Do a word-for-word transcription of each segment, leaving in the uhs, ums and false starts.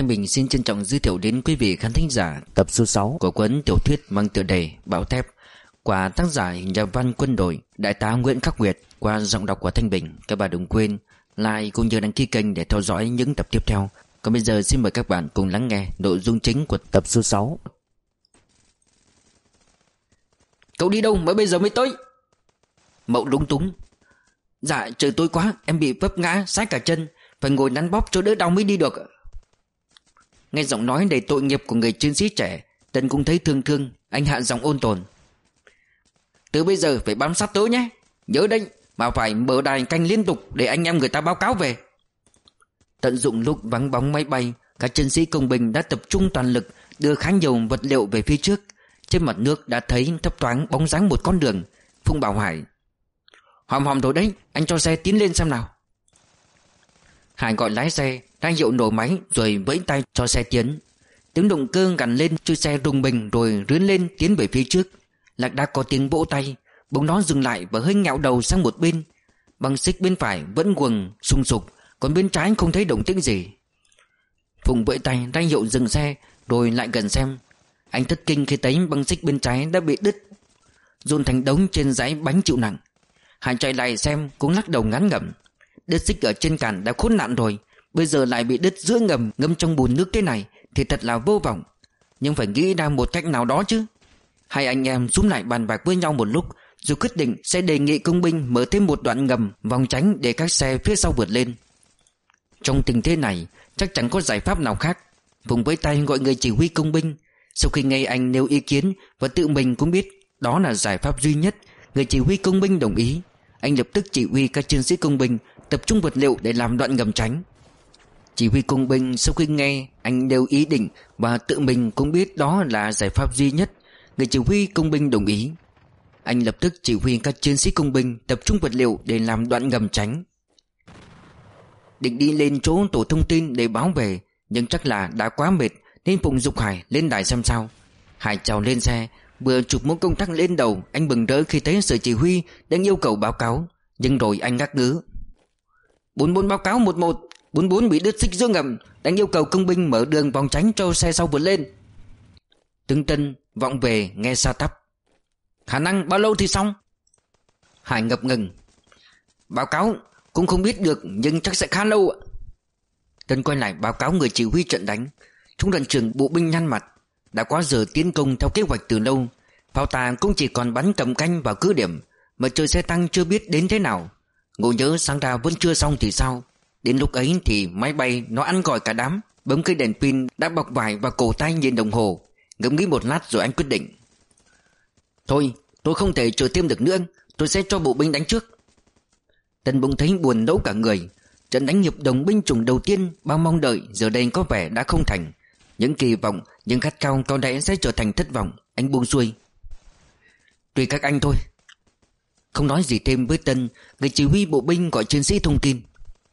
Thanh Bình xin trân trọng giới thiệu đến quý vị khán thính giả tập số sáu của cuốn tiểu thuyết mang tựa đề Bão Thép của tác giả nhà văn quân đội Đại tá Nguyễn Khắc Nguyệt qua giọng đọc của Thanh Bình. Các bạn đừng quên like cũng như đăng ký kênh để theo dõi những tập tiếp theo. Còn bây giờ xin mời các bạn cùng lắng nghe nội dung chính của tập số sáu. Cậu đi đâu mới bây giờ mới tới? Mậu lúng túng. Dạ trời tối quá, em bị vấp ngã sát cả chân, phải ngồi nắn bóp cho đỡ đau mới đi được. Nghe giọng nói đầy tội nghiệp của người chiến sĩ trẻ, Tân cũng thấy thương thương. Anh hạ giọng ôn tồn. Từ bây giờ phải bám sát tớ nhé. Nhớ đấy, mà phải mở đài canh liên tục để anh em người ta báo cáo về. Tận dụng lúc vắng bóng máy bay, các chiến sĩ công binh đã tập trung toàn lực đưa khá nhiều vật liệu về phía trước. Trên mặt nước đã thấy thấp thoáng bóng dáng một con đường. Phùng bảo Hải: Hòm hòm rồi đấy, anh cho xe tiến lên xem nào. Hải gọi lái xe, ra hiệu nổ máy rồi vẫy tay cho xe tiến. Tiếng động cơ gằn lên, chiếc xe rung bình rồi rướn lên tiến về phía trước. Lạc đác có tiếng vỗ tay, bỗng nó dừng lại và hơi ngẹo đầu sang một bên. Băng xích bên phải vẫn quầng sùng sục, còn bên trái không thấy động tĩnh gì. Phùng vẫy tay ra hiệu dừng xe rồi lại gần xem. Anh thất kinh khi thấy băng xích bên trái đã bị đứt, dồn thành đống trên dãy bánh chịu nặng. Hải chạy lại xem cũng lắc đầu ngán ngẩm. Đứt xích ở trên cản đã khốn nạn rồi, bây giờ lại bị đứt giữa ngầm ngâm trong bùn nước thế này thì thật là vô vọng. Nhưng phải nghĩ ra một cách nào đó chứ. Hai anh em xuống lại bàn bạc với nhau một lúc rồi quyết định sẽ đề nghị công binh mở thêm một đoạn ngầm vòng tránh để các xe phía sau vượt lên. Trong tình thế này chắc chẳng có giải pháp nào khác. Vùng với tay gọi người chỉ huy công binh. Sau khi nghe anh nêu ý kiến và tự mình cũng biết đó là giải pháp duy nhất, người chỉ huy công binh đồng ý. Anh lập tức chỉ huy các chiến sĩ công binh tập trung vật liệu để làm đoạn ngầm tránh. Chỉ huy công binh sau khi nghe anh nêu ý định và tự mình cũng biết đó là giải pháp duy nhất, người chỉ huy công binh đồng ý. Anh lập tức chỉ huy các chiến sĩ công binh tập trung vật liệu để làm đoạn ngầm tránh. Định đi lên chỗ tổ thông tin để báo về, nhưng chắc là đã quá mệt nên Phùng dục Hải lên đài xem sao. Hải trèo lên xe, vừa chụp mũ công tắc lên đầu, anh mừng rỡ khi thấy sở chỉ huy đang yêu cầu báo cáo. Nhưng rồi anh ngắc ngứ. bốn bốn báo cáo một một, bốn bốn bị đứt xích giữa ngầm, đang yêu cầu công binh mở đường vòng tránh cho xe sau vượt lên. Tướng Tân vọng về nghe xa tắp. Khả năng bao lâu thì xong? Hải ngập ngừng. Báo cáo cũng không biết được, nhưng chắc sẽ khá lâu ạ. Tân quay lại báo cáo người chỉ huy trận đánh. Trung đoàn trưởng bộ binh nhăn mặt. Đã quá giờ tiến công theo kế hoạch từ lâu. Pháo ta cũng chỉ còn bắn cầm canh vào cứ điểm, mà trời xe tăng chưa biết đến thế nào. Ngộ nhớ sáng ra vẫn chưa xong thì sao? Đến lúc ấy thì máy bay nó ăn gọi cả đám. Bấm cây đèn pin đã bọc vải và cổ tay nhìn đồng hồ. Ngẫm nghĩ một lát rồi anh quyết định. Thôi, tôi không thể chờ thêm được nữa, tôi sẽ cho bộ binh đánh trước. Tân bỗng thấy buồn nẫu cả người. Trận đánh hiệp đồng binh chủng đầu tiên bao mong đợi giờ đây có vẻ đã không thành. Những kỳ vọng, những khát khao có lẽ sẽ trở thành thất vọng. Anh buông xuôi. Tùy các anh thôi. Không nói gì thêm với Tân, người chỉ huy bộ binh gọi chiến sĩ thông tin.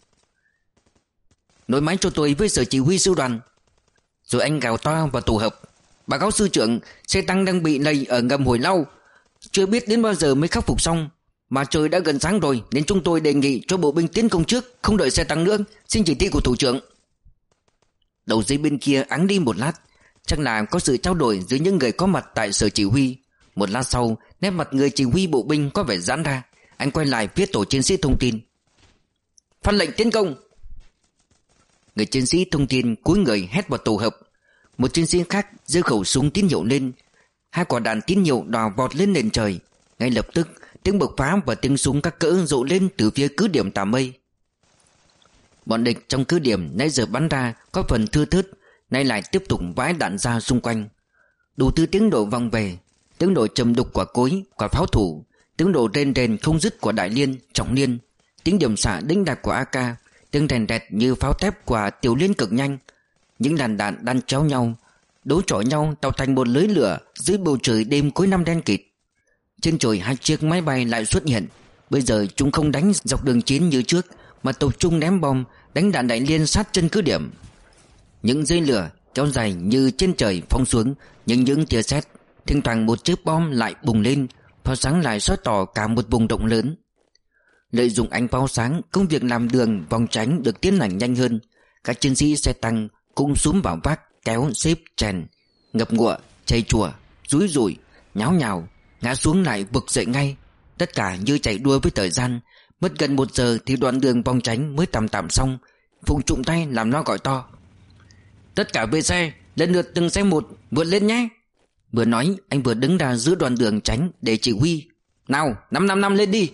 Nối máy cho tôi với sở chỉ huy sư đoàn. Rồi anh gào to vào tổ hợp. Báo cáo sư trưởng, xe tăng đang bị lầy ở ngầm hồi lâu, chưa biết đến bao giờ mới khắc phục xong. Mà trời đã gần sáng rồi nên chúng tôi đề nghị cho bộ binh tiến công trước, không đợi xe tăng nữa. Xin chỉ thị của thủ trưởng. Đầu dây bên kia áng đi một lát. Chắc là có sự trao đổi giữa những người có mặt tại sở chỉ huy. Một lát sau, nét mặt người chỉ huy bộ binh có vẻ giãn ra. Anh quay lại phía tổ chiến sĩ thông tin. Phát lệnh tiến công. Người chiến sĩ thông tin cúi người hét vào tổ hợp. Một chiến sĩ khác giơ khẩu súng tín hiệu lên. Hai quả đạn tín hiệu đỏ vọt lên nền trời. Ngay lập tức tiếng bộc phá và tiếng súng các cỡ rộ lên từ phía cứ điểm Tà Mây. Bọn địch trong cứ điểm nãy giờ bắn ra có phần thưa thớt, nay lại tiếp tục vãi đạn ra xung quanh. Đủ thứ tiếng nổ vang về, tiếng nổ trầm đục của cối, của pháo thủ, tiếng nổ rền rền không dứt của Đại Liên, Trọng Liên, tiếng điểm xạ đinh đạc của a ca, tiếng rèn rẹt như pháo thép của Tiểu Liên cực nhanh. Những làn đạn đan chéo nhau, đấu chọi nhau tạo thành một lưới lửa dưới bầu trời đêm cuối năm đen kịt. Trên trời hai chiếc máy bay lại xuất hiện. Bây giờ chúng không đánh dọc đường chiến như trước, mà tập trung ném bom, đánh đạn Đại Liên sát chân cứ điểm. Những dây lửa kéo dài như trên trời phóng xuống, nhưng những tia sét, thỉnh thoảng một chiếc bom lại bùng lên, pháo sáng lại soi tỏ cả một vùng rộng lớn. Lợi dụng ánh pháo sáng, công việc làm đường vòng tránh được tiến hành nhanh hơn. Các chiến sĩ xe tăng cũng xúm vào vác, kéo, xếp, chèn, ngập ngụa, chây chùa, rúi rủi, nháo nhào, ngã xuống lại vực dậy ngay. Tất cả như chạy đua với thời gian. Mất gần một giờ thì đoạn đường vòng tránh mới tạm tạm xong. Phụng trụm tay làm lo gọi to: tất cả về xe, lần lượt từng xe một, vượt lên nhé. Vừa nói anh vừa đứng ra giữa đoạn đường tránh để chỉ huy. Nào, năm năm năm lên đi.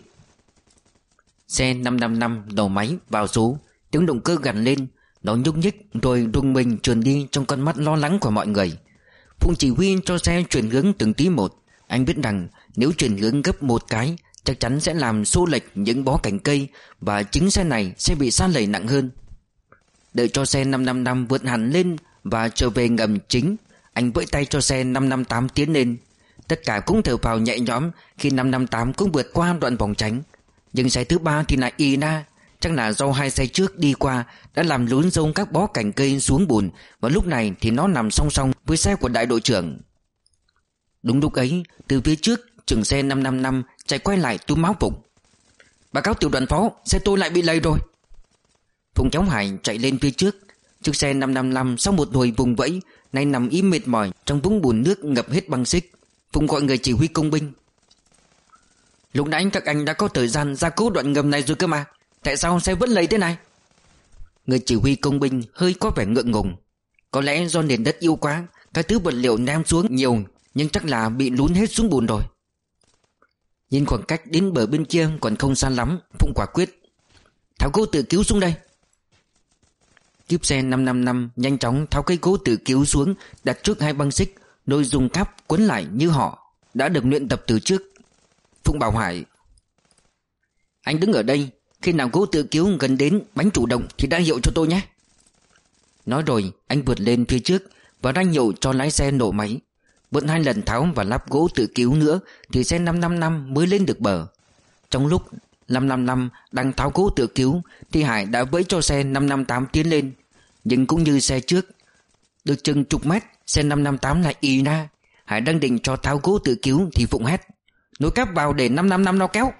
Xe năm năm năm đầu máy vào số, tiếng động cơ gằn lên. Nó nhúc nhích rồi rung mình trườn đi trong con mắt lo lắng của mọi người. Phụng chỉ huy cho xe chuyển hướng từng tí một. Anh biết rằng nếu chuyển hướng gấp một cái chắc chắn sẽ làm xô lệch những bó cành cây, và chính xe này sẽ bị sa lầy nặng hơn. Đợi cho xe năm năm năm vượt hẳn lên và trở về ngầm chính, anh vẫy tay cho xe năm năm tám tiến lên. Tất cả cũng thở phào nhẹ nhõm khi năm năm tám cũng vượt qua đoạn vòng tránh. Nhưng xe thứ ba thì lại ì na. Chắc là do hai xe trước đi qua đã làm lún rông các bó cành cây xuống bùn, và lúc này thì nó nằm song song với xe của đại đội trưởng. Đúng lúc ấy, từ phía trước, trưởng xe năm năm năm chạy quay lại túm áo Phụng. Báo cáo tiểu đoàn phó, xe tôi lại bị lầy rồi. Phụng cháu Hải chạy lên phía trước. Chiếc xe năm năm năm sau một hồi vùng vẫy nay nằm im mệt mỏi trong vũng bùn nước ngập hết băng xích. Phụng gọi người chỉ huy công binh. Lúc nãy các anh đã có thời gian gia cố đoạn ngầm này rồi cơ mà, tại sao xe vẫn lầy thế này? Người chỉ huy công binh hơi có vẻ ngượng ngùng. Có lẽ do nền đất yếu quá, các thứ vật liệu ném xuống nhiều, nhưng chắc là bị lún hết xuống bùn rồi. Nhìn khoảng cách đến bờ bên kia còn không xa lắm, Phụng quả quyết: tháo gỗ tự cứu xuống đây. Kíp xe năm năm năm nhanh chóng tháo cây gỗ tự cứu xuống, đặt trước hai băng xích, rồi dùng cáp quấn lại như họ đã được luyện tập từ trước. Phụng bảo Hải: anh đứng ở đây, khi nào gỗ tự cứu gần đến bánh chủ động thì đã hiệu cho tôi nhé. Nói rồi anh vượt lên phía trước và ra hiệu cho lái xe nổ máy. Vẫn hai lần tháo và lắp gỗ tự cứu nữa thì xe năm năm năm mới lên được bờ. Trong lúc năm năm năm đang tháo gỗ tự cứu thì Hải đã vẫy cho xe năm năm tám tiến lên. Nhưng cũng như xe trước, được chừng chục mét, xe năm năm tám lại ì na. Hải đang định cho tháo gỗ tự cứu thì Phụng hét: nối cáp vào để năm năm năm nó kéo.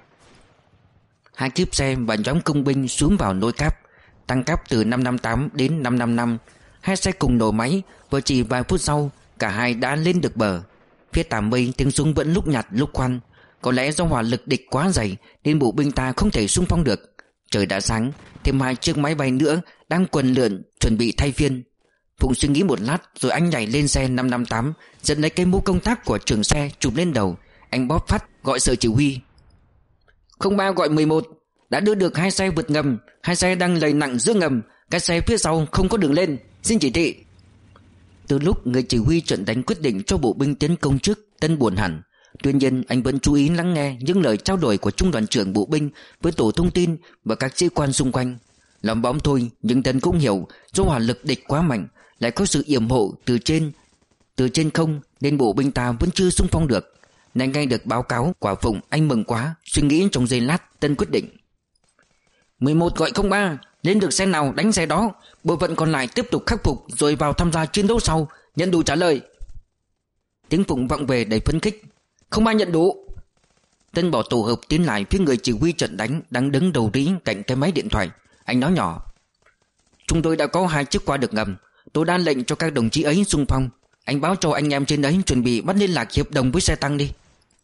Hai kíp xe và nhóm công binh xuống vào nối cáp, tăng cáp từ năm năm tám đến năm năm năm. Hai xe cùng nổ máy và chỉ vài phút sau cả hai đã lên được bờ. Phía tà mây tiếng súng vẫn lúc nhặt lúc khoan. Có lẽ do hỏa lực địch quá dày nên bộ binh ta không thể xung phong được. Trời đã sáng, thêm hai chiếc máy bay nữa đang quần lượn chuẩn bị thay phiên. Phụng suy nghĩ một lát rồi anh nhảy lên xe năm năm tám, giật lấy cái mũ công tác của trưởng xe chụp lên đầu. Anh bóp phát gọi sở chỉ huy. Không ba gọi mười một, đã đưa được hai xe vượt ngầm, hai xe đang lầy nặng giữa ngầm, các xe phía sau không có đường lên, xin chỉ thị. Từ lúc người chỉ huy trận đánh quyết định cho bộ binh tiến công trước, Tân buồn hẳn. Tuy nhiên anh vẫn chú ý lắng nghe những lời trao đổi của trung đoàn trưởng bộ binh với tổ thông tin và các sĩ quan xung quanh. Lòng bõm thôi, nhưng Tân cũng hiểu do hỏa lực địch quá mạnh, lại có sự yểm hộ từ trên từ trên không nên bộ binh ta vẫn chưa xung phong được. Nên nghe được báo cáo quả Phụng, anh mừng quá. Suy nghĩ trong giây lát, Tân quyết định: mười một gọi không ba, lên được xe nào đánh xe đó, bộ phận còn lại tiếp tục khắc phục rồi vào tham gia chiến đấu sau, nhận đủ trả lời. Tiếng Phụng vọng về đầy phấn khích: không ba nhận đủ. Tân bỏ tổ hợp tiến lại phía người chỉ huy trận đánh đang đứng đầu rí cạnh cái máy điện thoại. Anh nói nhỏ: chúng tôi đã có hai chiếc qua được ngầm, tôi đã lệnh cho các đồng chí ấy xung phong. Anh báo cho anh em trên đấy chuẩn bị bắt liên lạc hiệp đồng với xe tăng đi.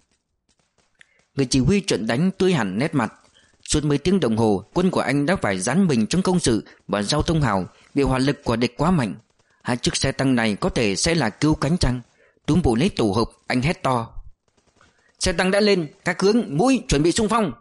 Người chỉ huy trận đánh tươi hẳn nét mặt. Suốt mấy tiếng đồng hồ, quân của anh đã phải dán mình trong công sự và giao thông hào vì hỏa lực của địch quá mạnh. Hai chiếc xe tăng này có thể sẽ là cứu cánh chăng? Túm bộ lấy tổ hợp, anh hét to: xe tăng đã lên, các hướng mũi chuẩn bị xung phong.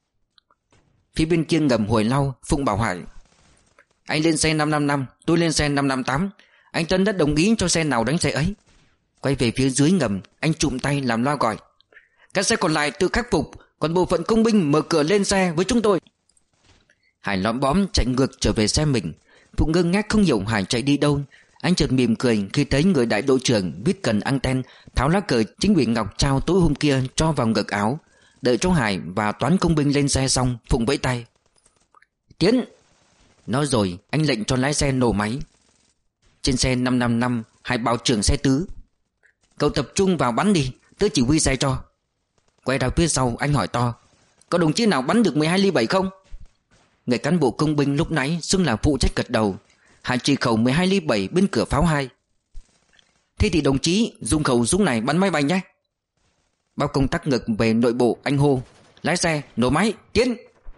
Phía bên kia ngầm hồi lau, Phụng bảo Hải: anh lên xe năm năm năm, tôi lên xe năm năm tám. Anh Tân đã đồng ý cho xe nào đánh xe ấy. Quay về phía dưới ngầm, anh trụm tay làm loa gọi: các xe còn lại tự khắc phục, còn bộ phận công binh mở cửa lên xe với chúng tôi. Hải lõm bõm chạy ngược trở về xe mình. Phụng ngơ ngác không hiểu Hải chạy đi đâu. Anh chợt mỉm cười khi thấy người đại đội trưởng viết cần anten tháo lá cờ chính ủy Ngọc trao tối hôm kia cho vào ngực áo. Đợi cho Hải và toán công binh lên xe xong, Phụng vẫy tay: tiến. Nói rồi anh lệnh cho lái xe nổ máy. Trên xe năm năm năm, Hải bảo trưởng xe tứ: cậu tập trung vào bắn đi, tớ chỉ huy xe cho. Quay ra phía sau anh hỏi to: có đồng chí nào bắn được mười hai ly bảy không? Người cán bộ công binh lúc nãy xưng là phụ trách gật đầu. Hạ chỉ khẩu mười hai ly bảy bên cửa pháo hai. Thế thì đồng chí dùng khẩu súng này bắn máy bay nhé. Bao công tác ngực về nội bộ anh hô. Lái xe, nổ máy, tiến.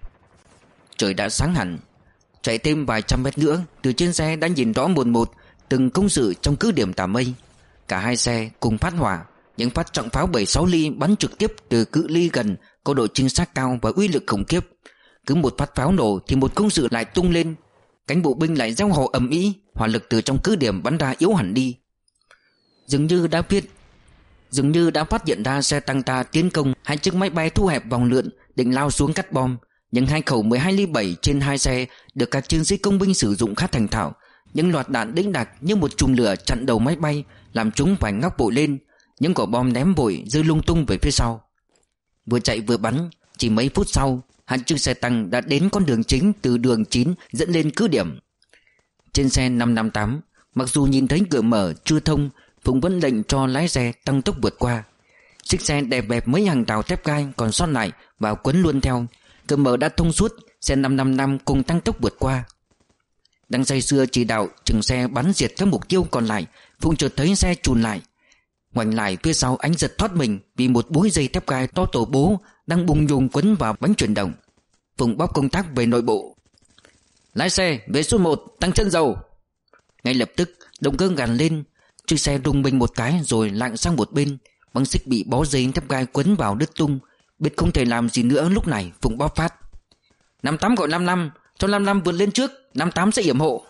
Trời đã sáng hẳn. Chạy thêm vài trăm mét nữa, từ trên xe đã nhìn rõ một một từng công sự trong cứ điểm Tà Mây. Cả hai xe cùng phát hỏa. Những phát trọng pháo bảy sáu ly bắn trực tiếp từ cự ly gần, có độ chính xác cao và uy lực khủng khiếp. Cứ một phát pháo nổ thì một công sự lại tung lên. Cánh bộ binh lại reo hò ầm ĩ, hỏa lực từ trong cứ điểm bắn ra yếu hẳn đi. Dường như đã biết Dường như đã phát hiện ra xe tăng ta tiến công hai chiếc máy bay thu hẹp vòng lượn định lao xuống cắt bom. Nhưng hai khẩu mười hai ly bảy trên hai xe được các chiến sĩ công binh sử dụng khá thành thạo. Những loạt đạn đĩnh đạc như một chùm lửa chặn đầu máy bay, làm chúng phải ngóc bội lên. Những quả bom ném vội rơi lung tung về phía sau. Vừa chạy vừa bắn, chỉ mấy phút sau, hai chiếc xe tăng đã đến con đường chính từ đường chín dẫn lên cứ điểm. Trên xe năm năm tám, mặc dù nhìn thấy cửa mở chưa thông, Phụng vẫn lệnh cho lái xe tăng tốc vượt qua. Chiếc xe đè bẹp mấy hàng rào thép gai còn sót lại vào quấn luôn theo. Cửa mở đã thông suốt, xe năm năm năm cùng tăng tốc vượt qua. Đang say sưa chỉ đạo chừng xe bắn diệt các mục tiêu còn lại, Phụng chợt thấy xe chùn lại. Ngoảnh lại phía sau, anh giật thoát mình vì một búi dây thép gai to tổ bố đang bùng nhùng quấn vào bánh chuyển động. Phụng bóc công tác về nội bộ. Lái xe về số một, tăng chân dầu. Ngay lập tức động cơ gằn lên. Chiếc xe rung mình một cái rồi lạng sang một bên. Băng xích bị bó dây thép gai quấn vào đứt tung. Biết không thể làm gì nữa, lúc này Phụng bóp phát. Năm tám gọi năm năm, cho năm năm vượt lên trước, năm tám sẽ yểm hộ.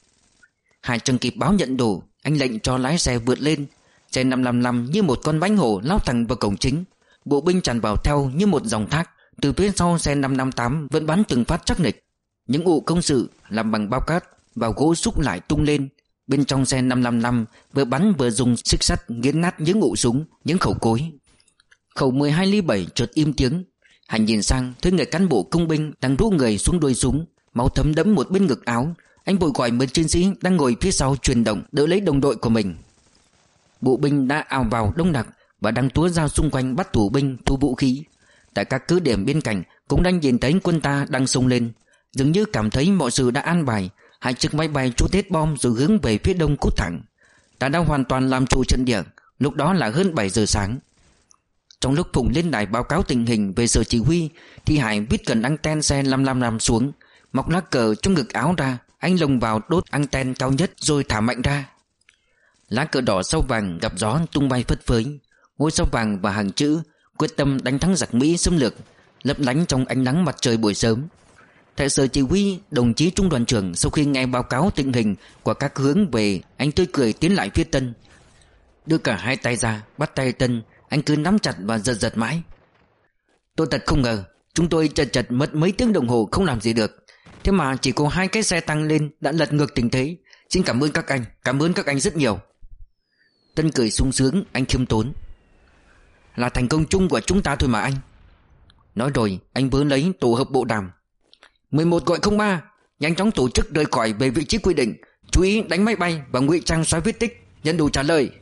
Hải chẳng kịp báo nhận đủ, anh lệnh cho lái xe vượt lên. Xe năm năm năm như một con bánh hổ lao thẳng vào cổng chính. Bộ binh tràn vào theo như một dòng thác. Từ phía sau xe năm năm tám vẫn bắn từng phát chắc nịch. Những ụ công sự làm bằng bao cát và gỗ xúc lại tung lên. Bên trong xe năm năm năm vừa bắn vừa dùng xích sắt nghiến nát những ụ súng, những khẩu cối. Khẩu mười hai ly bảy chợt im tiếng. Hành nhìn sang thấy người cán bộ công binh đang rũ người xuống đuôi súng, máu thấm đẫm một bên ngực áo. Anh vội gọi mấy chiến sĩ đang ngồi phía sau truyền động đỡ lấy đồng đội của mình. Bộ binh đã ào vào đông đặc và đang túa ra xung quanh bắt tù binh thu vũ khí. Tại các cứ điểm bên cạnh cũng đang nhìn thấy quân ta đang xông lên. Dường như cảm thấy mọi sự đã an bài, hai chiếc máy bay trút hết bom rồi hướng về phía đông cút thẳng. Ta đã hoàn toàn làm chủ trận địa. Lúc đó là hơn bảy giờ sáng. Trong lúc Phụng lên đài báo cáo tình hình về sở chỉ huy thì Hải viết cần anten xe năm năm năm xuống, móc lá cờ trong ngực áo ra. Anh lồng vào đốt anten cao nhất rồi thả mạnh ra. Lá cờ đỏ sao vàng gặp gió tung bay phất phới. Ngôi sao vàng và hàng chữ quyết tâm đánh thắng giặc Mỹ xâm lược lấp lánh trong ánh nắng mặt trời buổi sớm. Tại sở chỉ huy, đồng chí trung đoàn trưởng sau khi nghe báo cáo tình hình của các hướng về, anh tươi cười tiến lại phía Tân. Đưa cả hai tay ra, bắt tay Tân. Anh cứ nắm chặt và giật giật mãi. Tôi thật không ngờ, chúng tôi chật chật mất mấy tiếng đồng hồ không làm gì được. Thế mà chỉ có hai cái xe tăng lên đã lật ngược tình thế. Xin cảm ơn các anh, cảm ơn các anh rất nhiều. Tân cười sung sướng, anh khiêm tốn. Là thành công chung của chúng ta thôi mà anh. Nói rồi anh vớ lấy tổ hợp bộ đàm. Mười một gọi không ba, nhanh chóng tổ chức rời khỏi về vị trí quy định. Chú ý đánh máy bay và ngụy trang xóa vết tích. Nhận đủ trả lời.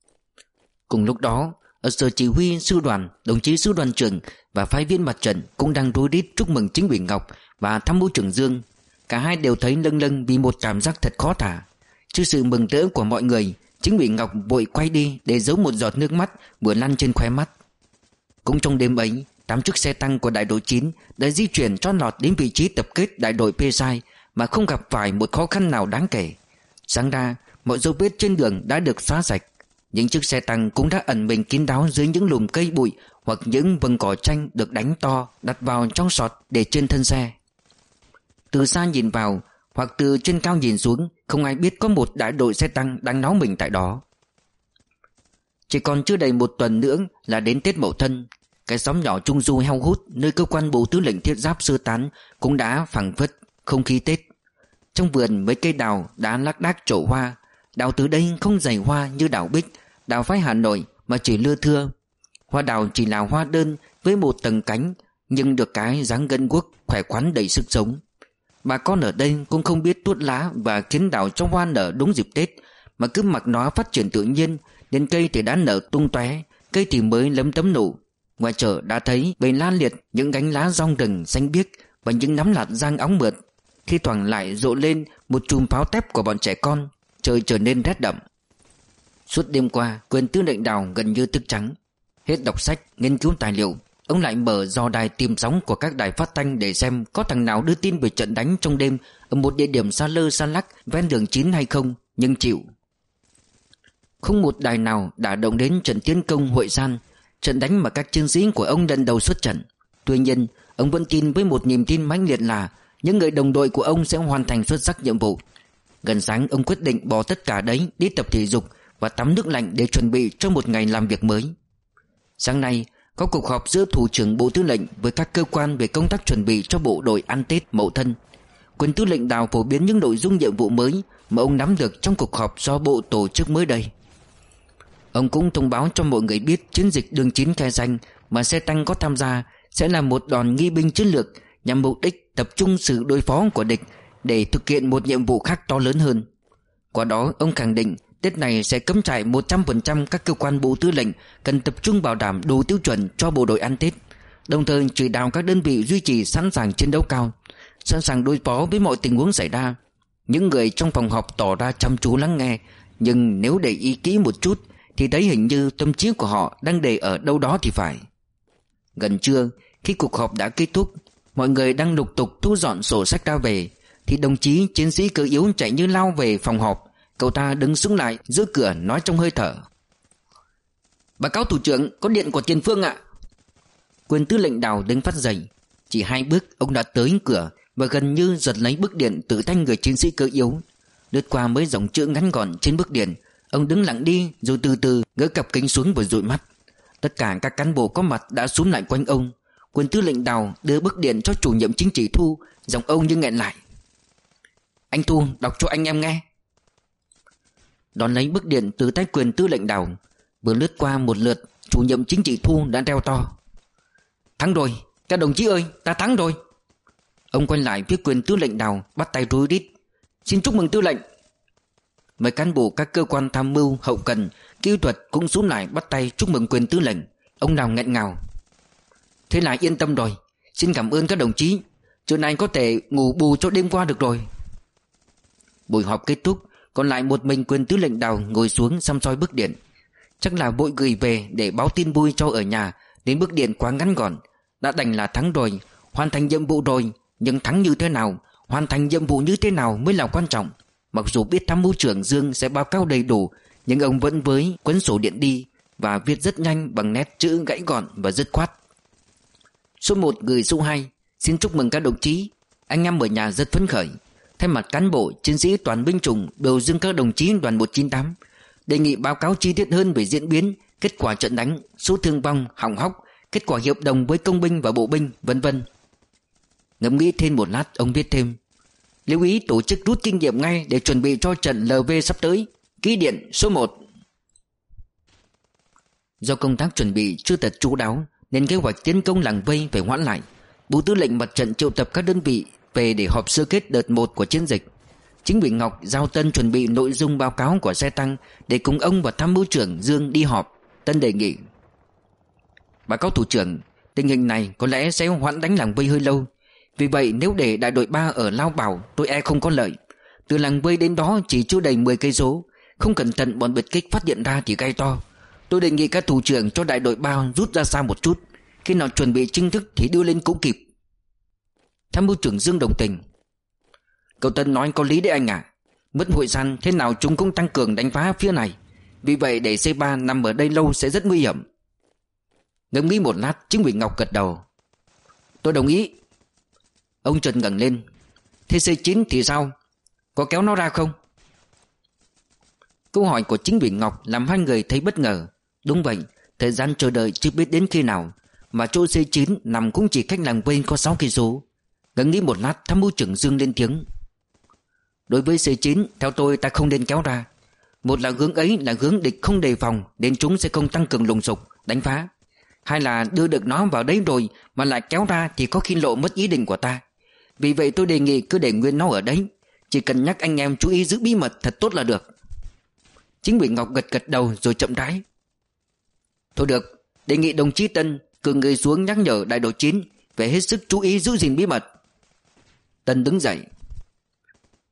Cùng lúc đó, ở sở chỉ huy sư đoàn, đồng chí sư đoàn trưởng và phái viên mặt trận cũng đang rối rít chúc mừng chính ủy Ngọc và tham mưu trưởng Dương. Cả hai đều thấy lâng lâng vì một cảm giác thật khó tả. Trước sự mừng rỡ của mọi người, chính ủy Ngọc vội quay đi để giấu một giọt nước mắt vừa lăn trên khóe mắt. Cũng trong đêm ấy, tám chiếc xe tăng của đại đội chín đã di chuyển trót lọt đến vị trí tập kết đại đội pê ét i mà không gặp phải một khó khăn nào đáng kể. Sáng ra, mọi dấu vết trên đường đã được xóa sạch. Những chiếc xe tăng cũng đã ẩn mình kín đáo dưới những lùm cây bụi hoặc những vầng cỏ tranh được đánh to đặt vào trong sọt để trên thân xe. Từ xa nhìn vào hoặc từ trên cao nhìn xuống, không ai biết có một đại đội xe tăng đang náo mình tại đó. Chỉ còn chưa đầy một tuần nữa là đến Tết Mậu Thân. Cái xóm nhỏ Trung Du heo hút nơi cơ quan bộ tư lệnh thiết giáp sơ tán cũng đã phảng phất không khí Tết. Trong vườn mấy cây đào đã lác đác trổ hoa. Đào từ đây không dày hoa như đào bích, đào phái Hà Nội mà chỉ lưa thưa. Hoa đào chỉ là hoa đơn với một tầng cánh, nhưng được cái dáng gân guốc khỏe khoắn đầy sức sống. Bà con ở đây cũng không biết tuốt lá và khiến đào trong hoa nở đúng dịp Tết, mà cứ mặc nó phát triển tự nhiên. Đến cây thì đã nở tung tóe, cây thì mới lấm tấm nụ. Ngoài chợ đã thấy bầy lan liệt những gánh lá rong rừng xanh biếc và những nắm lạt rang óng mượt. Thi thoảng lại rộ lên một chùm pháo tép của bọn trẻ con. Trời trở nên rét đậm. Suốt đêm qua, Quyền Tư lệnh Đào gần như thức trắng. Hết đọc sách, nghiên cứu tài liệu, ông lại mở dò đài tìm sóng của các đài phát thanh để xem có thằng nào đưa tin về trận đánh trong đêm ở một địa điểm xa lơ xa lắc ven đường chín hay không, nhưng chịu. Không một đài nào đã động đến trận tiến công Hội San, trận đánh mà các chiến sĩ của ông lần đầu xuất trận. Tuy nhiên, ông vẫn tin với một niềm tin mãnh liệt là những người đồng đội của ông sẽ hoàn thành xuất sắc nhiệm vụ. Gần sáng, ông quyết định bỏ tất cả đấy đi tập thể dục và tắm nước lạnh để chuẩn bị cho một ngày làm việc mới. Sáng nay, có cuộc họp giữa Thủ trưởng Bộ Tư lệnh với các cơ quan về công tác chuẩn bị cho bộ đội ăn Tết Mậu Thân. Quyền Tư lệnh Đào phổ biến những nội dung nhiệm vụ mới mà ông nắm được trong cuộc họp do bộ tổ chức mới đây. Ông cũng thông báo cho mọi người biết chiến dịch đường chín Khe Xanh mà xe tăng có tham gia sẽ là một đòn nghi binh chiến lược nhằm mục đích tập trung sự đối phó của địch để thực hiện một nhiệm vụ khác to lớn hơn. Qua đó, ông khẳng định Tết này sẽ cấm trại một trăm phần trăm các cơ quan Bộ Tư lệnh cần tập trung bảo đảm đủ tiêu chuẩn cho bộ đội ăn Tết, đồng thời chỉ đạo các đơn vị duy trì sẵn sàng chiến đấu cao, sẵn sàng đối phó với mọi tình huống xảy ra. Những người trong phòng họp tỏ ra chăm chú lắng nghe, nhưng nếu để ý kỹ một chút thì thấy hình như tâm trí của họ đang để ở đâu đó thì phải. Gần trưa, khi cuộc họp đã kết thúc, mọi người đang lục tục thu dọn sổ sách ra về, thì đồng chí chiến sĩ cơ yếu chạy như lao về phòng họp. Cậu ta đứng sững lại giữa cửa nói trong hơi thở: "Báo cáo thủ trưởng, có điện của Tiền Phương ạ." Quyền Tư lệnh Đào đứng phát dậy. Chỉ hai bước ông đã tới cửa và gần như giật lấy bức điện từ tay người chiến sĩ cơ yếu. Lướt qua mấy dòng chữ ngắn gọn trên bức điện, ông đứng lặng đi rồi từ từ gỡ cặp kính xuống và dụi mắt. Tất cả các cán bộ có mặt đã xúm lại quanh ông. Quyền Tư lệnh Đào đưa bức điện cho chủ nhiệm chính trị Thu, giọng ông như nghẹn lại: "Anh Thu, đọc cho anh em nghe." Đón lấy bức điện từ tay Quyền Tư lệnh Đào, vừa lướt qua một lượt, chủ nhiệm chính trị Thu đã reo to: "Thắng rồi, các đồng chí ơi, ta thắng rồi." Ông quay lại phía Quyền Tư lệnh Đào, bắt tay rối rít: "Xin chúc mừng tư lệnh." Mấy cán bộ các cơ quan tham mưu, hậu cần, kỹ thuật cũng xuống lại bắt tay chúc mừng Quyền Tư lệnh. Ông Đào nghẹn ngào: "Thế là yên tâm rồi, xin cảm ơn các đồng chí, trưa nay có thể ngủ bù cho đêm qua được rồi." Buổi họp kết thúc, còn lại một mình Quyền Tư lệnh Đào ngồi xuống xăm soi bức điện. Chắc là vội gửi về để báo tin vui cho ở nhà, đến bức điện quá ngắn gọn. Đã đành là thắng rồi, hoàn thành nhiệm vụ rồi, nhưng thắng như thế nào, hoàn thành nhiệm vụ như thế nào mới là quan trọng. Mặc dù biết tham mưu trưởng Dương sẽ báo cáo đầy đủ, nhưng ông vẫn với cuốn sổ điện đi và viết rất nhanh bằng nét chữ gãy gọn và dứt khoát: "Số một gửi số hai, xin chúc mừng các đồng chí. Anh em ở nhà rất phấn khởi. Thay mặt cán bộ, chiến sĩ toàn binh chủng biểu dương các đồng chí đoàn một chín tám, đề nghị báo cáo chi tiết hơn về diễn biến, kết quả trận đánh, số thương vong, hỏng hóc, kết quả hiệp đồng với công binh và bộ binh, vân vân." Ngẫm nghĩ thêm một lát, ông viết thêm: "Lưu ý tổ chức rút kinh nghiệm ngay để chuẩn bị cho trận lờ vê sắp tới. Ký điện số một." Do công tác chuẩn bị chưa thật chu đáo nên kế hoạch tiến công làng vây phải hoãn lại. Bộ Tư lệnh Mặt trận triệu tập các đơn vị về để họp sơ kết đợt một của chiến dịch. Chính ủy Ngọc giao Tân chuẩn bị nội dung báo cáo của xe tăng để cùng ông và tham mưu trưởng Dương đi họp. Tân đề nghị: "Báo cáo thủ trưởng, tình hình này có lẽ sẽ hoãn đánh làng vây hơi lâu. Vì vậy nếu để đại đội ba ở Lao Bảo, tôi e không có lợi. Từ làng vây đến đó chỉ chưa đầy mười cây số, không cẩn thận bọn biệt kích phát hiện ra thì gai to. Tôi đề nghị các thủ trưởng cho đại đội ba rút ra xa một chút, khi nào chuẩn bị chính thức thì đưa lên cũng kịp." Tham mưu trưởng Dương đồng tình: "Cậu Tân nói có lý đấy anh ạ. Mất Hội San thế nào chúng cũng tăng cường đánh phá phía này. Vì vậy để C ba nằm ở đây lâu sẽ rất nguy hiểm." Ngẫm nghĩ một lát, chính ủy Ngọc gật đầu: "Tôi đồng ý." Ông Trần ngẩng lên: "Thế C chín thì sao? Có kéo nó ra không?" Câu hỏi của chính ủy Ngọc làm hai người thấy bất ngờ. Đúng vậy, thời gian chờ đợi chưa biết đến khi nào, mà chỗ C chín nằm cũng chỉ cách làng vây có sáu cây số. Ngẫm nghĩ một lát, tham mưu trưởng Dương lên tiếng: "Đối với C chín, theo tôi ta không nên kéo ra. Một là hướng ấy là hướng địch không đề phòng nên chúng sẽ không tăng cường lùng sục, đánh phá. Hai là đưa được nó vào đấy rồi mà lại kéo ra thì có khi lộ mất ý định của ta. Vì vậy tôi đề nghị cứ để nguyên nó ở đấy, chỉ cần nhắc anh em chú ý giữ bí mật thật tốt là được." Chính ủy Ngọc gật gật đầu rồi chậm rãi: "Thôi được, đề nghị đồng chí Tân cử người xuống nhắc nhở đại đội chín về hết sức chú ý giữ gìn bí mật." Tân đứng dậy: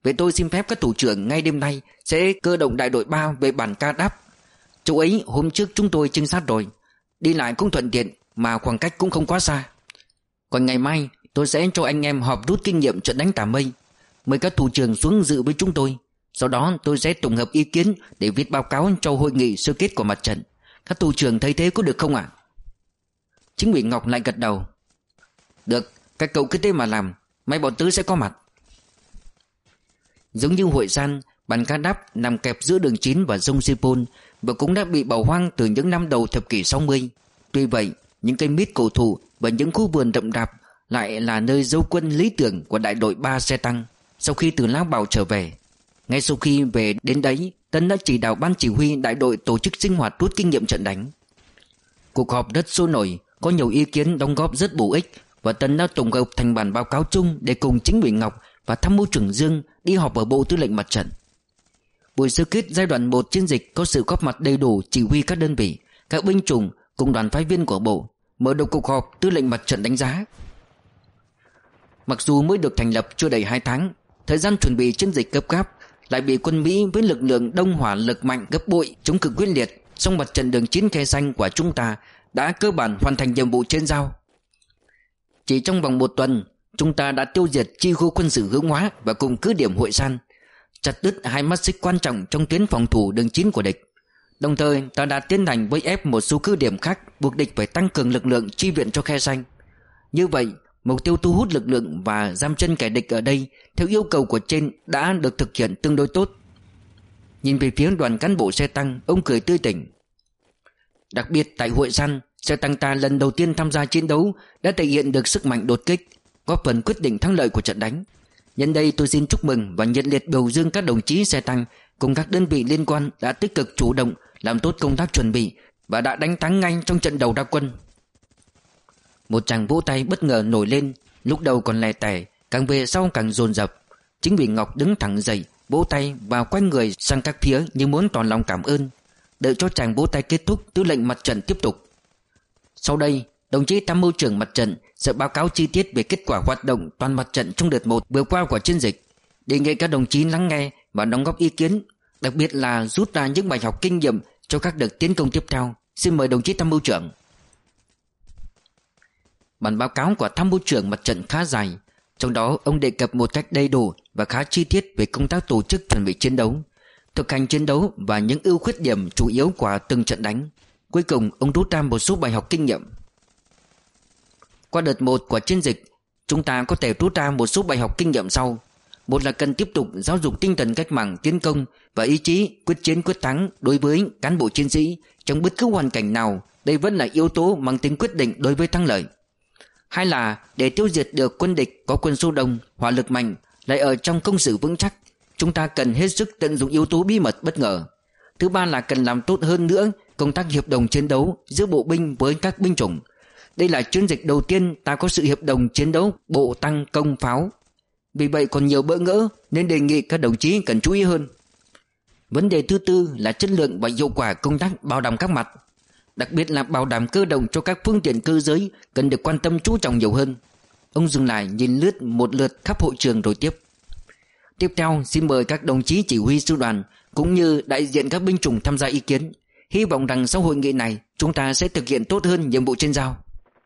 Vậy tôi xin phép các thủ trưởng ngay đêm nay sẽ cơ động đại đội ba về bản Ca Đáp. Chỗ ấy hôm trước chúng tôi trinh sát rồi, đi lại cũng thuận tiện mà khoảng cách cũng không quá xa. Còn ngày mai tôi sẽ cho anh em họp rút kinh nghiệm trận đánh Tà Mây, mời các thủ trưởng xuống dự với chúng tôi. Sau đó tôi sẽ tổng hợp ý kiến để viết báo cáo cho hội nghị sơ kết của mặt trận. Các thủ trưởng thấy thế có được không ạ? Chính ủy Ngọc lại gật đầu. Được, các cậu cứ thế mà làm, mấy bọn tứ sẽ có mặt. Giống như Hội San, bản Ca Đáp nằm kẹp giữa đường chín và sông Sepol và cũng đã bị bỏ hoang từ những năm đầu thập kỷ sáu mươi. Tuy vậy, những cây mít cổ thụ và những khu vườn rậm rạp lại là nơi giấu quân lý tưởng của đại đội ba xe tăng. Sau khi từ Lão Bảo trở về, ngay sau khi về đến đấy, Tân đã chỉ đạo ban chỉ huy đại đội tổ chức sinh hoạt rút kinh nghiệm trận đánh. Cuộc họp rất sôi nổi, có nhiều ý kiến đóng góp rất bổ ích và Tân đã tổng hợp thành bản báo cáo chung để cùng chính ủy Ngọc và tham mưu trưởng Dương đi họp ở Bộ Tư lệnh Mặt trận. Buổi sơ kết giai đoạn một chiến dịch có sự góp mặt đầy đủ chỉ huy các đơn vị, các binh chủng cùng đoàn phái viên của Bộ. Mở đầu cuộc họp, Tư lệnh Mặt trận đánh giá: mặc dù mới được thành lập chưa đầy hai tháng, thời gian chuẩn bị chiến dịch gấp gáp, lại bị quân Mỹ với lực lượng đông hỏa lực mạnh gấp bội chống cự quyết liệt, song mặt trận đường chín khe xanh của chúng ta đã cơ bản hoàn thành nhiệm vụ trên giao. Chỉ trong vòng một tuần, chúng ta đã tiêu diệt chi khu quân sự Hướng Hóa và cùng cứ điểm Hội San, chặt đứt hai mắt xích quan trọng trong tuyến phòng thủ đường chín của địch. Đồng thời ta đã tiến hành vây ép một số cứ điểm khác, buộc địch phải tăng cường lực lượng chi viện cho khe xanh. Như vậy, mục tiêu thu hút lực lượng và giam chân kẻ địch ở đây theo yêu cầu của trên đã được thực hiện tương đối tốt. Nhìn về phía đoàn cán bộ xe tăng, ông cười tươi tỉnh. Đặc biệt tại Hội San, xe tăng ta lần đầu tiên tham gia chiến đấu đã thể hiện được sức mạnh đột kích, góp phần quyết định thắng lợi của trận đánh. Nhân đây tôi xin chúc mừng và nhiệt liệt biểu dương các đồng chí xe tăng cùng các đơn vị liên quan đã tích cực chủ động làm tốt công tác chuẩn bị và đã đánh thắng ngay trong trận đầu ra quân. Một tràng vỗ tay bất ngờ nổi lên, lúc đầu còn lè tè, càng về sau càng dồn dập. Chính ủy Ngọc đứng thẳng dậy, vỗ tay và quay người sang các phía như muốn tỏ lòng cảm ơn. Đợi cho tràng vỗ tay kết thúc, Tư lệnh Mặt trận tiếp tục. Sau đây, đồng chí tham mưu trưởng Mặt trận sẽ báo cáo chi tiết về kết quả hoạt động toàn mặt trận trong đợt một vừa qua của chiến dịch. Đề nghị các đồng chí lắng nghe và đóng góp ý kiến, đặc biệt là rút ra những bài học kinh nghiệm cho các đợt tiến công tiếp theo. Xin mời đồng chí tham mưu trưởng. Bản báo cáo của tham mưu trưởng Mặt trận khá dài, trong đó ông đề cập một cách đầy đủ và khá chi tiết về công tác tổ chức chuẩn bị chiến đấu, thực hành chiến đấu và những ưu khuyết điểm chủ yếu của từng trận đánh. Cuối cùng ông rút ra một số bài học kinh nghiệm. Qua đợt một của chiến dịch, chúng ta có thể rút ra một số bài học kinh nghiệm sau. Một là cần tiếp tục giáo dục tinh thần cách mạng tiến công và ý chí quyết chiến quyết thắng đối với cán bộ chiến sĩ trong bất cứ hoàn cảnh nào. Đây vẫn là yếu tố mang tính quyết định đối với thắng lợi. Hai là để tiêu diệt được quân địch có quân số đông, hỏa lực mạnh, lại ở trong công sự vững chắc, chúng ta cần hết sức tận dụng yếu tố bí mật bất ngờ. Thứ ba là cần làm tốt hơn nữa công tác hiệp đồng chiến đấu giữa bộ binh với các binh chủng. Đây là chiến dịch đầu tiên ta có sự hiệp đồng chiến đấu bộ tăng công pháo. Vì vậy còn nhiều bỡ ngỡ nên đề nghị các đồng chí cần chú ý hơn. Vấn đề thứ tư là chất lượng và hiệu quả công tác bảo đảm các mặt, đặc biệt là bảo đảm cơ động cho các phương tiện cơ giới cần được quan tâm chú trọng nhiều hơn. Ông dừng lại nhìn lướt một lượt khắp hội trường rồi tiếp. Tiếp theo xin mời các đồng chí chỉ huy sư đoàn cũng như đại diện các binh chủng tham gia ý kiến. Hy vọng rằng sau hội nghị này chúng ta sẽ thực hiện tốt hơn nhiệm vụ trên giao.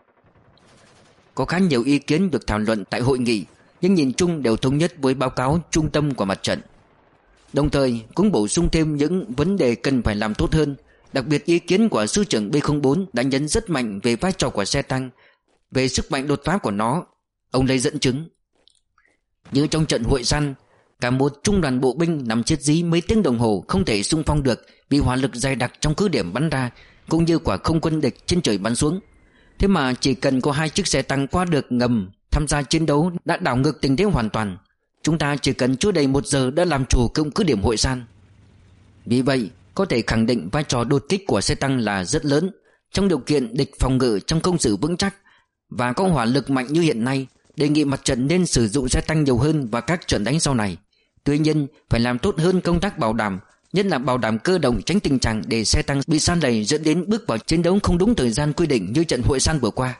Có khá nhiều ý kiến được thảo luận tại hội nghị, nhưng nhìn chung đều thống nhất với báo cáo trung tâm của mặt trận. Đồng thời cũng bổ sung thêm những vấn đề cần phải làm tốt hơn. Đặc biệt ý kiến của sư trưởng B không bốn đã nhấn rất mạnh về vai trò của xe tăng, về sức mạnh đột phá của nó. Ông lấy dẫn chứng. Như trong trận Hội San, cả một trung đoàn bộ binh nằm chết dí mấy tiếng đồng hồ không thể xung phong được vì hỏa lực dày đặc trong cứ điểm bắn ra, cũng như quả không quân địch trên trời bắn xuống. Thế mà chỉ cần có hai chiếc xe tăng qua được ngầm tham gia chiến đấu đã đảo ngược tình thế hoàn toàn. Chúng ta chỉ cần chưa đầy một giờ đã làm chủ công cứ điểm Hội San. Vì vậy có thể khẳng định vai trò đột kích của xe tăng là rất lớn. Trong điều kiện địch phòng ngự trong công sự vững chắc và có hỏa lực mạnh như hiện nay, đề nghị mặt trận nên sử dụng xe tăng nhiều hơn vào các trận đánh sau này. Tuy nhiên phải làm tốt hơn công tác bảo đảm, nhất là bảo đảm cơ động, tránh tình trạng để xe tăng bị san lầy dẫn đến bước vào chiến đấu không đúng thời gian quy định như trận Hội San vừa qua.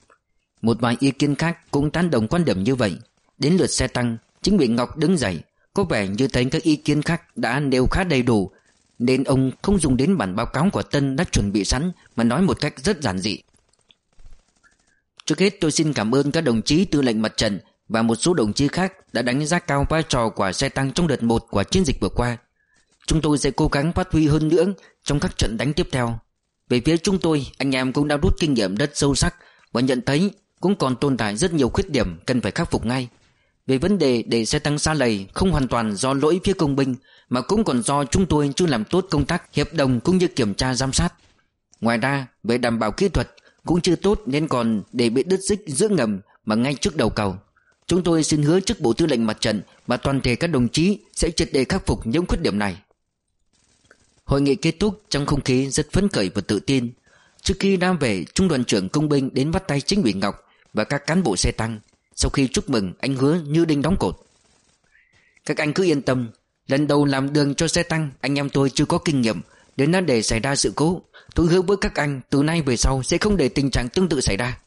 Một vài ý kiến khác cũng tán đồng quan điểm như vậy. Đến lượt xe tăng, chính ủy Ngọc đứng dậy, Có vẻ như thấy các ý kiến khác đã nêu khá đầy đủ, nên ông không dùng đến bản báo cáo của Tân đã chuẩn bị sẵn, mà nói một cách rất giản dị. Trước hết tôi xin cảm ơn các đồng chí tư lệnh mặt trận và một số đồng chí khác đã đánh giá cao vai trò của xe tăng trong đợt một của chiến dịch vừa qua. Chúng tôi sẽ cố gắng phát huy hơn nữa trong các trận đánh tiếp theo. Về phía chúng tôi, anh em cũng đã rút kinh nghiệm rất sâu sắc và nhận thấy cũng còn tồn tại rất nhiều khuyết điểm cần phải khắc phục ngay. Về vấn đề để xe tăng sa lầy không hoàn toàn do lỗi phía công binh, mà cũng còn do chúng tôi chưa làm tốt công tác hiệp đồng cũng như kiểm tra giám sát. Ngoài ra, về đảm bảo kỹ thuật cũng chưa tốt nên còn để bị đứt xích giữa ngầm mà ngay trước đầu cầu. Chúng tôi xin hứa trước Bộ Tư lệnh Mặt trận và toàn thể các đồng chí sẽ triệt để khắc phục những khuyết điểm này. Hội nghị kết thúc trong không khí rất phấn khởi và tự tin. Trước khi ra về, Trung đoàn trưởng công binh đến bắt tay chính ủy Ngọc và các cán bộ xe tăng. Sau khi chúc mừng, anh hứa như đinh đóng cột: các anh cứ yên tâm, lần đầu làm đường cho xe tăng, anh em tôi chưa có kinh nghiệm, đến đã để xảy ra sự cố. Tôi hứa với các anh từ nay về sau sẽ không để tình trạng tương tự xảy ra.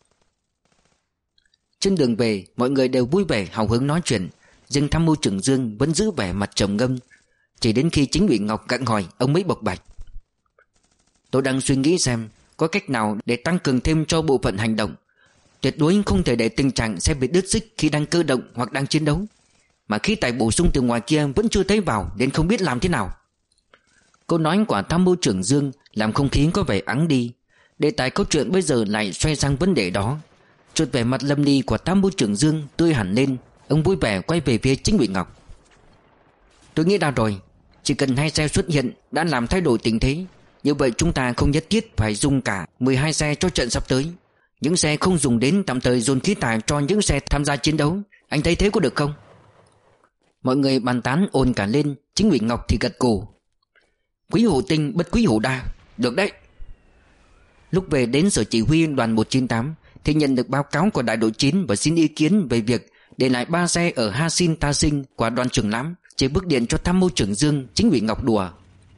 Trên đường về, mọi người đều vui vẻ hào hứng nói chuyện, riêng Tham mưu trưởng Dương vẫn giữ vẻ mặt trầm ngâm. Chỉ đến khi chính ủy Ngọc gặng hỏi, ông mới bộc bạch: tôi đang suy nghĩ xem có cách nào để tăng cường thêm cho bộ phận hành động. Tuyệt đối không thể để tình trạng xe bị đứt xích khi đang cơ động hoặc đang chiến đấu. Mà khí tài bổ sung từ ngoài kia vẫn chưa thấy vào nên không biết làm thế nào. Câu nói của Tham mưu trưởng Dương làm không khí có vẻ ắng đi. Đề tài câu chuyện bây giờ lại xoay sang vấn đề đó. Chợt vẻ mặt lâm ly của Tham mưu trưởng Dương tươi hẳn lên. Ông vui vẻ quay về phía chính ủy Ngọc: tôi nghĩ ra rồi. Chỉ cần hai xe xuất hiện đã làm thay đổi tình thế. Như vậy chúng ta không nhất thiết phải dùng cả mười hai xe cho trận sắp tới. Những xe không dùng đến tạm thời dồn khí tài cho những xe tham gia chiến đấu. Anh thấy thế có được không? Mọi người bàn tán ồn cả lên. Chính ủy Ngọc thì gật gù: quý hổ tinh bất quý hổ đa. Được đấy. Lúc về đến sở chỉ huy đoàn một chín tám thì nhận được báo cáo của đại đội chín và xin ý kiến về việc để lại ba xe ở Ha Sin Ta Sinh của đoàn trưởng Lắm. Chỉ bước điện cho Tham mưu trưởng Dương. Chính ủy Ngọc đùa: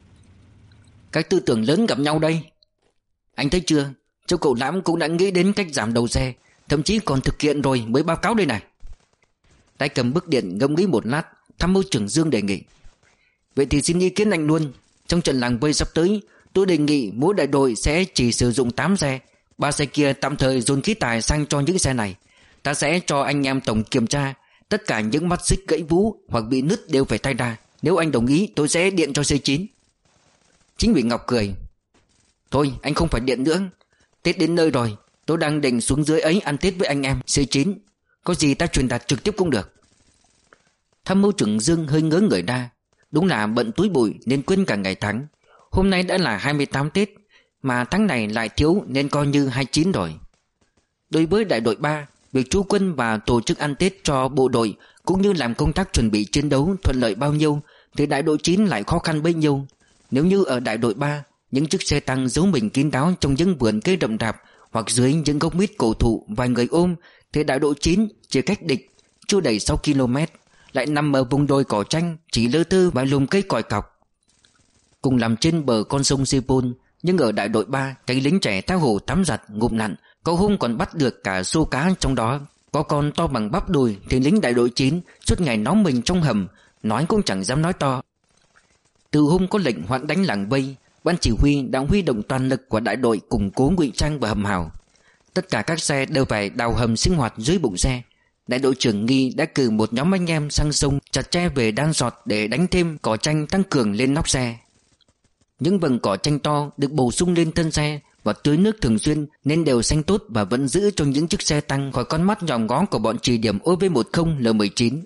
các tư tưởng lớn gặp nhau đây. Anh thấy chưa, châu cậu Lắm cũng đã nghĩ đến cách giảm đầu xe, thậm chí còn thực hiện rồi mới báo cáo đây này. Tay cầm bức điện ngẫm nghĩ một lát, Tham mưu trưởng Dương đề nghị: vậy thì xin ý kiến anh luôn. Trong trận làng vây sắp tới, tôi đề nghị mỗi đại đội sẽ chỉ sử dụng tám xe. Ba xe kia tạm thời dồn khí tài sang cho những xe này. Ta sẽ cho anh em tổng kiểm tra. Tất cả những mắt xích gãy vú hoặc bị nứt đều phải thay ra. Nếu anh đồng ý tôi sẽ điện cho C chín. Chính ủy Ngọc cười: thôi anh không phải điện nữa. Tết đến nơi rồi, tôi đang định xuống dưới ấy ăn Tết với anh em C chín. Có gì ta truyền đạt trực tiếp cũng được. Tham mưu trưởng Dương hơi ngớ người ra. Đúng là bận túi bụi nên quên cả ngày tháng. Hôm nay đã là hai mươi tám Tết, mà tháng này lại thiếu nên coi như hai mươi chín rồi. Đối với đại đội ba, việc trú quân và tổ chức ăn Tết cho bộ đội cũng như làm công tác chuẩn bị chiến đấu thuận lợi bao nhiêu thì đại đội chín lại khó khăn bấy nhiêu. Nếu như ở đại đội ba, những chiếc xe tăng giấu mình kín đáo trong những vườn cây rậm rạp hoặc dưới những gốc mít cổ thụ vài người ôm, thì đại đội chín chỉ cách địch chưa đầy sáu ki lô mét, lại nằm ở vùng đồi cỏ tranh chỉ lơ tơ vài lùm cây còi cọc. Cùng làm trên bờ con sông Sepol, nhưng ở đại đội ba, cánh lính trẻ tha hồ tắm giặt ngụm lặn, có hôm còn bắt được cả xô cá trong đó. Có con to bằng bắp đùi thì lính đại đội chín suốt ngày nóng mình trong hầm, nói cũng chẳng dám nói to. Từ hôm có lệnh hoãn đánh làng vây, ban chỉ huy đã huy động toàn lực của đại đội củng cố ngụy trang và hầm hào. Tất cả các xe đều phải đào hầm sinh hoạt dưới bụng xe. Đại đội trưởng Nghi đã cử một nhóm anh em sang sông chặt tre về đan sọt để đánh thêm cỏ tranh tăng cường lên nóc xe. Những vầng cỏ tranh to được bổ sung lên thân xe và tưới nước thường xuyên nên đều xanh tốt và vẫn giữ cho những chiếc xe tăng khỏi con mắt nhòm ngó của bọn trì điểm O V mười L mười chín.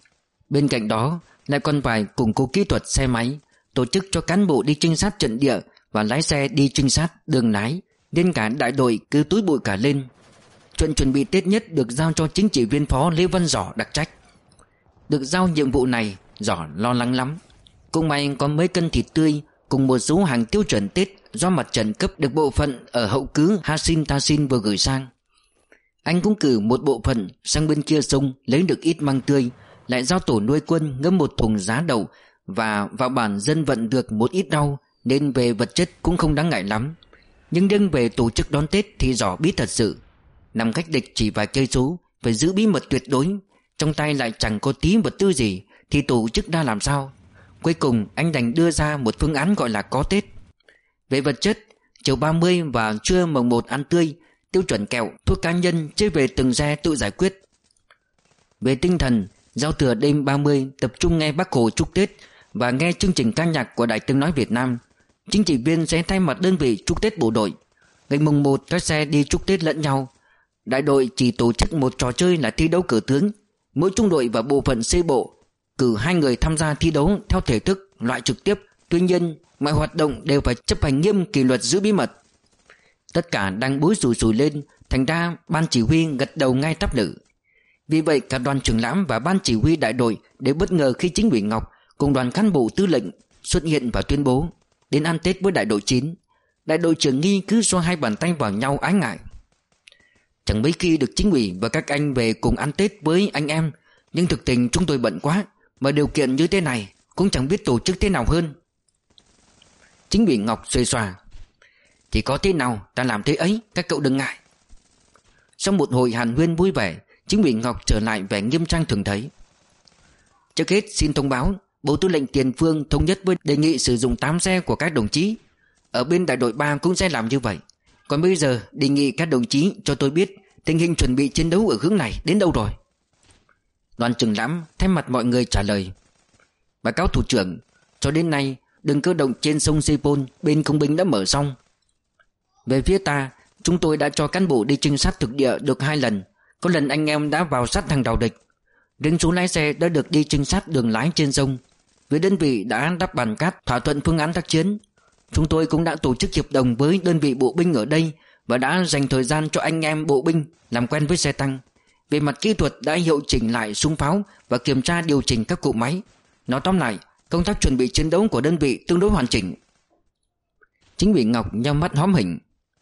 Bên cạnh đó lại còn phải củng cố kỹ thuật xe máy, tổ chức cho cán bộ đi trinh sát trận địa và lái xe đi trinh sát đường lái, nên cả đại đội cứ túi bụi cả lên. Chuyện chuẩn bị Tết nhất được giao cho chính trị viên phó Lê Văn Giỏ đặc trách. Được giao nhiệm vụ này, Giỏ lo lắng lắm. Cũng may có mấy cân thịt tươi cùng một số hàng tiêu chuẩn Tết do mặt trận cấp được bộ phận ở hậu cứ Ha Sin Ta Sin vừa gửi sang. Anh cũng cử một bộ phận sang bên kia sông lấy được ít măng tươi, lại giao tổ nuôi quân ngâm một thùng giá đậu và vào bản dân vận được một ít rau, nên về vật chất cũng không đáng ngại lắm. Nhưng riêng về tổ chức đón Tết thì Giỏ biết thật sự. Nằm cách địch chỉ vài cây số, phải giữ bí mật tuyệt đối, trong tay lại chẳng có tí vật tư gì, thì tổ chức ra làm sao? Cuối cùng anh đành đưa ra một phương án gọi là có Tết. Về vật chất, chiều ba mươi và trưa mồng một ăn tươi, tiêu chuẩn kẹo, thuốc cá nhân chia về từng xe tự giải quyết. Về tinh thần, giao thừa đêm ba mươi tập trung nghe Bác Hồ chúc Tết và nghe chương trình ca nhạc của Đài Tiếng Nói Việt Nam. Chính trị viên sẽ thay mặt đơn vị chúc Tết bộ đội. Ngày mùng một các xe đi chúc Tết lẫn nhau. Đại đội chỉ tổ chức một trò chơi là thi đấu cử tướng. Mỗi trung đội và bộ phận C bộ cử hai người tham gia thi đấu theo thể thức, loại trực tiếp. Tuy nhiên mọi hoạt động đều phải chấp hành nghiêm kỷ luật giữ bí mật. Tất cả đang bối rùi rùi lên, thành ra ban chỉ huy gật đầu ngay tắp lự. Vì vậy cả đoàn trưởng lãm và ban chỉ huy đại đội đều bất ngờ khi chính ủy Ngọc cùng đoàn cán bộ tư lệnh xuất hiện và tuyên bố đến ăn Tết với đại đội chín. Đại đội trưởng Nghi cứ xoa hai bàn tay vào nhau ái ngại. Chẳng mấy khi được chính ủy và các anh về cùng ăn Tết với anh em, nhưng thực tình chúng tôi bận quá, mà điều kiện như thế này cũng chẳng biết tổ chức thế nào hơn. Chính ủy Ngọc xuề xòa. Thì có thế nào ta làm thế ấy, các cậu đừng ngại. Sau một hồi hàn huyên vui vẻ, chính ủy Ngọc trở lại vẻ nghiêm trang thường thấy. Trước hết xin thông báo, Bộ Tư lệnh Tiền Phương thống nhất với đề nghị sử dụng tám xe của các đồng chí. Ở bên đại đội ba cũng sẽ làm như vậy. Còn bây giờ đề nghị các đồng chí cho tôi biết tình hình chuẩn bị chiến đấu ở hướng này đến đâu rồi. Đoàn trưởng lãm thay mặt mọi người trả lời. Báo cáo thủ trưởng, cho đến nay đường cơ động trên sông Sepol bên công binh đã mở xong. Về phía ta, chúng tôi đã cho cán bộ đi trinh sát thực địa được hai lần. Có lần anh em đã vào sát hàng đầu địch. Riêng số lái xe đã được đi trinh sát đường lái trên sông. Với đơn vị đã đắp bàn cát thỏa thuận phương án tác chiến. Chúng tôi cũng đã tổ chức hiệp đồng với đơn vị bộ binh ở đây và đã dành thời gian cho anh em bộ binh làm quen với xe tăng. Về mặt kỹ thuật đã hiệu chỉnh lại súng pháo và kiểm tra điều chỉnh các cỗ máy. Nói tóm lại, công tác chuẩn bị chiến đấu của đơn vị tương đối hoàn chỉnh. Chính ủy Ngọc nhắm mắt hóm hỉnh.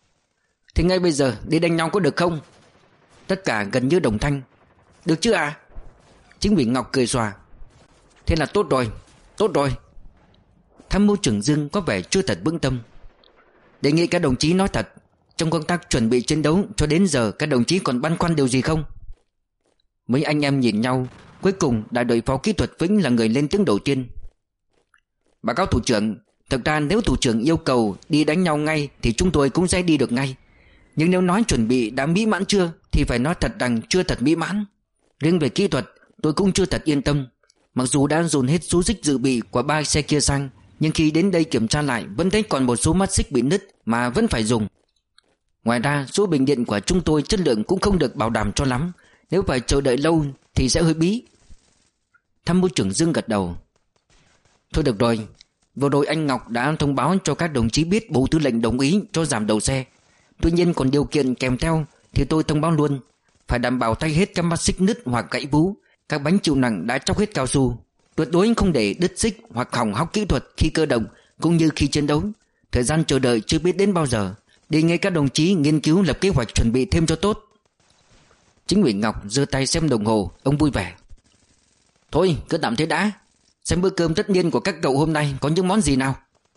Thì ngay bây giờ đi đánh nhau có được không? Tất cả gần như đồng thanh. Được chứ à? Chính ủy Ngọc cười xòa. Thế là tốt rồi, tốt rồi. Tham mưu trưởng Dương có vẻ chưa thật vững tâm. Đề nghị các đồng chí nói thật, trong công tác chuẩn bị chiến đấu cho đến giờ các đồng chí còn băn khoăn điều gì không? Mấy anh em nhìn nhau. Cuối cùng đại đội phó kỹ thuật Vĩnh là người lên tiếng đầu tiên. Báo cáo thủ trưởng, thực ra nếu thủ trưởng yêu cầu đi đánh nhau ngay thì chúng tôi cũng sẽ đi được ngay. Nhưng nếu nói chuẩn bị đã mỹ mãn chưa thì phải nói thật rằng chưa thật mỹ mãn. Riêng về kỹ thuật tôi cũng chưa thật yên tâm. Mặc dù đã dồn hết số xích dự bị của ba xe kia sang, nhưng khi đến đây kiểm tra lại vẫn thấy còn một số mắt xích bị nứt mà vẫn phải dùng. Ngoài ra số bình điện của chúng tôi chất lượng cũng không được bảo đảm cho lắm. Nếu phải chờ đợi lâu thì sẽ hơi bí. Tham mưu trưởng Dương gật đầu. Thôi được rồi, vừa rồi anh Ngọc đã thông báo cho các đồng chí biết Bộ Tư lệnh đồng ý cho giảm đầu xe. Tuy nhiên còn điều kiện kèm theo thì tôi thông báo luôn. Phải đảm bảo thay hết các mắt xích nứt hoặc gãy vú. Các bánh chịu nặng đã chóc hết cao su. Tuyệt đối không để đứt xích hoặc hỏng hóc kỹ thuật khi cơ động cũng như khi chiến đấu. Thời gian chờ đợi chưa biết đến bao giờ. Đề nghị các đồng chí nghiên cứu lập kế hoạch chuẩn bị thêm cho tốt. Chính ủy Ngọc giơ tay xem đồng hồ. Ông vui vẻ. Thôi cứ tạm thế đã. Xem bữa cơm tất niên của các cậu hôm nay có những món gì nào.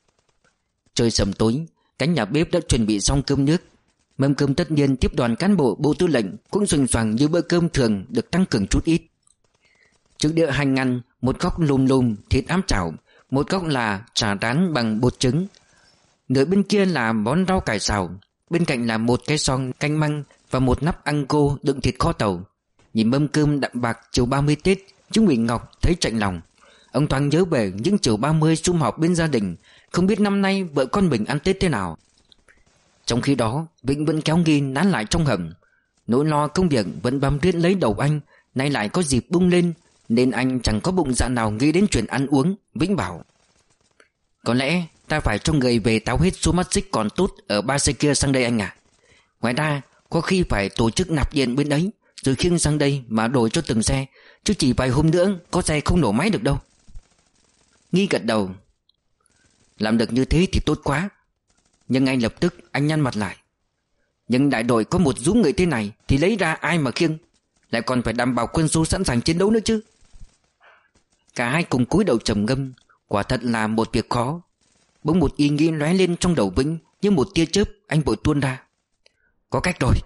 Trời sầm tối, cánh nhà bếp đã chuẩn bị xong cơm nước. Mâm cơm tất niên tiếp đoàn cán bộ Bộ Tư lệnh cũng xoành xoàng như bữa cơm thường được tăng cường chút ít. Trước đĩa hành ngăn, một góc lùm lùm thịt ám chảo, một góc là chả rán bằng bột trứng. Nửa bên kia là món rau cải xào, bên cạnh là một cái son canh măng và một nắp ăn cô đựng thịt kho tàu. Nhìn mâm cơm đạm bạc chiều ba mươi Tết, Trung ủy Ngọc thấy chạnh lòng. Ông thoáng nhớ về những chiều ba mươi sum họp bên gia đình, không biết năm nay vợ con mình ăn Tết thế nào. Trong khi đó Vĩnh vẫn kéo Nghi nán lại trong hầm. Nỗi lo công việc vẫn bám riết lấy đầu anh, nay lại có dịp bung lên, nên anh chẳng có bụng dạ nào nghĩ đến chuyện ăn uống. Vĩnh bảo: có lẽ ta phải cho người về táo hết số mắt xích còn tốt ở ba xe kia sang đây anh ạ. Ngoài ra có khi phải tổ chức nạp điện bên đấy rồi khiêng sang đây mà đổi cho từng xe, chứ chỉ vài hôm nữa có xe không nổ máy được đâu. Nghi gật đầu. Làm được như thế thì tốt quá. Nhưng ngay lập tức anh nhăn mặt lại. Nhưng đại đội có một dũng người thế này thì lấy ra ai mà khiêng, lại còn phải đảm bảo quân số sẵn sàng chiến đấu nữa chứ. Cả hai cùng cúi đầu trầm ngâm. Quả thật là một việc khó. Bỗng một ý nghĩ lóe lên trong đầu Vĩnh như một tia chớp. Anh vội tuôn ra: có cách rồi.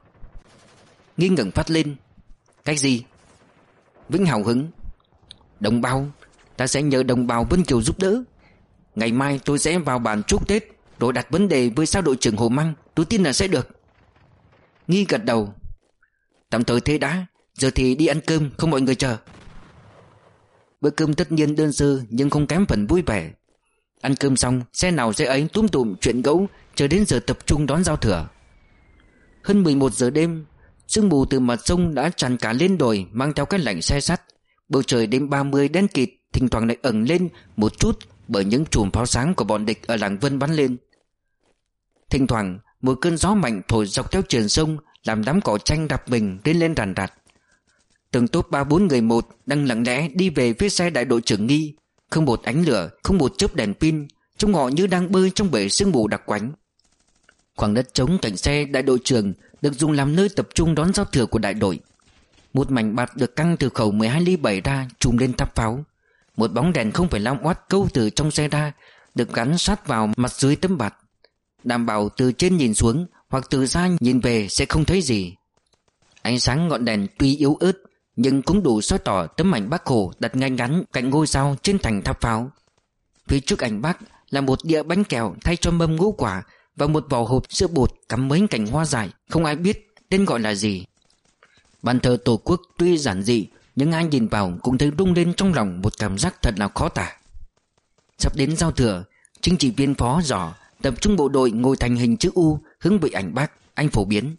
Nghi ngẩng phát lên. Cách gì? Vĩnh hào hứng: đồng bào, ta sẽ nhờ đồng bào Vân Kiều giúp đỡ. Ngày mai tôi sẽ vào bản chúc Tết rồi đặt vấn đề với sao đội trưởng Hồ Măng, tôi tin là sẽ được. Nghi gật đầu. Tạm thời thế đã, giờ thì đi ăn cơm, không mọi người chờ. Bữa cơm tất nhiên đơn sơ nhưng không kém phần vui vẻ. Ăn cơm xong, xe nào xe ấy túm tụm chuyện gẫu, chờ đến giờ tập trung đón giao thừa. Hơn mười một giờ đêm, sương mù từ mặt sông đã tràn cả lên đồi, mang theo cái lạnh se sắt. Bầu trời đêm ba mươi đen kịt, thỉnh thoảng lại ẩn lên một chút bởi những chùm pháo sáng của bọn địch ở làng Vân bắn lên. Thỉnh thoảng một cơn gió mạnh thổi dọc theo triền sông, làm đám cỏ tranh đạp mình lên lên ràn rạt. Từng tốp ba bốn người một đang lặng lẽ đi về phía xe đại đội trưởng Nghi. Không một ánh lửa, không một chớp đèn pin, trông họ như đang bơi trong bể sương mù đặc quánh. Khoảng đất trống cạnh xe đại đội trưởng được dùng làm nơi tập trung đón giao thừa của đại đội. Một mảnh bạt được căng từ khẩu mười hai ly bảy ra chùm lên tháp pháo. Một bóng đèn không phải lam oát câu từ trong xe ra, được gắn sát vào mặt dưới tấm bạt, đảm bảo từ trên nhìn xuống hoặc từ xa nhìn về sẽ không thấy gì. Ánh sáng ngọn đèn tuy yếu ớt nhưng cũng đủ soi tỏ tấm ảnh Bác Hồ đặt ngay ngắn cạnh ngôi sao trên thành tháp pháo. Phía trước ảnh Bác là một đĩa bánh kẹo thay cho mâm ngũ quả và một vỏ hộp sữa bột cắm mấy cành hoa dại, không ai biết tên gọi là gì. Bàn thờ Tổ quốc tuy giản dị nhưng ai nhìn vào cũng thấy rung lên trong lòng một cảm giác thật là khó tả. Sắp đến giao thừa, chính trị viên phó Giỏ tập trung bộ đội ngồi thành hình chữ U hướng về ảnh Bác. Anh phổ biến: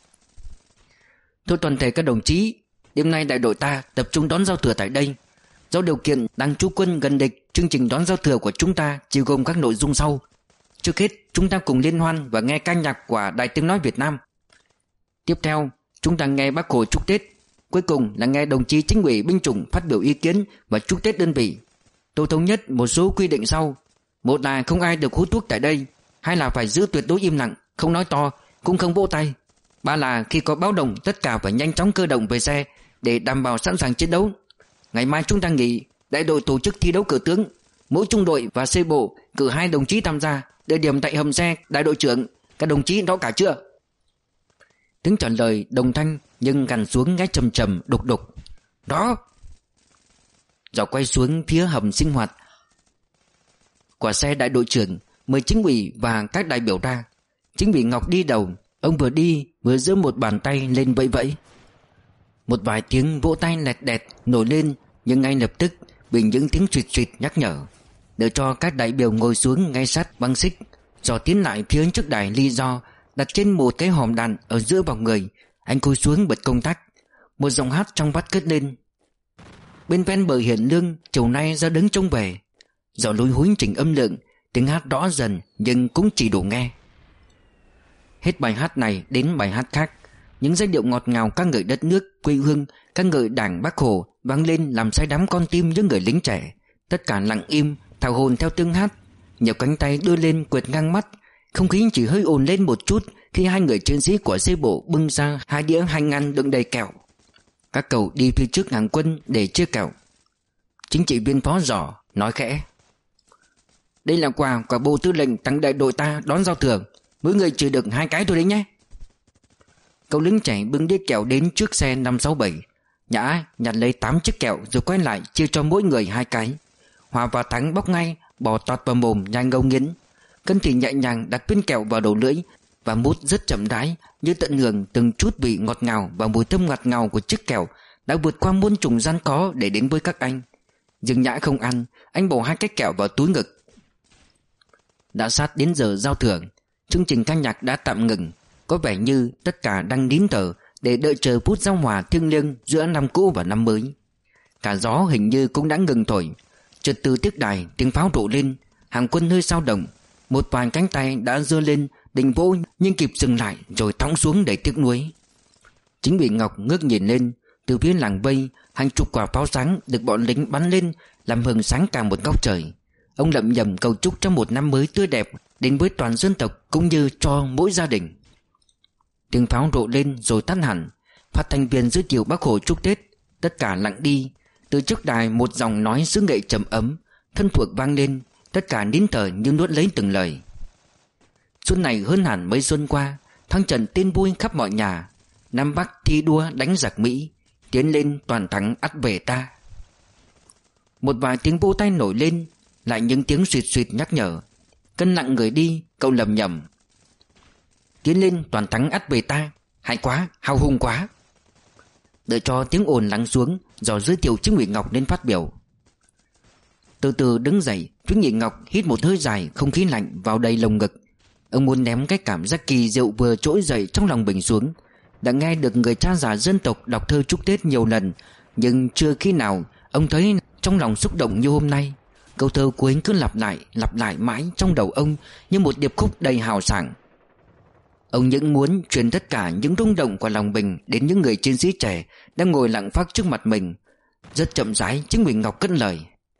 Thưa toàn thể các đồng chí, đêm nay đại đội ta tập trung đón giao thừa tại đây. Do điều kiện đang trú quân gần địch, chương trình đón giao thừa của chúng ta chỉ gồm các nội dung sau. Trước hết, chúng ta cùng liên hoan và nghe ca nhạc của Đài Tiếng Nói Việt Nam. Tiếp theo, chúng ta nghe Bác Hồ chúc Tết. Cuối cùng là nghe đồng chí chính ủy binh chủng phát biểu ý kiến và chúc Tết đơn vị. Tôi thống nhất một số quy định sau: một là không ai được hút thuốc tại đây, hai là phải giữ tuyệt đối im lặng, không nói to, cũng không vỗ tay. Ba là khi có báo động tất cả phải nhanh chóng cơ động về xe để đảm bảo sẵn sàng chiến đấu. Ngày mai chúng ta nghỉ, đại đội tổ chức thi đấu cờ tướng. Mỗi trung đội và xe bộ cử hai đồng chí tham gia, địa điểm tại hầm xe đại đội trưởng. Các đồng chí rõ cả chưa? Tiếng trả lời đồng thanh nhưng gằn xuống nghe trầm trầm đục đục: Đó. Rồi quay xuống phía hầm sinh hoạt của xe đại đội trưởng, mời chính ủy và các đại biểu ra. Chính ủy Ngọc đi đầu. Ông vừa đi vừa giơ một bàn tay lên vẫy vẫy. Một vài tiếng vỗ tay lẹt đẹt nổi lên, nhưng ngay lập tức bị những tiếng suýt suýt nhắc nhở, để cho các đại biểu ngồi xuống ngay sát băng xích. Rồi tiến lại phía trước đài lý do đặt trên một cái hòm đàn ở giữa vòng người. Anh cúi xuống bật công tắc. Một giọng hát trong vắt cất lên: Bên ven bờ Hiền Lương chiều nay ra đứng trông về. Rồi lối húi chỉnh âm lượng, tiếng hát rõ dần nhưng cũng chỉ đủ nghe. Hết bài hát này đến bài hát khác, những giai điệu ngọt ngào ca ngợi đất nước, quê hương, ca ngợi Đảng Bác Hồ vang lên làm say đắm con tim những người lính trẻ. Tất cả lặng im, thao hồn theo tiếng hát. Nhiều cánh tay đưa lên quệt ngang mắt. Không khí chỉ hơi ồn lên một chút khi hai người chiến sĩ của xe bộ bưng ra hai đĩa hành ăn đựng đầy kẹo. Các cậu đi phía trước hàng quân để chia kẹo. Chính trị viên phó Giỏ nói khẽ: Đây là quà của Bộ Tư lệnh tặng đại đội ta đón giao thừa. Mỗi người chỉ được hai cái thôi đấy nhé. Cậu lính trẻ bưng đĩa kẹo đến trước xe năm sáu bảy. Nhã nhặt lấy tám chiếc kẹo rồi quay lại chia cho mỗi người hai cái. Hòa và Thắng bóc ngay, bỏ toạt vào mồm nhanh ngấu nghiến. Cân thì nhẹ nhàng đặt viên kẹo vào đầu lưỡi và mút rất chậm rãi, như tận hưởng từng chút vị ngọt ngào và mùi thơm ngọt ngào của chiếc kẹo đã vượt qua muôn trùng gian khó để đến với các anh. Nhưng Nhã không ăn, anh bỏ hai cái kẹo vào túi ngực. Đã sát đến giờ giao thừa, chương trình ca nhạc đã tạm ngừng. Có vẻ như tất cả đang nín thở để đợi chờ phút giao hòa thiêng liêng giữa năm cũ và năm mới. Cả gió hình như cũng đã ngừng thổi. Chợt từ tiếc đài tiếng pháo rộ lên, hàng quân hơi sao động. Một vài cánh tay đã giơ lên định vỗ nhưng kịp dừng lại rồi thõng xuống để tiếc nuối. Chính ủy Ngọc ngước nhìn lên. Từ phía làng vây, hàng chục quả pháo sáng được bọn lính bắn lên làm hừng sáng cả một góc trời. Ông lẩm nhẩm cầu chúc cho một năm mới tươi đẹp đến với toàn dân tộc cũng như cho mỗi gia đình. Tiếng pháo rộ lên rồi tắt hẳn. Phát thanh viên giới thiệu Bác Hồ chúc Tết. Tất cả lặng đi. Từ trước đài một dòng nói xứ nghệ trầm ấm thân thuộc vang lên. Tất cả nín thở như nuốt lấy từng lời. Xuân này hơn hẳn mấy xuân qua, thắng trận tin vui khắp mọi nhà. Nam Bắc thi đua đánh giặc Mỹ, tiến lên toàn thắng ắt về ta. Một vài tiếng vỗ tay nổi lên, lại những tiếng suýt suýt nhắc nhở. Cân nặng người đi, cậu lầm nhầm. Tiến lên, toàn thắng ắt về ta. Hay quá, hào hùng quá. Đợi cho tiếng ồn lắng xuống, rồi giới thiệu Chính ủy Ngọc lên phát biểu. Từ từ đứng dậy, Chính ủy Ngọc hít một hơi dài, không khí lạnh vào đầy lồng ngực. Ông muốn ném cái cảm giác kỳ diệu vừa trỗi dậy trong lòng mình xuống. Đã nghe được người cha già dân tộc đọc thơ chúc Tết nhiều lần, nhưng chưa khi nào ông thấy trong lòng xúc động như hôm nay. Câu thơ của anh cứ lặp lại, lặp lại mãi trong đầu ông như một điệp khúc đầy hào sảng. Ông những muốn truyền tất cả những rung động của lòng mình đến những người chiến sĩ trẻ đang ngồi lặng phác trước mặt mình. Rất chậm rãi, Chính ủy Ngọc cất lời.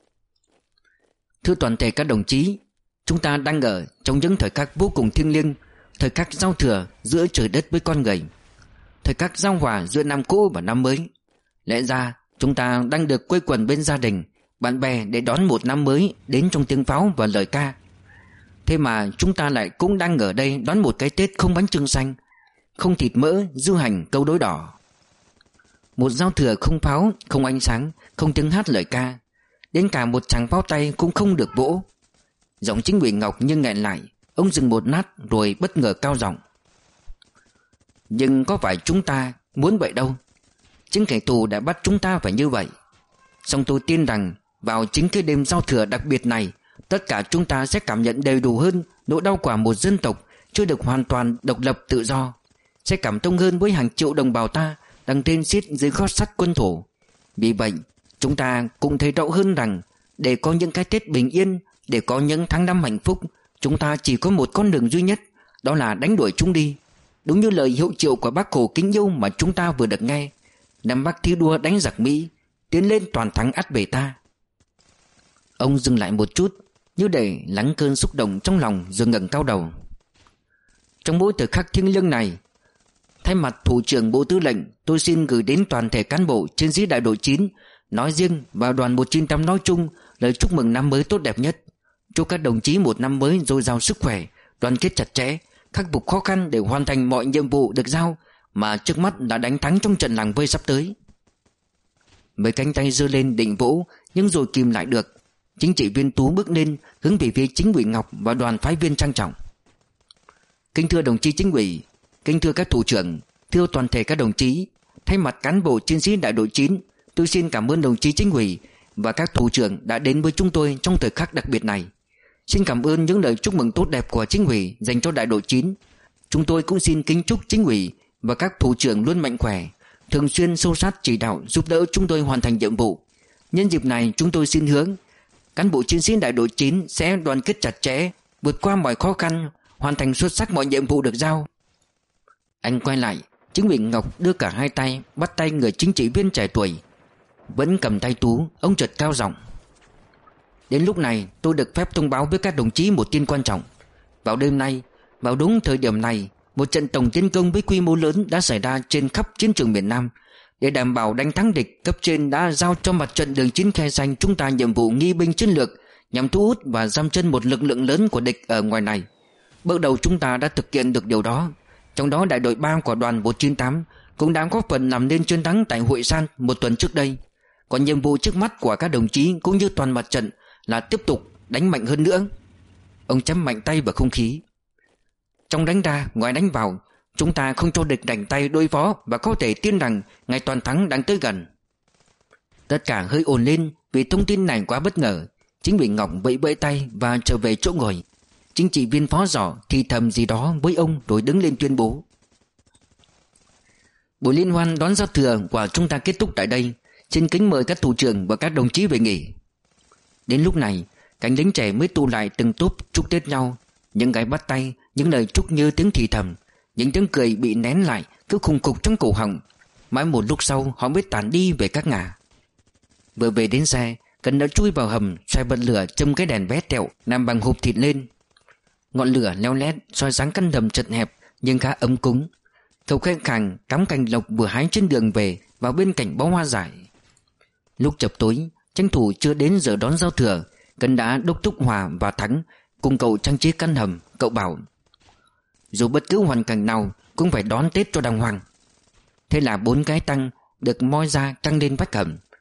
Thưa toàn thể các đồng chí, chúng ta đang ở trong những thời khắc vô cùng thiêng liêng, thời khắc giao thừa giữa trời đất với con người, thời khắc giao hòa giữa năm cũ và năm mới. Lẽ ra chúng ta đang được quây quần bên gia đình, bạn bè để đón một năm mới đến trong tiếng pháo và lời ca. Thế mà chúng ta lại cũng đang ở đây đón một cái Tết không bánh chưng xanh, không thịt mỡ, dưa hành, câu đối đỏ. Một giao thừa không pháo, không ánh sáng, không tiếng hát lời ca, đến cả một tràng pháo tay cũng không được vỗ. Giọng Chính ủy Ngọc nhưng nghẹn lại. Ông dừng một lát rồi bất ngờ cao giọng. Nhưng có phải chúng ta muốn vậy đâu. Chính kẻ thù đã bắt chúng ta phải như vậy. Song tôi tin rằng vào chính cái đêm giao thừa đặc biệt này, tất cả chúng ta sẽ cảm nhận đầy đủ hơn nỗi đau của một dân tộc chưa được hoàn toàn độc lập tự do, sẽ cảm thông hơn với hàng triệu đồng bào ta đang tên xiết dưới gót sắt quân thổ. Vì vậy chúng ta cũng thấy rõ hơn rằng để có những cái Tết bình yên, để có những tháng năm hạnh phúc, chúng ta chỉ có một con đường duy nhất, đó là đánh đuổi chúng đi. Đúng như lời hiệu triệu của Bác Hồ kính yêu mà chúng ta vừa được nghe. Nam Bắc thi đua đánh giặc Mỹ, tiến lên toàn thắng ắt về ta. Ông dừng lại một chút, như để lắng cơn xúc động trong lòng, rồi ngẩng cao đầu. Trong mỗi thời khắc thiêng liêng này, thay mặt Thủ trưởng Bộ Tư lệnh, tôi xin gửi đến toàn thể cán bộ chiến sĩ đại đội chín nói riêng và đoàn một chín tám nói chung lời chúc mừng năm mới tốt đẹp nhất. Chúc các đồng chí một năm mới dồi dào sức khỏe, đoàn kết chặt chẽ, khắc phục khó khăn để hoàn thành mọi nhiệm vụ được giao, mà trước mắt đã đánh thắng trong trận làng vây sắp tới. Mấy cánh tay giơ lên định vỗ, nhưng rồi kìm lại được. Chính trị viên Tú bước lên, hướng về phía Chính ủy Ngọc và đoàn phái viên trang trọng. Kính thưa đồng chí Chính ủy, kính thưa các thủ trưởng, thưa toàn thể các đồng chí, thay mặt cán bộ chiến sĩ đại đội chín, tôi xin cảm ơn đồng chí Chính ủy và các thủ trưởng đã đến với chúng tôi trong thời khắc đặc biệt này. Xin cảm ơn những lời chúc mừng tốt đẹp của Chính ủy dành cho đại đội chín. Chúng tôi cũng xin kính chúc Chính ủy và các thủ trưởng luôn mạnh khỏe, thường xuyên sâu sát chỉ đạo giúp đỡ chúng tôi hoàn thành nhiệm vụ. Nhân dịp này chúng tôi xin hứa cán bộ chiến sĩ đại đội chín sẽ đoàn kết chặt chẽ, vượt qua mọi khó khăn, hoàn thành xuất sắc mọi nhiệm vụ được giao. Anh quay lại, Chính ủy Ngọc đưa cả hai tay bắt tay người chính trị viên trẻ tuổi. Vẫn cầm tay Tú, ông chợt cao giọng. Đến lúc này tôi được phép thông báo với các đồng chí một tin quan trọng. Vào đêm nay, vào đúng thời điểm này, một trận tổng tiến công với quy mô lớn đã xảy ra trên khắp chiến trường miền Nam. Để đảm bảo đánh thắng địch, cấp trên đã giao cho mặt trận đường chín Khe Xanh chúng ta nhiệm vụ nghi binh chiến lược nhằm thu hút và giam chân một lực lượng lớn của địch ở ngoài này. Bước đầu chúng ta đã thực hiện được điều đó. Trong đó đại đội ba của đoàn một chín tám cũng đã góp phần làm nên chiến thắng tại Hội San một tuần trước đây. Còn nhiệm vụ trước mắt của các đồng chí cũng như toàn mặt trận là tiếp tục đánh mạnh hơn nữa. Ông chấm mạnh tay vào không khí. Trong đánh ra, ngoài đánh vào, chúng ta không cho địch đành tay đối phó và có thể tin rằng ngày toàn thắng đang tới gần. Tất cả hơi ồn lên vì thông tin này quá bất ngờ. Chính ủy Ngọc vẫy vẫy tay và trở về chỗ ngồi. Chính trị viên Phó Giỏ thì thầm gì đó với ông rồi đứng lên tuyên bố. Buổi liên hoan đón giao thừa của chúng ta kết thúc tại đây. Xin kính mời các thủ trưởng và các đồng chí về nghỉ. Đến lúc này, cánh lính trẻ mới tụ lại từng tốp chúc Tết nhau. Những cái bắt tay, những lời chúc như tiếng thì thầm, những tiếng cười bị nén lại cứ khùng khục trong cổ họng. Mãi một lúc sau họ mới tản đi về các ngả. Vừa về đến xe, Cần đã chui vào hầm, xoay bật lửa châm cái đèn vé tẹo làm bằng hộp thịt lên. Ngọn lửa leo lét soi sáng căn hầm chật hẹp nhưng khá ấm cúng. Cậu khẽ khàng cắm cành lộc vừa hái trên đường về vào bên cạnh bó hoa dại. Lúc chập tối, tranh thủ chưa đến giờ đón giao thừa, Cần đã đốc thúc Hòa và Thắng cùng cậu trang trí căn hầm. Cậu bảo dù bất cứ hoàn cảnh nào cũng phải đón Tết cho đàng hoàng. Thế là bốn cái tăng được moi ra căng lên vách hầm.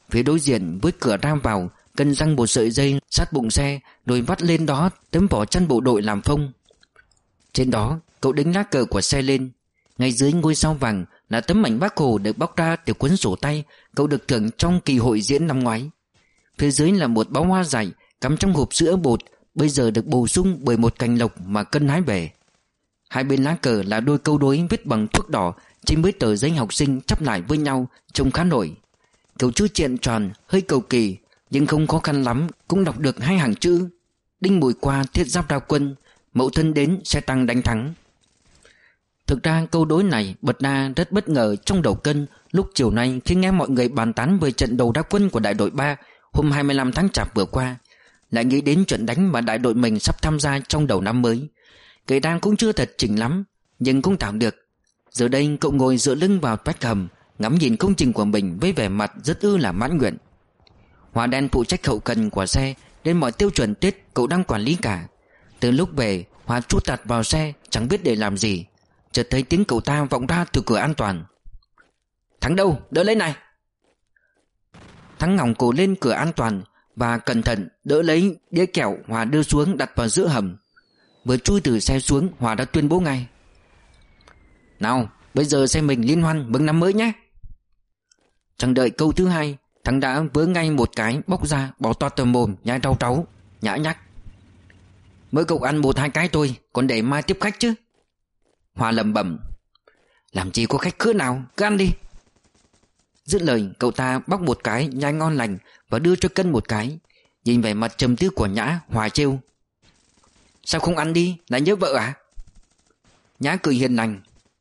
Phía đối diện với cửa ra vào, Cân giăng một sợi dây sát bụng xe, rồi vắt lên đó tấm vỏ chăn bộ đội làm phông. Trên đó cậu đính lá cờ của xe lên. Ngay dưới ngôi sao vàng là tấm ảnh Bác Hồ được bóc ra từ cuốn sổ tay cậu được thưởng trong kỳ hội diễn năm ngoái. Phía dưới là một bó hoa dại cắm trong hộp sữa bột, bây giờ được bổ sung bởi một cành lộc mà Cân hái về. Hai bên lá cờ là đôi câu đối viết bằng thuốc đỏ trên mấy tờ giấy học sinh chắp lại với nhau, trông khá nổi. Kiểu chữ triện tròn hơi cầu kỳ, nhưng không khó khăn lắm cũng đọc được hai hàng chữ: Đinh Mùi qua thiết giáp ra quân, Mậu Thân đến xe tăng đánh thắng. Thực ra câu đối này bật ra rất bất ngờ trong đầu Cân lúc chiều nay khi nghe mọi người bàn tán về trận đầu ra quân của đại đội ba hôm hai mươi lăm tháng Chạp vừa qua. Lại nghĩ đến trận đánh mà đại đội mình sắp tham gia trong đầu năm mới. Cây đang cũng chưa thật chỉnh lắm, nhưng cũng tạm được. Giờ đây cậu ngồi dựa lưng vào vách hầm, ngắm nhìn công trình của mình với vẻ mặt rất ư là mãn nguyện. Hòa đen phụ trách hậu cần của xe, nên mọi tiêu chuẩn Tết cậu đang quản lý cả. Từ lúc về, Hòa chút tạt vào xe chẳng biết để làm gì, chợt thấy tiếng cậu ta vọng ra từ cửa an toàn. Thắng đâu, đỡ lấy này. Thắng ngỏng cổ lên cửa an toàn và cẩn thận đỡ lấy đĩa kẹo Hòa đưa xuống đặt vào giữa hầm. Vừa chui từ xe xuống, Hòa đã tuyên bố ngay: Nào, bây giờ xe mình liên hoan mừng năm mới nhé. Chẳng đợi câu thứ hai, Thắng đã vớ ngay một cái bóc ra, bỏ toát tầm mồm, nhai rau ráu, nhã nhắc: Mới cậu ăn một hai cái thôi, còn để mai tiếp khách chứ. Hòa lẩm bẩm: Làm chi có khách khứa nào, cứ ăn đi. Dứt lời, cậu ta bóc một cái nhai ngon lành và đưa cho Cân một cái. Nhìn vẻ mặt trầm tư của Nhã, Hòa trêu: Sao không ăn đi, lại nhớ vợ à? Nhã cười hiền lành: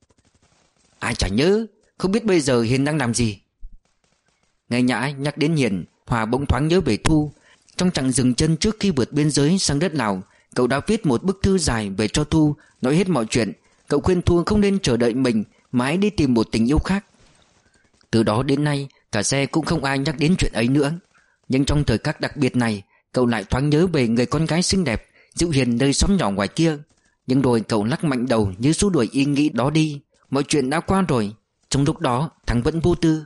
Ai chả nhớ, không biết bây giờ Hiền đang làm gì. Nghe Nhã nhắc đến Hiền, Hòa bỗng thoáng nhớ về Thu. Trong chặng dừng chân trước khi vượt biên giới sang đất Lào, cậu đã viết một bức thư dài về cho Thu, nói hết mọi chuyện. Cậu khuyên Thu không nên chờ đợi mình mà hãy đi tìm một tình yêu khác. Từ đó đến nay, cả xe cũng không ai nhắc đến chuyện ấy nữa. Nhưng trong thời khắc đặc biệt này, cậu lại thoáng nhớ về người con gái xinh đẹp, dịu hiền nơi xóm nhỏ ngoài kia. Nhưng rồi cậu lắc mạnh đầu như xua đuổi ý nghĩ đó đi. Mọi chuyện đã qua rồi. Trong lúc đó, Thắng vẫn vô tư.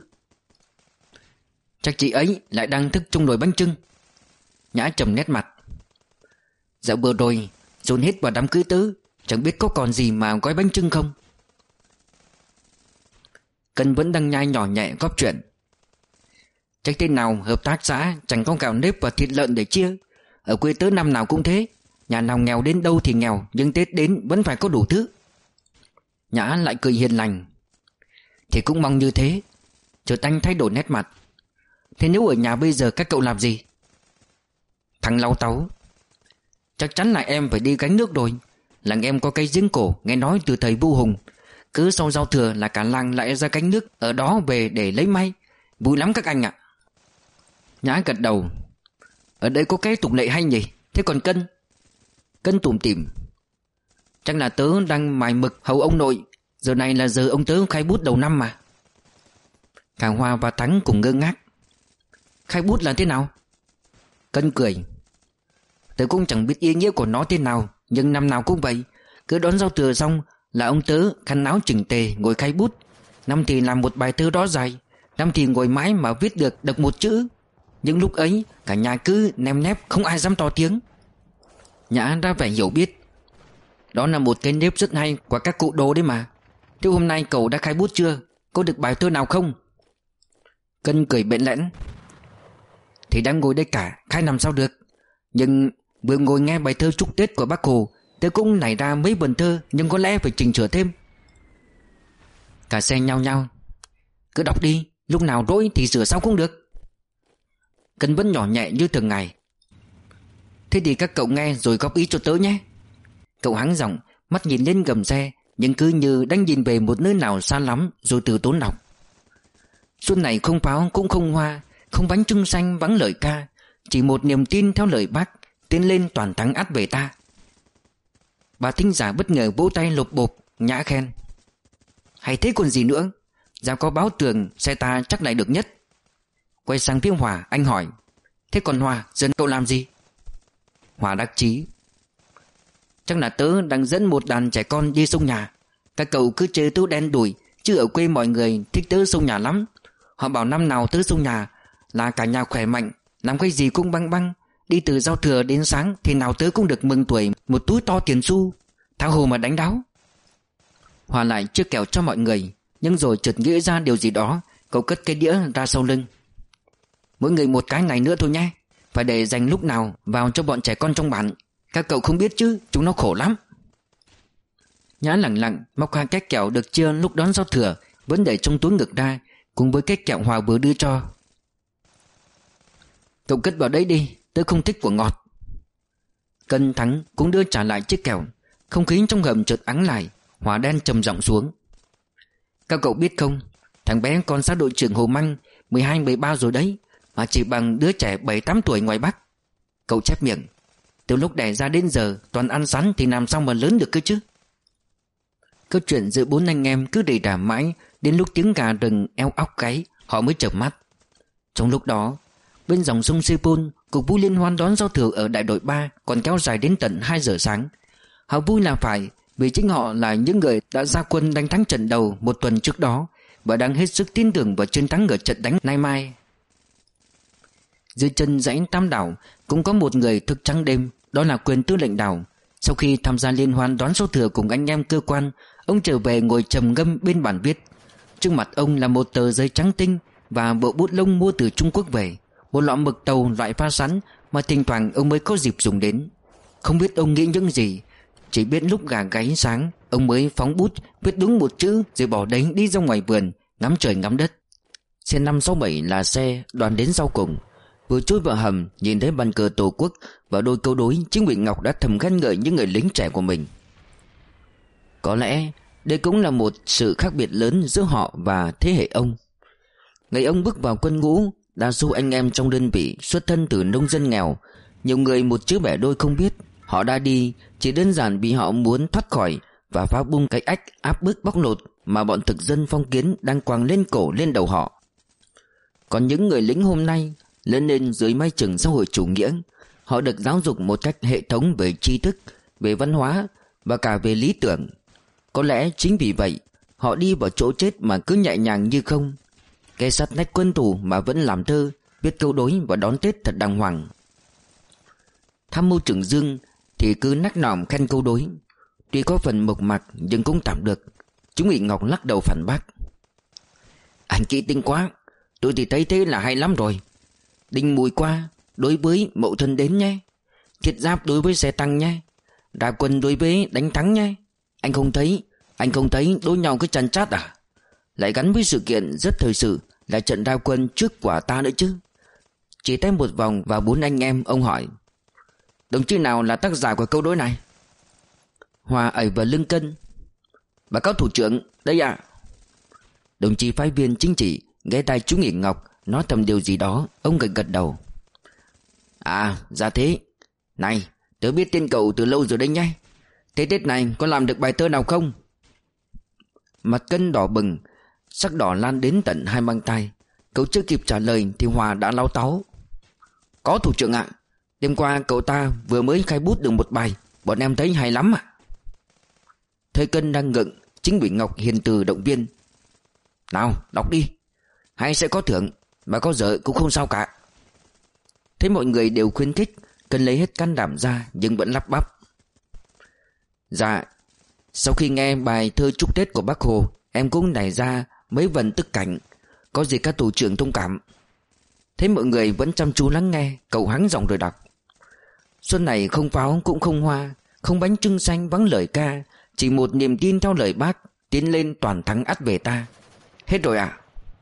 Chắc chị ấy lại đang thức trong nồi bánh chưng. Nhã trầm nét mặt: Dạo vừa rồi dồn hết vào đám cưới tớ, chẳng biết có còn gì mà gói bánh chưng không. Cân vẫn đang nhai nhỏ nhẹ góp chuyện: Chắc thế nào hợp tác xã chẳng có gạo nếp và thịt lợn để chia. Ở quê tớ năm nào cũng thế, nhà nào nghèo đến đâu thì nghèo, nhưng Tết đến vẫn phải có đủ thứ. Nhã lại cười hiền lành: Thì cũng mong như thế. Chợt anh thay đổi nét mặt: Thế nếu ở nhà bây giờ các cậu làm gì? Thằng lau táu: Chắc chắn là em phải đi gánh nước rồi. Làng em có cây giếng cổ, nghe nói từ thời Vua Hùng. Cứ sau giao thừa là cả làng lại ra gánh nước ở đó về để lấy may. Vui lắm các anh ạ. Nhã gật đầu: Ở đây có cái tục lệ hay nhỉ. Thế còn Cân? Cân tủm tỉm: Chắc là tớ đang mài mực hầu ông nội. Giờ này là giờ ông tớ khai bút đầu năm mà. Cả Hoa và Thắng cùng ngơ ngác: Khai bút là thế nào? Cân cười: Tớ cũng chẳng biết ý nghĩa của nó thế nào, nhưng năm nào cũng vậy. Cứ đón giao thừa xong là ông tớ khăn áo chỉnh tề ngồi khai bút. Năm thì làm một bài thơ đó dài, năm thì ngồi mãi mà viết được được một chữ. Nhưng lúc ấy cả nhà cứ nem nép, không ai dám to tiếng. Nhã ra vẻ hiểu biết: Đó là một cái nếp rất hay của các cụ đồ đấy mà. Thế hôm nay cậu đã khai bút chưa? Có được bài thơ nào không? Cân cười bẽn lẽn: Thì đang ngồi đây cả, khai làm sao được. Nhưng vừa ngồi nghe bài thơ chúc Tết của Bác Hồ, tớ cũng nảy ra mấy vần thơ, nhưng có lẽ phải chỉnh sửa thêm. Cả xe nhao nhao: Cứ đọc đi, lúc nào rỗi thì sửa sau cũng được. Cân vẫn nhỏ nhẹ như thường ngày: Thế thì các cậu nghe rồi góp ý cho tớ nhé. Cậu hắng giọng, mắt nhìn lên gầm xe, nhưng cứ như đang nhìn về một nơi nào xa lắm, rồi từ tốn đọc: Xuân này không pháo cũng không hoa, không bánh trưng xanh vắng lời ca, chỉ một niềm tin theo lời Bác, tiến lên toàn thắng ắt về ta. Bà thính giả bất ngờ vỗ tay lộp bộp. Nhã khen: Hay thế còn gì nữa. Giao có báo tường, xe ta chắc lại được nhất. Quay sang phía Hòa, anh hỏi: Thế còn Hòa, giờ cậu làm gì? Hòa đắc chí: Chắc là tớ đang dẫn một đàn trẻ con đi sông nhà. Các cậu cứ chơi tớ đen đủi, chứ ở quê mọi người thích tớ sông nhà lắm. Họ bảo năm nào tớ sông nhà là cả nhà khỏe mạnh, làm cái gì cũng băng băng. Đi từ giao thừa đến sáng thì nào tớ cũng được mừng tuổi một túi to tiền xu. Tha hồ mà đánh đáo. Hòa lại chiếc kẹo cho mọi người, nhưng rồi chợt nghĩ ra điều gì đó. Cậu cất cái đĩa ra sau lưng. Mỗi người một cái này nữa thôi nhé, phải để dành lúc nào vào cho bọn trẻ con trong bản. Các cậu không biết chứ, chúng nó khổ lắm. Nhã lặng lặng móc hai cái kẹo được chia lúc đón giao thừa, vẫn để trong túi ngực ra, cùng với cái kẹo Hòa vừa đưa cho. Cậu cất vào đấy đi, tớ không thích của ngọt. Cân Thắng cũng đưa trả lại chiếc kẹo. Không khí trong hầm chợt ắng lại. Hòa đen trầm giọng xuống. Các cậu biết không, thằng bé con xã đội trưởng Hồ Măng mười hai mười ba rồi đấy, mà chỉ bằng đứa trẻ bảy tám tuổi ngoài Bắc. Cậu chép miệng. Từ lúc đẻ ra đến giờ toàn ăn sắn thì làm sao mà lớn được cơ chứ. Câu chuyện giữa bốn anh em cứ đầy đà mãi, đến lúc tiếng gà rừng eo óc gáy họ mới chợp mắt. Trong lúc đó, bên dòng sông Sepol, cuộc vui liên hoan đón giao thừa ở đại đội ba còn kéo dài đến tận hai giờ sáng. Họ vui là phải, vì chính họ là những người đã ra quân đánh thắng trận đầu một tuần trước đó và đang hết sức tin tưởng vào chiến thắng ở trận đánh nay mai. Dưới chân dãy Tam Đảo cũng có một người thức trắng đêm, đó là quyền tư lệnh đảo. Sau khi tham gia liên hoan đón giao thừa cùng anh em cơ quan, ông trở về ngồi trầm ngâm bên bàn viết. Trước mặt ông là một tờ giấy trắng tinh và bộ bút lông mua từ Trung Quốc về, một lọ mực tàu loại pha sẵn mà thỉnh thoảng ông mới có dịp dùng đến. Không biết ông nghĩ những gì, chỉ biết lúc gà gáy sáng ông mới phóng bút viết đúng một chữ rồi bỏ đấy đi ra ngoài vườn ngắm trời ngắm đất. Xe năm sáu bảy là xe đoàn đến sau cùng. Vừa chui vào hầm, nhìn thấy bàn cờ Tổ quốc và đôi câu đối, Chính ủy Ngọc đã thầm khen ngợi những người lính trẻ của mình. Có lẽ đây cũng là một sự khác biệt lớn giữa họ và thế hệ ông. Ngày ông bước vào quân ngũ, đa số anh em trong đơn vị xuất thân từ nông dân nghèo. Nhiều người một chữ bẻ đôi không biết. Họ đã đi chỉ đơn giản vì họ muốn thoát khỏi và phá bung cái ách áp bức bóc lột mà bọn thực dân phong kiến đang quàng lên cổ lên đầu họ. Còn những người lính hôm nay lớn lên dưới mái chừng xã hội chủ nghĩa, họ được giáo dục một cách hệ thống về tri thức, về văn hóa và cả về lý tưởng. Có lẽ chính vì vậy họ đi vào chỗ chết mà cứ nhẹ nhàng như không. Cái sắt nách quân tù mà vẫn làm thơ, biết câu đối và đón Tết thật đàng hoàng. Tham mưu trưởng Dương thì cứ nắc nỏm khen câu đối, tuy có phần mộc mạc nhưng cũng tạm được. Chúng ủy Ngọc lắc đầu phản bác. Anh kỹ tinh quá, tôi thì thấy thế là hay lắm rồi. Đinh mùi qua đối với Mậu Thân đến nhé, thiết giáp đối với xe tăng nhé, ra quân đối với đánh thắng nhé. Anh không thấy Anh không thấy đối nhau cái chăn chát à? Lại gắn với sự kiện rất thời sự là trận ra quân trước quả ta nữa chứ. Chỉ tay một vòng vào bốn anh em, ông hỏi. Đồng chí nào là tác giả của câu đối này? Hòa ẩy vào lưng Cân. Báo cáo thủ trưởng, đây ạ. Đồng chí phái viên chính trị ghé tai chú Nghị Ngọc nói thầm điều gì đó. Ông gật gật đầu. À ra thế. Này, tớ biết tên cậu từ lâu rồi đấy nhé. Thế Tết này có làm được bài thơ nào không? Mặt Cân đỏ bừng, sắc đỏ lan đến tận hai mang tay. Cậu chưa kịp trả lời thì Hòa đã láu táu. Có thủ trưởng ạ. Đêm qua cậu ta vừa mới khai bút được một bài, bọn em thấy hay lắm ạ. Thấy Cân đang ngượng, Chính ủy Ngọc hiền từ động viên. Nào đọc đi, hay sẽ có thưởng, mà có dở cũng không sao cả. Thấy mọi người đều khuyến khích, Cân lấy hết can đảm ra nhưng vẫn lắp bắp. Dạ, sau khi nghe bài thơ chúc Tết của Bác Hồ, em cũng nảy ra mấy vần tức cảnh, có gì các thủ trưởng thông cảm. Thấy mọi người vẫn chăm chú lắng nghe, cậu hắng giọng rồi đọc. Xuân này không pháo cũng không hoa, không bánh trưng xanh vắng lời ca, chỉ một niềm tin theo lời Bác, tiến lên toàn thắng ắt về ta. Hết rồi ạ. À?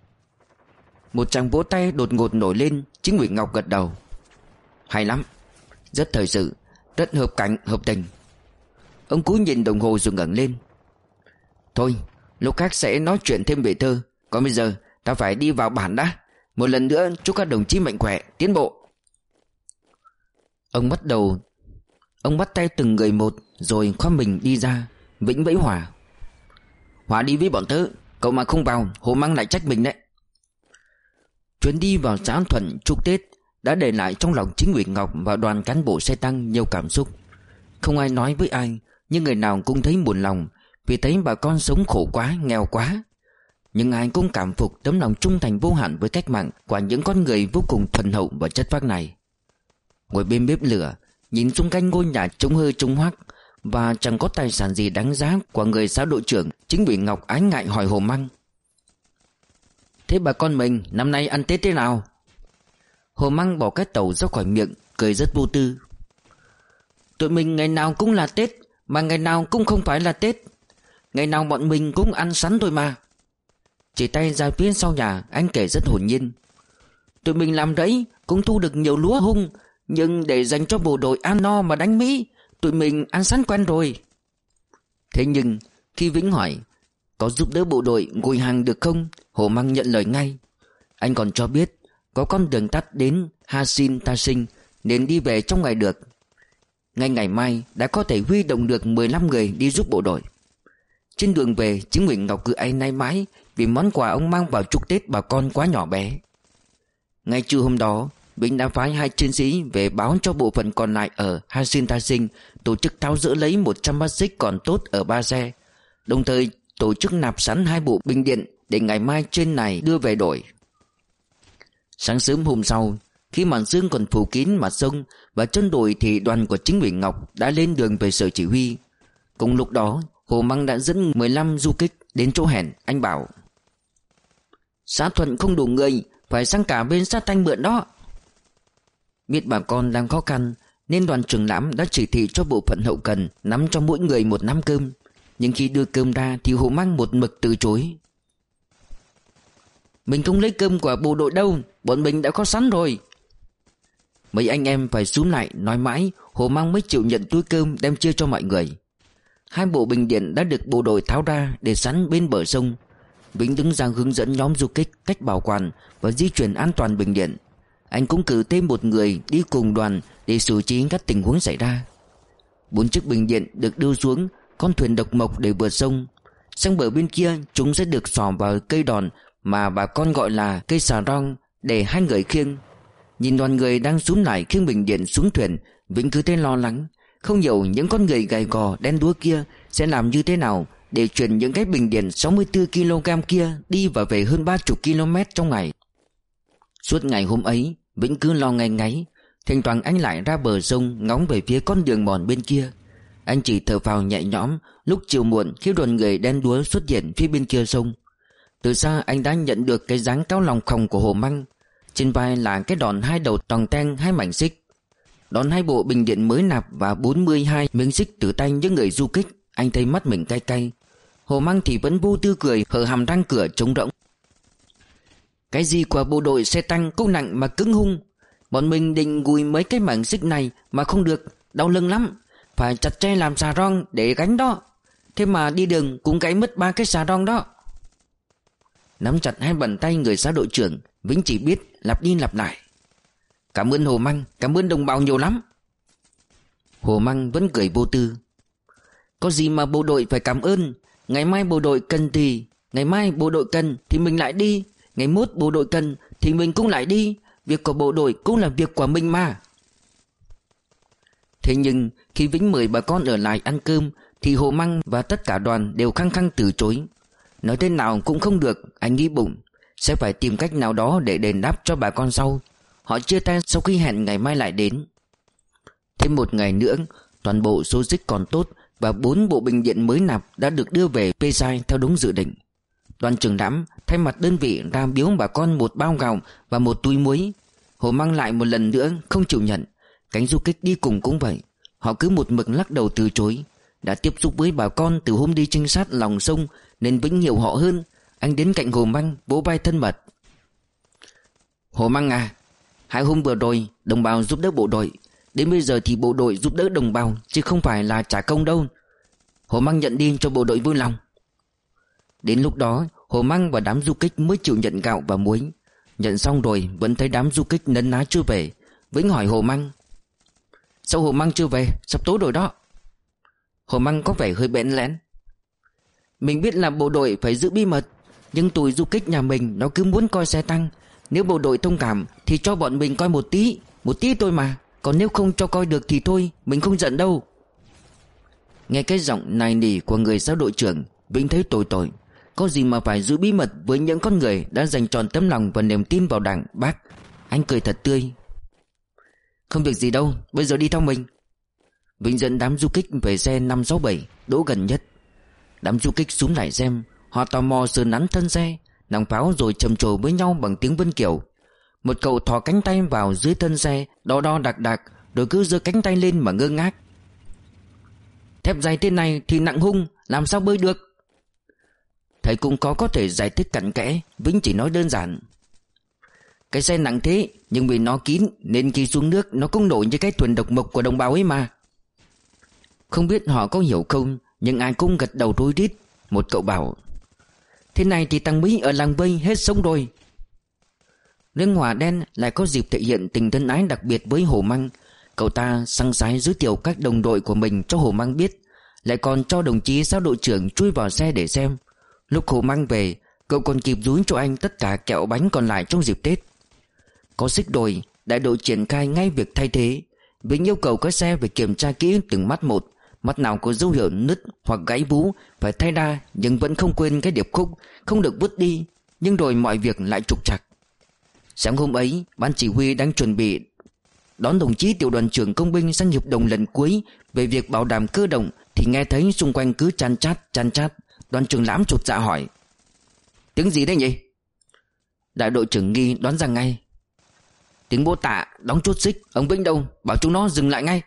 Một tràng vỗ tay đột ngột nổi lên. Chính ủy Ngọc gật đầu. Hay lắm, rất thời sự, rất hợp cảnh hợp tình. Ông cúi nhìn đồng hồ rồi ngẩng lên. Thôi, lúc khác sẽ nói chuyện thêm về thơ, còn bây giờ ta phải đi vào bản đã. Một lần nữa chúc các đồng chí mạnh khỏe, tiến bộ. Ông bắt đầu Ông bắt tay từng người một, rồi khom mình đi ra, vĩnh vẫy Hòa. Hòa đi với bọn tớ, cậu mà không vào Hồ Măng lại trách mình đấy. Chuyến đi vào xã Thuận chúc Tết đã để lại trong lòng Chính ủy Ngọc và đoàn cán bộ xe tăng nhiều cảm xúc. Không ai nói với ai, nhưng người nào cũng thấy buồn lòng, vì thấy bà con sống khổ quá, nghèo quá. nhưng ai cũng cảm phục tấm lòng trung thành vô hạn với cách mạng của những con người vô cùng thuần hậu và chất phác này. Ngồi bên bếp lửa, nhìn xung quanh ngôi nhà trống hơi trống hoác và chẳng có tài sản gì đáng giá của người xã đội trưởng, Chính ủy Ngọc ái ngại hỏi Hồ Măng: "Thế bà con mình năm nay ăn Tết thế nào?" Hồ Măng bỏ cái tàu ra khỏi miệng, cười rất vô tư: "Tụi mình ngày nào cũng là Tết, mà ngày nào cũng không phải là Tết. Ngày nào bọn mình cũng ăn sắn thôi mà." Chỉ tay ra phía sau nhà, anh kể rất hồn nhiên: "Tụi mình làm rẫy cũng thu được nhiều lúa hung, nhưng để dành cho bộ đội ăn no mà đánh Mỹ, tụi mình ăn sắn quen rồi." Thế nhưng khi Vĩnh hỏi có giúp đỡ bộ đội gùi hàng được không, Hồ Măng nhận lời ngay. Anh còn cho biết có con đường tắt đến Hasin Ta Sinh nên đi về trong ngày được. Ngay ngày mai đã có thể huy động được mười lăm người đi giúp bộ đội. Trên đường về, Chính ủy Ngọc cứ áy náy mãi vì món quà ông mang vào chúc Tết bà con quá nhỏ bé. Ngay trưa hôm đó, Vĩnh đã phái hai chiến sĩ về báo cho bộ phận còn lại ở Hasin Ta Sinh tổ chức tháo dỡ lấy một trăm bát xích còn tốt ở ba xe, đồng thời tổ chức nạp sẵn hai bộ binh điện để ngày mai trên này đưa về đội. Sáng sớm hôm sau, khi màn sương còn phủ kín mặt sông và chân đồi, thì đoàn của Chính ủy Ngọc đã lên đường về sở chỉ huy. Cùng lúc đó, Hồ Măng đã dẫn mười lăm du kích đến chỗ hẹn. Anh bảo: "Xã Thuận không đủ người, phải sang cả bên xã Thanh mượn đó." Biết bà con đang khó khăn nên đoàn trưởng Lãm đã chỉ thị cho bộ phận hậu cần nắm cho mỗi người một nắm cơm. Nhưng khi đưa cơm ra thì Hồ Măng một mực từ chối: "Mình không lấy cơm của bộ đội đâu, bọn mình đã có sẵn rồi." Mấy anh em phải xúm lại nói mãi, Hồ Măng mới chịu nhận túi cơm đem chia cho mọi người. Hai bộ bình điện đã được bộ đội tháo ra để sẵn bên bờ sông. Vĩnh đứng ra hướng dẫn nhóm du kích cách bảo quản và di chuyển an toàn bình điện. Anh cũng cử thêm một người đi cùng đoàn để xử trí các tình huống xảy ra. Bốn chiếc bình điện được đưa xuống con thuyền độc mộc để vượt sông. Sang bờ bên kia, chúng sẽ được xỏ vào cây đòn mà bà con gọi là cây xà rong để hai người khiêng. Nhìn đoàn người đang xúm lại khiêng bình điện xuống thuyền, Vĩnh cứ thấy lo lắng. Không hiểu những con người gầy gò đen đúa kia sẽ làm như thế nào để chuyển những cái bình điện sáu mươi tư ki lô gam kia đi và về hơn ba mươi ki lô mét trong ngày. Suốt ngày hôm ấy, Vĩnh cứ lo ngáy ngáy. Thỉnh thoảng anh lại ra bờ sông ngóng về phía con đường mòn bên kia. Anh chỉ thở phào nhẹ nhõm lúc chiều muộn khi đoàn người đen đúa xuất hiện phía bên kia sông. Từ xa anh đã nhận được cái dáng cao lòng khòng của Hồ Măng. Trên vai là cái đòn hai đầu tòng teng hai mảnh xích. Đón hai bộ bình điện mới nạp và bốn mươi hai miếng xích từ tay những người du kích. Anh thấy mắt mình cay cay. Hồ Măng thì vẫn vô tư cười, hở hàm răng cửa trống rỗng: "Cái gì của bộ đội xe tăng cũng nặng mà cứng hung. Bọn mình định gùi mấy cái mảnh xích này mà không được, đau lưng lắm. Phải chặt tre làm xà rong để gánh đó. Thế mà đi đường cũng gãy mất ba cái xà rong đó." Nắm chặt hai bàn tay người xã đội trưởng, Vĩnh chỉ biết lặp đi lặp lại: "Cảm ơn Hồ Măng, cảm ơn đồng bào nhiều lắm." Hồ Măng vẫn cười vô tư: "Có gì mà bộ đội phải cảm ơn. Ngày mai bộ đội cần thì Ngày mai bộ đội cần thì mình lại đi. Ngày mốt bộ đội cần thì mình cũng lại đi. Việc của bộ đội cũng là việc của mình mà." Thế nhưng khi Vĩnh mời bà con ở lại ăn cơm thì Hồ Măng và tất cả đoàn đều khăng khăng từ chối. Nói thế nào cũng không được, anh nghĩ bụng sẽ phải tìm cách nào đó để đền đáp cho bà con sau. Họ chia tay sau khi hẹn ngày mai lại đến. Thêm một ngày nữa, toàn bộ số xích còn tốt và bốn bộ bình điện mới nạp đã được đưa về Pê Sai theo đúng dự định. Đoàn trưởng Đãm thay mặt đơn vị ra biếu bà con một bao gạo và một túi muối. Hồ Măng lại một lần nữa không chịu nhận. Cánh du kích đi cùng cũng vậy, họ cứ một mực lắc đầu từ chối. Đã tiếp xúc với bà con từ hôm đi trinh sát lòng sông nên Vĩnh hiểu họ hơn. Anh đến cạnh Hồ Măng vỗ vai thân mật: "Hồ Măng à, hai hôm vừa rồi đồng bào giúp đỡ bộ đội, đến bây giờ thì bộ đội giúp đỡ đồng bào chứ không phải là trả công đâu. Hồ Măng nhận đi cho bộ đội vui lòng." Đến lúc đó Hồ Măng và đám du kích mới chịu nhận gạo và muối. Nhận xong rồi vẫn thấy đám du kích nấn ná chưa về. Vĩnh hỏi Hồ Măng: "Sao Hồ Măng chưa về? Sắp tối rồi đó." Hồ Măng có vẻ hơi bẽn lẽn: "Mình biết là bộ đội phải giữ bí mật, nhưng tụi du kích nhà mình nó cứ muốn coi xe tăng. Nếu bộ đội thông cảm thì cho bọn mình coi một tí, một tí thôi mà. Còn nếu không cho coi được thì thôi, mình không giận đâu." Nghe cái giọng nài nỉ của người xã đội trưởng, Vĩnh thấy tội tội. có gì mà phải giữ bí mật với những con người đã dành trọn tấm lòng và niềm tin vào Đảng, bác. Anh cười thật tươi. Không việc gì đâu, bây giờ đi theo mình. Vĩnh dẫn đám du kích về xe năm sáu bảy, đỗ gần nhất. Đám du kích xúm lại xem. Họ tò mò sờ nắn thân xe, nòng pháo rồi trầm trồ với nhau bằng tiếng Vân Kiều. Một cậu thò cánh tay vào dưới thân xe, đo đo đạc đạc, rồi cứ giơ cánh tay lên mà ngơ ngác. Thép dày thế này thì nặng hung, làm sao bơi được? Thầy cũng có có thể giải thích cặn kẽ. Vĩnh chỉ nói đơn giản: cái xe nặng thế, nhưng vì nó kín nên khi xuống nước nó cũng nổi như cái thuyền độc mộc của đồng bào ấy mà. Không biết họ có hiểu không, nhưng ai cũng gật đầu rối rít. Một cậu bảo: thế này thì thằng Mỹ ở làng Vây hết sống rồi. Riêng Hòa Đen lại có dịp thể hiện tình thân ái đặc biệt với Hồ Măng. Cậu ta săng sái giới thiệu các đồng đội của mình cho Hồ Măng biết, lại còn cho đồng chí sao đội trưởng chui vào xe để xem. Lúc Hồ Măng về, cậu còn kịp dúi cho anh tất cả kẹo bánh còn lại trong dịp Tết. Có xích đồi, đại đội triển khai ngay việc thay thế. Vĩnh yêu cầu các xe phải kiểm tra kỹ từng mắt một. Mắt nào có dấu hiệu nứt hoặc gãy vú phải thay ra, nhưng vẫn không quên cái điệp khúc, không được vứt đi. Nhưng rồi mọi việc lại trục trặc. Sáng hôm ấy, ban chỉ huy đang chuẩn bị đón đồng chí tiểu đoàn trưởng công binh sang hiệp đồng lần cuối về việc bảo đảm cơ động, thì nghe thấy xung quanh cứ chan chát chan chát. Đoàn trưởng Lãm chột dạ hỏi: tiếng gì đấy nhỉ? Đại đội trưởng Nghi đoán ra ngay: tiếng bố tạ đóng chốt xích. Ông Vĩnh đâu, bảo chúng nó dừng lại ngay.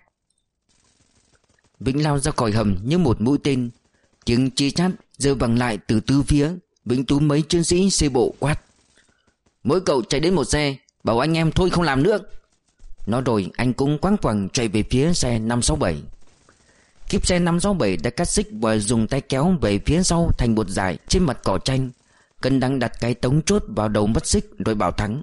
Vĩnh lao ra khỏi hầm như một mũi tên. Tiếng chi chát giờ vẳng lại từ tứ phía. Vĩnh túm mấy chiến sĩ xe bộ quát: mỗi cậu chạy đến một xe, bảo anh em thôi không làm nữa. Nói rồi anh cũng quáng quàng chạy về phía xe năm sáu bảy. Kíp xe năm sáu bảy đã cắt xích và dùng tay kéo về phía sau thành một dải trên mặt cỏ tranh. Cân đang đặt cái tống chốt vào đầu mất xích rồi bảo Thắng: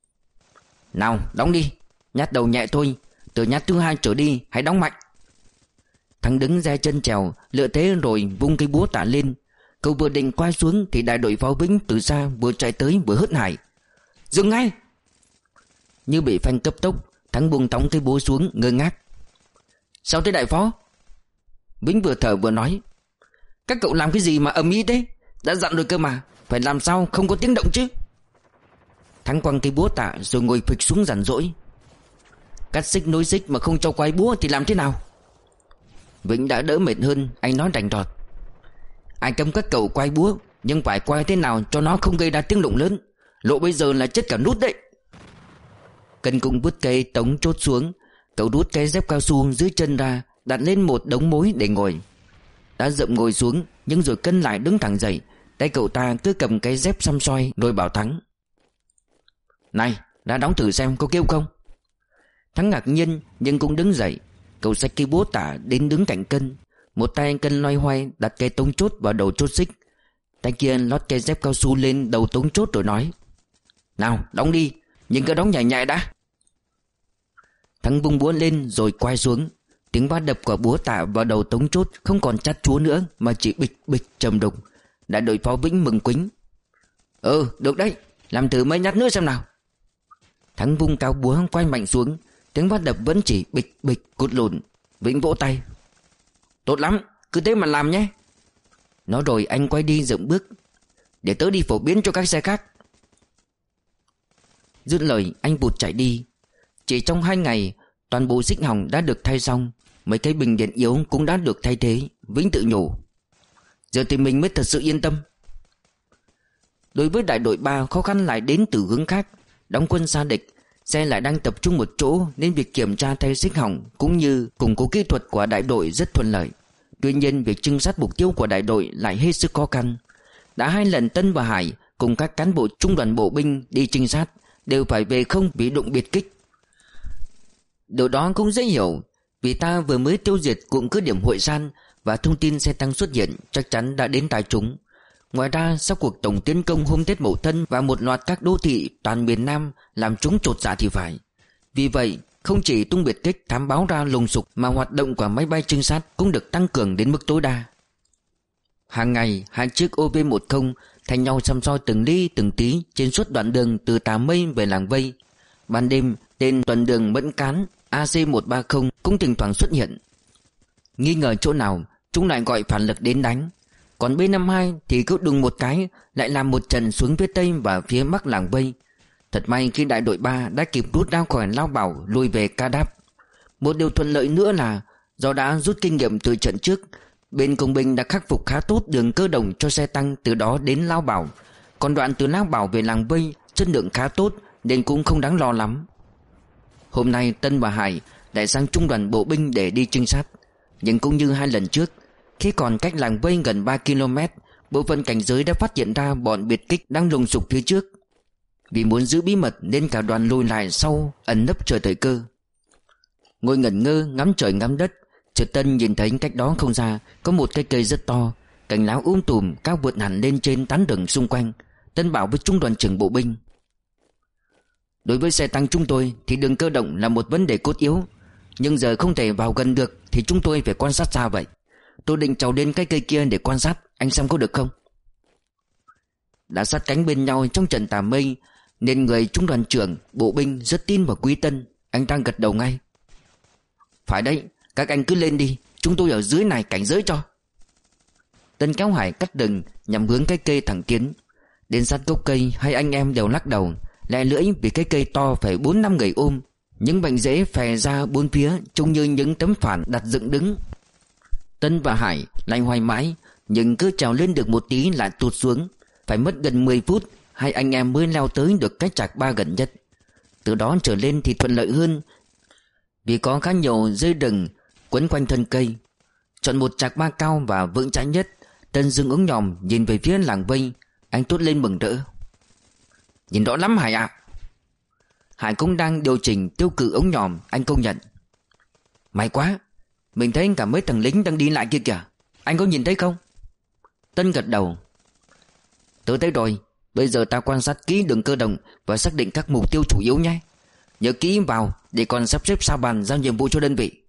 nào đóng đi, nhát đầu nhẹ thôi, từ nhát thứ hai trở đi hãy đóng mạnh. Thắng đứng ra chân trèo lựa thế rồi vung cây búa tạ lên. Cậu vừa định quay xuống thì đại đội pháo Vĩnh từ xa vừa chạy tới vừa hớt hải: dừng ngay! Như bị phanh cấp tốc, Thắng buông tóng cây búa xuống ngơ ngác. Sao thế đại phó? Vĩnh vừa thở vừa nói: các cậu làm cái gì mà ầm ĩ thế? Đã dặn rồi cơ mà, phải làm sao không có tiếng động chứ. Thắng quăng cây búa tạ rồi ngồi phịch xuống giàn dỗi: cắt xích nối xích mà không cho quay búa thì làm thế nào? Vĩnh đã đỡ mệt hơn, anh nói rành rọt: ai cấm các cậu quay búa, nhưng phải quay thế nào cho nó không gây ra tiếng động lớn. Lộ bây giờ là chết cả nút đấy. Cần cũng vứt cây tống chốt xuống. Cậu rút cái dép cao su dưới chân ra, đặt lên một đống mối để ngồi. Đã dậm ngồi xuống, nhưng rồi Cân lại đứng thẳng dậy. Tay cậu ta cứ cầm cái dép xăm xoay rồi bảo Thắng: này, đã đóng thử xem có kêu không? Thắng ngạc nhiên nhưng cũng đứng dậy. Cậu xách cây búa tạ đến đứng cạnh Cân. Một tay Cân loay hoay đặt cây tống chốt vào đầu chốt xích, tay kia lót cây dép cao su lên đầu tống chốt rồi nói: nào đóng đi, nhưng cứ đóng nhảy nhảy đã. Thắng vung búa lên rồi quay xuống. Tiếng va đập của búa tạ vào đầu tống chốt không còn chát chúa nữa mà chỉ bịch bịch trầm đục. Đại đội pháo Vĩnh mừng quính: ừ được đấy, làm thử mấy nhát nữa xem nào. Thắng vung cao búa quay mạnh xuống. Tiếng va đập vẫn chỉ bịch bịch cụt lùn. Vĩnh vỗ tay: tốt lắm, cứ thế mà làm nhé. Nói rồi anh quay đi dậm bước: để tớ đi phổ biến cho các xe khác. Dứt lời anh vụt chạy đi. Chỉ trong hai ngày, toàn bộ xích hỏng đã được thay xong. Mấy cái bình điện yếu cũng đã được thay thế. Vĩnh tự nhủ: giờ thì mình mới thật sự yên tâm. Đối với đại đội ba, khó khăn lại đến từ hướng khác. Đóng quân xa địch, xe lại đang tập trung một chỗ, nên việc kiểm tra thay xích hỏng cũng như củng cố kỹ thuật của đại đội rất thuận lợi. Tuy nhiên việc trinh sát mục tiêu của đại đội lại hết sức khó khăn. Đã hai lần Tân và Hải cùng các cán bộ trung đoàn bộ binh đi trinh sát đều phải về không bị đụng biệt kích. Điều đó cũng dễ hiểu, vì ta vừa mới tiêu diệt cụm cứ điểm Hội San và thông tin xe tăng xuất hiện chắc chắn đã đến tai chúng. Ngoài ra, sau cuộc tổng tiến công hôm Tết Mậu Thân và một loạt các đô thị toàn miền Nam làm chúng chột dạ thì phải. Vì vậy, không chỉ tung biệt kích thám báo ra lùng sục mà hoạt động của máy bay trinh sát cũng được tăng cường đến mức tối đa. Hàng ngày, hai chiếc O V một không thay nhau săm soi từng ly từng tí trên suốt đoạn đường từ Tà Mây về làng Vây. Ban đêm, tên tuần đường Mẫn Cán A C một ba không cũng thỉnh thoảng xuất hiện. Nghi ngờ chỗ nào, chúng lại gọi phản lực đến đánh. Còn B năm mươi hai thì cứ đùng một cái lại làm một trận xuống phía tây và phía bắc làng vây. Thật may khi đại đội ba đã kịp rút ra khỏi Lao Bảo, lùi về Ca Đáp. Một điều thuận lợi nữa là do đã rút kinh nghiệm từ trận trước, bên công binh đã khắc phục khá tốt đường cơ động cho xe tăng từ đó đến Lao Bảo. Còn đoạn từ Lao Bảo về làng vây chất lượng khá tốt nên cũng không đáng lo lắm. Hôm nay Tân và Hải lại sang trung đoàn bộ binh để đi trinh sát. Nhưng cũng như hai lần trước, khi còn cách làng vây gần ba ki lô mét, bộ phận cảnh giới đã phát hiện ra bọn biệt kích đang lùng sục phía trước. Vì muốn giữ bí mật nên cả đoàn lùi lại sau, ẩn nấp chờ thời cơ. Ngồi ngẩn ngơ ngắm trời ngắm đất, chợt Tân nhìn thấy cách đó không xa có một cái cây rất to, cành lá um tùm cao vượt hẳn lên trên tán rừng xung quanh. Tân bảo với trung đoàn trưởng bộ binh: đối với xe tăng chúng tôi thì đường cơ động là một vấn đề cốt yếu, nhưng giờ không thể vào gần được thì chúng tôi phải quan sát xa vậy. Tôi định trèo lên cái cây kia để quan sát, anh xem có được không? Đã sát cánh bên nhau trong trận tà mây nên người trung đoàn trưởng bộ binh rất tin vào Quý Tân. Anh ta gật đầu ngay: phải đấy, các anh cứ lên đi, chúng tôi ở dưới này cảnh giới cho. Tân kéo Hải cắt rừng nhằm hướng cái cây thẳng tiến. Đến sát gốc cây, hai anh em đều lắc đầu, lẹ lưỡi vì cái cây to phải bốn năm người ôm. Những bệnh rễ phè ra bốn phía trông như những tấm phản đặt dựng đứng. Tân và Hải lay hoay mãi, nhưng cứ trèo lên được một tí lại tụt xuống. Phải mất gần mười phút hai anh em mới leo tới được cái trạc ba gần nhất. Từ đó trở lên thì thuận lợi hơn, vì có khá nhiều dây rừng quấn quanh thân cây. Chọn một trạc ba cao và vững chãi nhất, Tân dừng ống nhòm nhìn về phía làng vây. Anh thốt lên mừng rỡ: nhìn rõ lắm Hải ạ. Hải cũng đang điều chỉnh tiêu cự ống nhòm, anh công nhận: may quá, mình thấy cả mấy thằng lính đang đi lại kia kìa, anh có nhìn thấy không? Tân gật đầu: tớ thấy rồi, bây giờ ta quan sát kỹ đường cơ động và xác định các mục tiêu chủ yếu nhé. Nhớ kỹ vào để còn sắp xếp sao bàn giao nhiệm vụ cho đơn vị.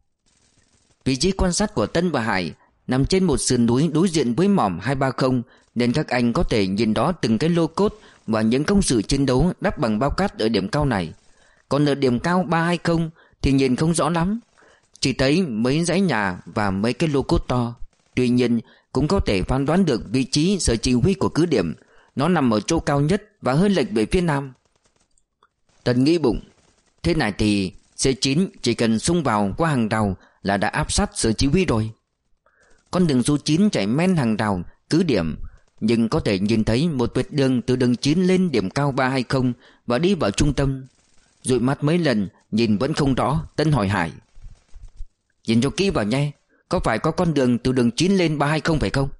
Vị trí quan sát của Tân và Hải nằm trên một sườn núi đối diện với mỏm hai ba không, nên các anh có thể nhìn rõ từng cái lô cốt và những công sự chiến đấu đắp bằng bao cát ở điểm cao này. Còn ở điểm cao ba hai không thì nhìn không rõ lắm, chỉ thấy mấy dãy nhà và mấy cái lô cốt to. Tuy nhiên cũng có thể phán đoán được vị trí sở chỉ huy của cứ điểm. Nó nằm ở chỗ cao nhất và hơi lệch về phía nam. Tân nghĩ bụng: thế này thì C chín chỉ cần xung vào qua hàng rào là đã áp sát sở chỉ huy rồi. Con đường số chín chạy men hàng rào cứ điểm, nhưng có thể nhìn thấy một vệt đường từ đường chín lên điểm cao ba hai không và đi vào trung tâm. Dụi mắt mấy lần nhìn vẫn không rõ, Tân hỏi Hải: nhìn cho kỹ vào nhé, có phải có con đường từ đường chín lên ba hai không phải không?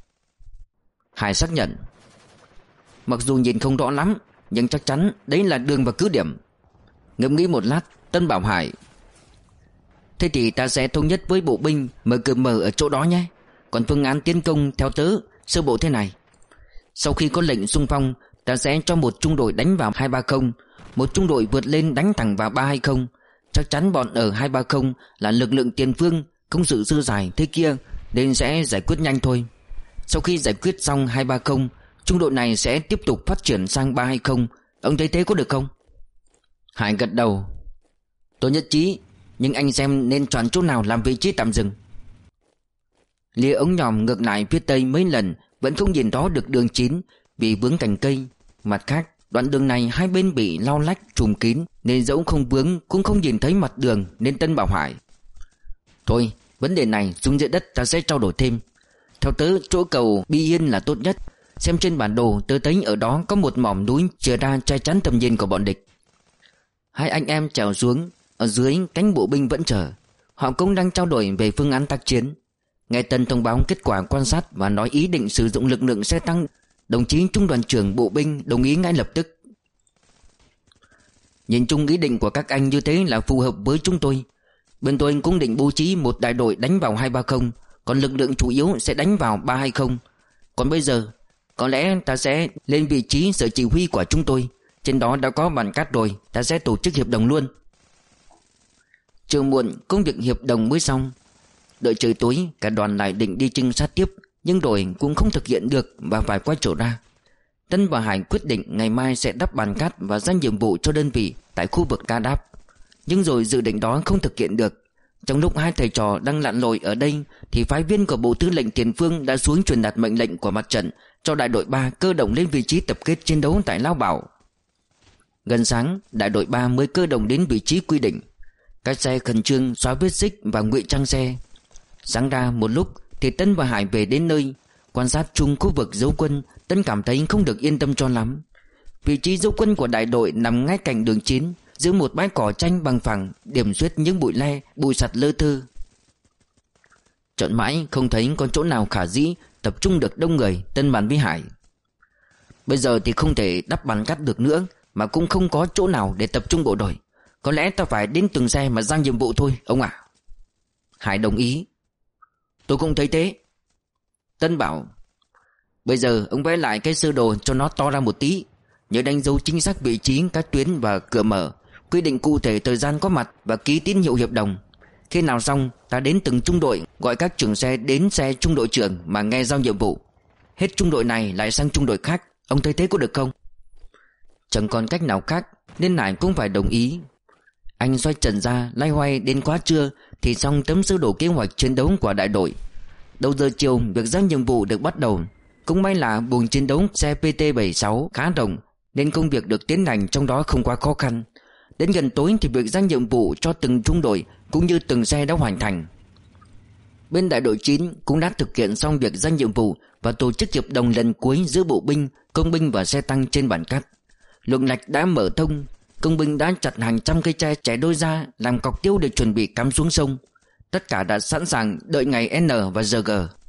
Hải xác nhận: mặc dù nhìn không rõ lắm, nhưng chắc chắn đấy là đường vào cứ điểm. Ngẫm nghĩ một lát, Tân bảo Hải: thế thì ta sẽ thống nhất với bộ binh mở cửa mở ở chỗ đó nhé. Còn phương án tiến công theo tớ sơ bộ thế này: sau khi có lệnh xung phong, ta sẽ cho một trung đội đánh vào hai ba không, một trung đội vượt lên đánh thẳng vào ba hai không. Chắc chắn bọn ở hai ba không là lực lượng tiền phương, công sự dư dài thế kia nên sẽ giải quyết nhanh thôi. Sau khi giải quyết xong hai ba không, trung đội này sẽ tiếp tục phát triển sang ba hai không. Ông thấy thế có được không? Hải gật đầu: tôi nhất trí, nhưng anh xem nên chọn chỗ nào làm vị trí tạm dừng. Lia ống nhòm ngược lại phía tây mấy lần vẫn không nhìn rõ được đường chín vì vướng cành cây. Mặt khác, đoạn đường này hai bên bị lau lách trùm kín nên dẫu không vướng cũng không nhìn thấy mặt đường, nên Tân bảo Hải: thôi, vấn đề này xuống dưới đất ta sẽ trao đổi thêm. Theo tớ, chỗ cầu Bi Yên là tốt nhất. Xem trên bản đồ, tớ thấy ở đó có một mỏm núi chừa ra che chắn tầm nhìn của bọn địch. Hai anh em trèo xuống. Ở dưới cánh bộ binh vẫn chờ. Họ cũng đang trao đổi về phương án tác chiến. Nghe Tân thông báo kết quả quan sát và nói ý định sử dụng lực lượng xe tăng, đồng chí trung đoàn trưởng bộ binh đồng ý ngay lập tức. Nhìn chung ý định của các anh như thế là phù hợp với chúng tôi. Bên tôi cũng định bố trí một đại đội đánh vào hai ba không, còn lực lượng chủ yếu sẽ đánh vào ba hai không. Còn bây giờ, có lẽ ta sẽ lên vị trí sở chỉ huy của chúng tôi. Trên đó đã có bản cát rồi, ta sẽ tổ chức hiệp đồng luôn. Chiều muộn công việc hiệp đồng mới xong. Đợi trời tối, cả đoàn lại định đi trinh sát tiếp, nhưng rồi cũng không thực hiện được và phải quay trở ra. Tân và Hải quyết định ngày mai sẽ đắp bàn cát và giao nhiệm vụ cho đơn vị tại khu vực Ca Đáp. Nhưng rồi dự định đó không thực hiện được. Trong lúc hai thầy trò đang lặn lội ở đây thì phái viên của Bộ Tư lệnh Tiền Phương đã xuống truyền đạt mệnh lệnh của mặt trận cho đại đội ba cơ động lên vị trí tập kết chiến đấu tại Lao Bảo. Gần sáng, đại đội ba mới cơ động đến vị trí quy định. Các xe khẩn trương xóa vết xích và ngụy trang xe. Sáng ra một lúc thì Tân và Hải về đến nơi. Quan sát chung khu vực giấu quân, Tân cảm thấy không được yên tâm cho lắm. Vị trí giấu quân của đại đội nằm ngay cạnh đường chín, giữa một bãi cỏ tranh bằng phẳng, điểm xuyết những bụi le, bụi sạt lơ thơ. Chọn mãi không thấy có chỗ nào khả dĩ tập trung được đông người. Tân bàn với Hải: bây giờ thì không thể đắp bàn cắt được nữa, mà cũng không có chỗ nào để tập trung bộ đội. Có lẽ ta phải đến từng xe mà giao nhiệm vụ thôi, ông ạ. Hải đồng ý: tôi cũng thấy thế. Tân bảo: bây giờ ông vẽ lại cái sơ đồ cho nó to ra một tí, nhớ đánh dấu chính xác vị trí các tuyến và cửa mở, quy định cụ thể thời gian có mặt và ký tín hiệu hiệp đồng. Khi nào xong, ta đến từng trung đội, gọi các trưởng xe đến xe trung đội trưởng mà nghe giao nhiệm vụ. Hết trung đội này lại sang trung đội khác. Ông thấy thế có được không? Chẳng còn cách nào khác nên Hải cũng phải đồng ý. Anh xoay trần ra loay hoay đến quá trưa thì xong tấm sơ đồ kế hoạch chiến đấu của đại đội. Đầu giờ chiều việc giao nhiệm vụ được bắt đầu. Cũng may là buồng chiến đấu xe P T bảy mươi sáu khá rộng nên công việc được tiến hành trong đó không quá khó khăn. Đến gần tối thì việc giao nhiệm vụ cho từng trung đội cũng như từng xe đã hoàn thành. Bên đại đội chín cũng đã thực hiện xong việc giao nhiệm vụ và tổ chức hiệp đồng lần cuối giữa bộ binh, công binh và xe tăng trên bản cát. Luồng lạch đã mở thông, công binh đã chặt hàng trăm cây tre chẻ đôi ra làm cọc tiêu để chuẩn bị cắm xuống sông. Tất cả đã sẵn sàng đợi ngày N và giờ G.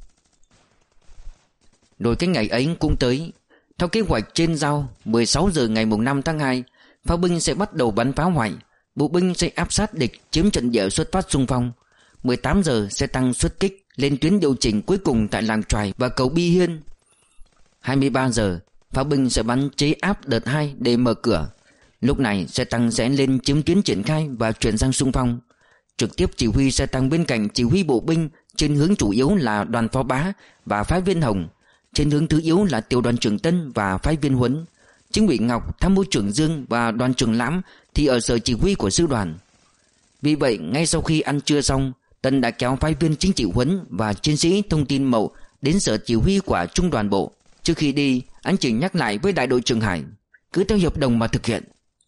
Rồi cái ngày ấy cũng tới. Theo kế hoạch trên giao, mười sáu giờ ngày năm tháng hai, pháo binh sẽ bắt đầu bắn pháo hoại, bộ binh sẽ áp sát địch chiếm trận địa xuất phát xung phong. mười tám giờ xe tăng xuất kích lên tuyến điều chỉnh cuối cùng tại làng Choài và cầu Bi Hiên. hai mươi ba giờ, pháo binh sẽ bắn chế áp đợt hai để mở cửa. Lúc này xe tăng sẽ lên chiếm tuyến triển khai và chuyển sang xung phong. Trực tiếp chỉ huy xe tăng bên cạnh chỉ huy bộ binh trên hướng chủ yếu là đoàn phó Bá và phái viên Hồng. Trên hướng thứ yếu là tiểu đoàn trưởng Tân và phái viên Huấn. Chính ủy Ngọc, tham mưu trưởng Dương và đoàn trưởng Lãm thì ở sở chỉ huy của sư đoàn. Vì vậy ngay sau khi ăn trưa xong, Tân đã kéo phái viên chính trị Huấn và chiến sĩ thông tin Mậu đến sở chỉ huy của trung đoàn bộ. Trước khi đi, anh chỉ nhắc lại với đại đội trưởng Hải: cứ theo hiệp đồng mà thực hiện.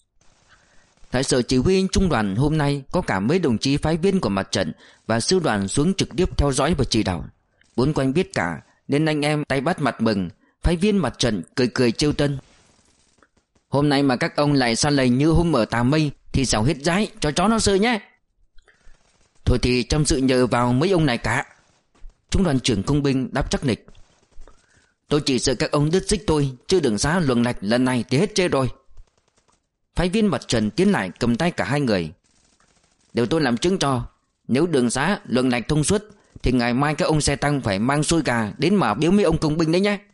Tại sở chỉ huy trung đoàn hôm nay có cả mấy đồng chí phái viên của mặt trận và sư đoàn xuống trực tiếp theo dõi và chỉ đạo. Bốn quanh biết cả nên anh em tay bắt mặt mừng. Phái viên mặt trận cười cười trêu Tân: hôm nay mà các ông lại xa lầy như hôm ở Tà Mây thì xảo hết dái cho chó nó sơi nhé. Thôi thì trong sự nhờ vào mấy ông này cả. Trung đoàn trưởng công binh đáp chắc nịch: tôi chỉ sợ các ông đứt xích tôi, chứ đường xá luồng lạch lần này thì hết chê rồi. Phái viên mặt trận tiến lại cầm tay cả hai người: đều tôi làm chứng cho, nếu đường xá luồng lạch thông suốt thì ngày mai các ông xe tăng phải mang xôi gà đến mà biếu mấy ông công binh đấy nhé.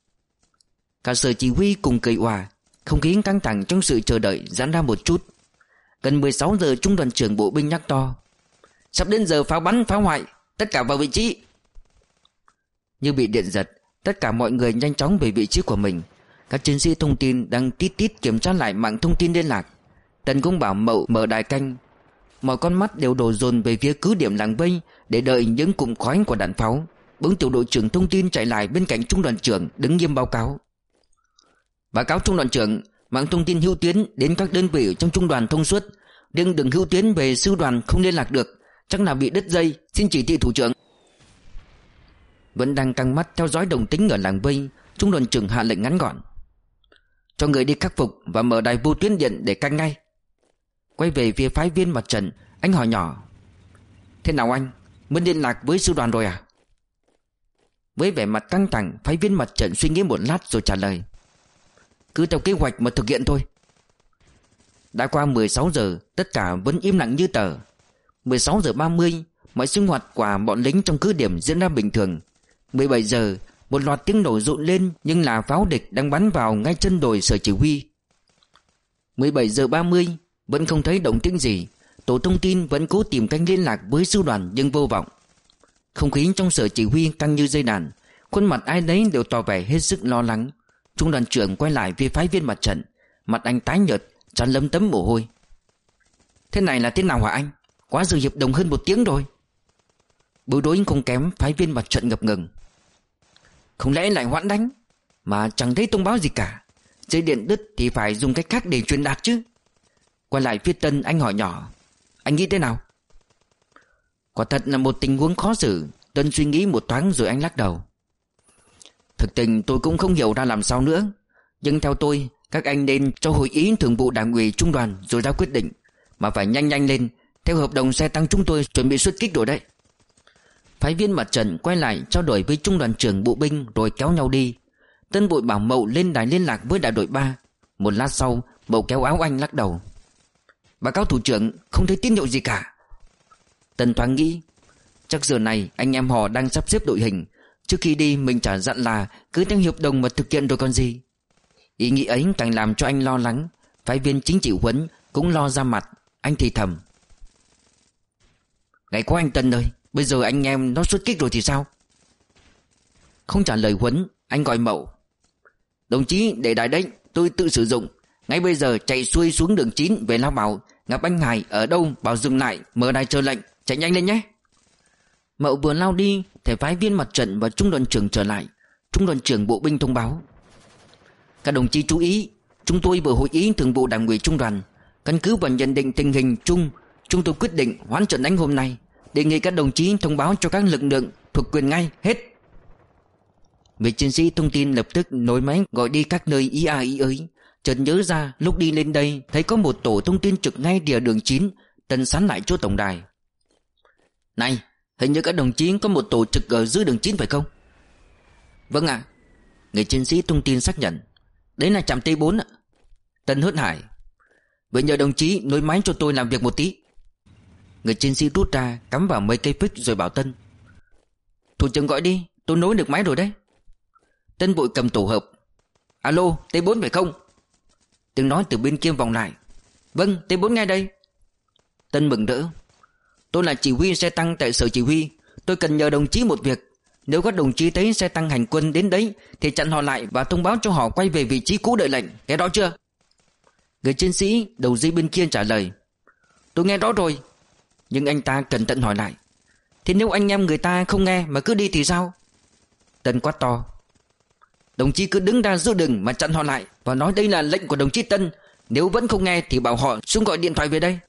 Cả sở chỉ huy cùng cười òa. Không khí căng thẳng trong sự chờ đợi giãn ra một chút. Gần mười sáu giờ, trung đoàn trưởng bộ binh nhắc to: sắp đến giờ pháo bắn pháo hoại, tất cả vào vị trí. Như bị điện giật, tất cả mọi người nhanh chóng về vị trí của mình. Các chiến sĩ thông tin đang tít tít kiểm tra lại mạng thông tin liên lạc. Tần cũng bảo Mậu mở đài canh. Mọi con mắt đều đổ dồn về phía cứ điểm làng Vây để đợi những cụm khói của đạn pháo. Bỗng tiểu đội trưởng thông tin chạy lại bên cạnh trung đoàn trưởng đứng nghiêm báo cáo: báo cáo trung đoàn trưởng, mạng thông tin hữu tuyến đến các đơn vị trong trung đoàn thông suốt, nhưng đường hữu tuyến về sư đoàn không liên lạc được, chắc là bị đứt dây, xin chỉ thị thủ trưởng. Vẫn đang căng mắt theo dõi động tĩnh ở làng Vây, trung đoàn trưởng hạ lệnh ngắn gọn: cho người đi khắc phục và mở đài vô tuyến điện để canh ngay. Quay về phía phái viên mặt trận, anh hỏi nhỏ: thế nào anh, mới liên lạc với sư đoàn rồi à? Với vẻ mặt căng thẳng, phái viên mặt trận suy nghĩ một lát rồi trả lời: cứ theo kế hoạch mà thực hiện thôi. Đã qua mười sáu giờ, tất cả vẫn im lặng như tờ. Mười sáu giờ ba mươi, mọi sinh hoạt của bọn lính trong cứ điểm diễn ra bình thường. Mười bảy giờ, một loạt tiếng nổ rộn lên nhưng là pháo địch đang bắn vào ngay chân đồi sở chỉ huy. Mười bảy giờ ba mươi, vẫn không thấy động tĩnh gì. Tổ thông tin vẫn cố tìm cách liên lạc với sư đoàn nhưng vô vọng. Không khí trong sở chỉ huy căng như dây đàn. Khuôn mặt ai nấy đều tỏ vẻ hết sức lo lắng. Trung đoàn trưởng quay lại với phái viên mặt trận. Mặt anh tái nhợt, trán lấm tấm mồ hôi. Thế này là thế nào hả anh? Quá giờ hiệp đồng hơn một tiếng rồi. Bối rối không kém phái viên mặt trận ngập ngừng. Không lẽ lại hoãn đánh? Mà chẳng thấy thông báo gì cả. Dây điện đứt thì phải dùng cách khác để truyền đạt chứ. Quay lại phía Tân, anh hỏi nhỏ: Anh nghĩ thế nào? Quả thật là một tình huống khó xử. Tân suy nghĩ một thoáng rồi anh lắc đầu. Thực tình tôi cũng không hiểu ra làm sao nữa. Nhưng theo tôi, các anh nên cho hội ý thường vụ đảng ủy trung đoàn rồi ra quyết định. Mà phải nhanh nhanh lên. Theo hợp đồng xe tăng chúng tôi chuẩn bị xuất kích rồi đấy. Phái viên mặt trận quay lại trao đổi với trung đoàn trưởng bộ binh rồi kéo nhau đi. Tân vội bảo Mậu lên đài liên lạc với đại đội ba. Một lát sau, Mậu kéo áo anh lắc đầu. Báo cáo thủ trưởng, không thấy tín hiệu gì cả. Tân thoáng nghĩ, chắc giờ này anh em họ đang sắp xếp đội hình. Trước khi đi mình chả dặn là cứ theo hiệp đồng mà thực hiện rồi còn gì. Ý nghĩ ấy càng làm cho anh lo lắng. Phái viên chính trị huấn cũng lo ra mặt. Anh thì thầm: Ngày có anh Tân ơi, bây giờ anh em nó xuất kích rồi thì sao? Không trả lời huấn, anh gọi Mậu. Đồng chí để đài đấy, tôi tự sử dụng. Ngay bây giờ chạy xuôi xuống đường chín về Lao Bảo. Gặp anh Hải ở đâu bảo dừng lại, mở đài chờ lệnh. Chạy nhanh lên nhé. Mậu vừa lao đi thì phái viên mặt trận và trung đoàn trưởng trở lại. Trung đoàn trưởng bộ binh thông báo: Các đồng chí chú ý, chúng tôi vừa hội ý thường vụ đảng ủy trung đoàn. Căn cứ vào nhận định tình hình chung, chúng tôi quyết định hoãn trận đánh hôm nay. Đề nghị các đồng chí thông báo cho các lực lượng thuộc quyền ngay, hết. Vị chiến sĩ thông tin lập tức nối máy gọi đi các nơi ý à ý ấy. Chợt nhớ ra lúc đi lên đây thấy có một tổ thông tin trực ngay địa đường chín. Tân sán lại chỗ tổng đài: Này, hình như các đồng chí có một tổ trực ở dưới đường chín phải không? Vâng ạ. Người chiến sĩ thông tin xác nhận: Đấy là trạm T bốn ạ. Tân hớt hải: Vậy nhờ đồng chí nối máy cho tôi làm việc một tí. Người chiến sĩ rút ra cắm vào mấy cây phích rồi bảo Tân: Thủ trưởng gọi đi, tôi nối được máy rồi đấy. Tân vội cầm tổ hợp: Alo, T bốn phải không? Tiếng nói từ bên kia vòng lại: Vâng, T bốn ngay đây. Tân mừng rỡ: Tôi là chỉ huy xe tăng tại sở chỉ huy. Tôi cần nhờ đồng chí một việc. Nếu các đồng chí thấy xe tăng hành quân đến đấy thì chặn họ lại và thông báo cho họ quay về vị trí cũ đợi lệnh. Nghe rõ chưa? Người chiến sĩ đầu dây bên kia trả lời: Tôi nghe rõ rồi. Nhưng anh ta cẩn thận hỏi lại: Thế nếu anh em người ta không nghe mà cứ đi thì sao? Tân quát to: Đồng chí cứ đứng ra giữa đường mà chặn họ lại và nói đây là lệnh của đồng chí Tân. Nếu vẫn không nghe thì bảo họ xuống gọi điện thoại về đây.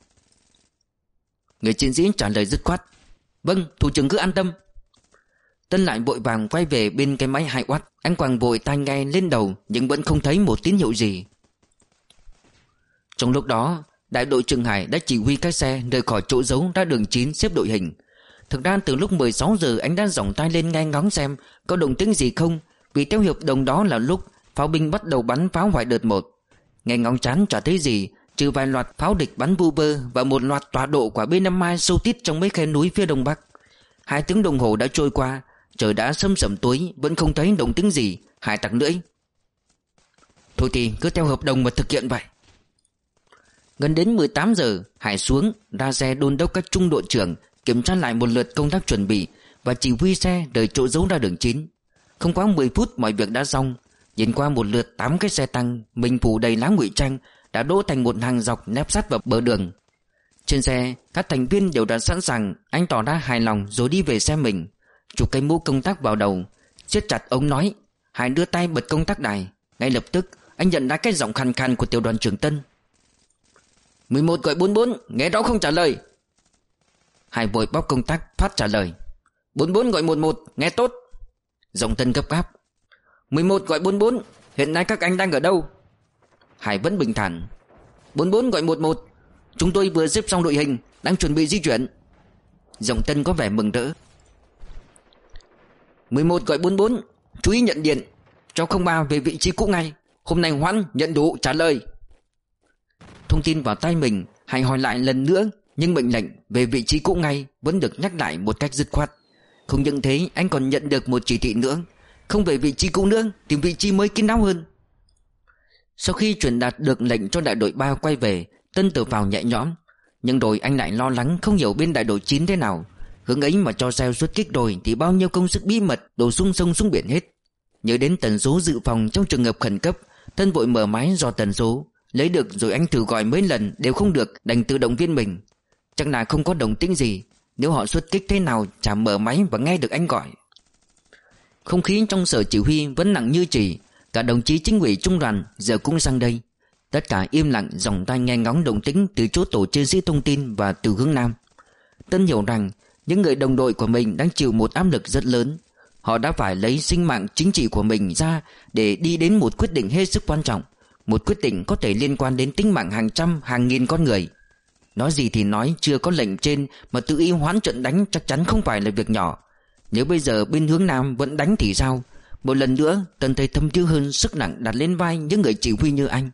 Người chiến sĩ trả lời dứt khoát: Vâng, thủ trưởng cứ an tâm. Tân lại vội vàng quay về bên cái máy hai oát. Anh quàng vội tai nghe lên đầu nhưng vẫn không thấy một tín hiệu gì. Trong lúc đó, đại đội trưởng Hải đã chỉ huy các xe rời khỏi chỗ giấu ra đường chín xếp đội hình. Thực ra từ lúc mười sáu giờ anh đã giỏng tai lên nghe ngóng xem có động tĩnh gì không, vì theo hiệp đồng đó là lúc pháo binh bắt đầu bắn pháo hoại đợt một. Nghe ngóng chán chả thấy gì, trừ vài loạt pháo địch bắn vu vơ và một loạt tọa độ quả B năm mươi hai sâu tít trong mấy khe núi phía đông bắc. Hai tiếng đồng hồ đã trôi qua, trời đã sâm sẩm tối vẫn không thấy động tĩnh gì. Hải tặc lưỡi: Thôi thì cứ theo hợp đồng mà thực hiện vậy. Gần đến mười tám giờ, Hải xuống ra xe đôn đốc các trung đội trưởng kiểm tra lại một lượt công tác chuẩn bị và chỉ huy xe rời chỗ giấu ra đường chín. Không quá mười phút mọi việc đã xong. Nhìn qua một lượt tám cái xe tăng mình phủ đầy lá ngụy trang đã đỗ thành một hàng dọc nép sát vào bờ đường. Trên xe các thành viên đều đã sẵn sàng. Anh tỏ ra hài lòng rồi đi về xe mình, chụp cái mũ công tác vào đầu, siết chặt ống nói. Hải đưa tay bật công tắc đài. Ngay lập tức anh nhận ra cái giọng khàn khàn của tiểu đoàn trưởng Tân: mười một gọi bốn bốn, nghe rõ không trả lời? Hải vội bóp công tắc phát trả lời: bốn bốn gọi một một, nghe tốt. Giọng Tân gấp gáp: mười một gọi bốn bốn, hiện nay các anh đang ở đâu? Hải vẫn bình thản: bốn bốn gọi một một, chúng tôi vừa xếp xong đội hình, đang chuẩn bị di chuyển. Giọng Tân có vẻ mừng rỡ: mười một gọi bốn bốn, chú ý nhận điện, cho không ba về vị trí cũ ngay. Hôm nay hoãn, nhận đủ, trả lời. Thông tin vào tay mình, Hải hỏi lại lần nữa, nhưng mệnh lệnh về vị trí cũ ngay vẫn được nhắc lại một cách dứt khoát. Không những thế, anh còn nhận được một chỉ thị nữa: không về vị trí cũ nữa, tìm vị trí mới kín đáo hơn. Sau khi truyền đạt được lệnh cho đại đội ba quay về, Tân thở phào nhẹ nhõm. Nhưng rồi anh lại lo lắng không hiểu bên đại đội chín thế nào. Hướng ấy mà cho xe xuất kích rồi thì bao nhiêu công sức bí mật đổ xuống sông xuống biển hết. Nhớ đến tần số dự phòng trong trường hợp khẩn cấp, Tân vội mở máy dò tần số. Lấy được rồi anh thử gọi mấy lần đều không được, đành tự động viên mình. Chắc là không có động tĩnh gì. Nếu họ xuất kích thế nào chả mở máy và nghe được anh gọi. Không khí trong sở chỉ huy vẫn nặng như chỉ. Cả đồng chí chính ủy trung đoàn giờ cũng sang đây. Tất cả im lặng dòng tai nghe ngóng động tĩnh từ chỗ tổ chiến sĩ thông tin và từ hướng Nam. Tân hiểu rằng những người đồng đội của mình đang chịu một áp lực rất lớn. Họ đã phải lấy sinh mạng chính trị của mình ra để đi đến một quyết định hết sức quan trọng. Một quyết định có thể liên quan đến tính mạng hàng trăm, hàng nghìn con người. Nói gì thì nói, chưa có lệnh trên mà tự ý hoãn trận đánh chắc chắn không phải là việc nhỏ. Nếu bây giờ bên hướng Nam vẫn đánh thì sao? Một lần nữa Tân thấy thâm thiếu hơn sức nặng đặt lên vai những người chỉ huy như anh.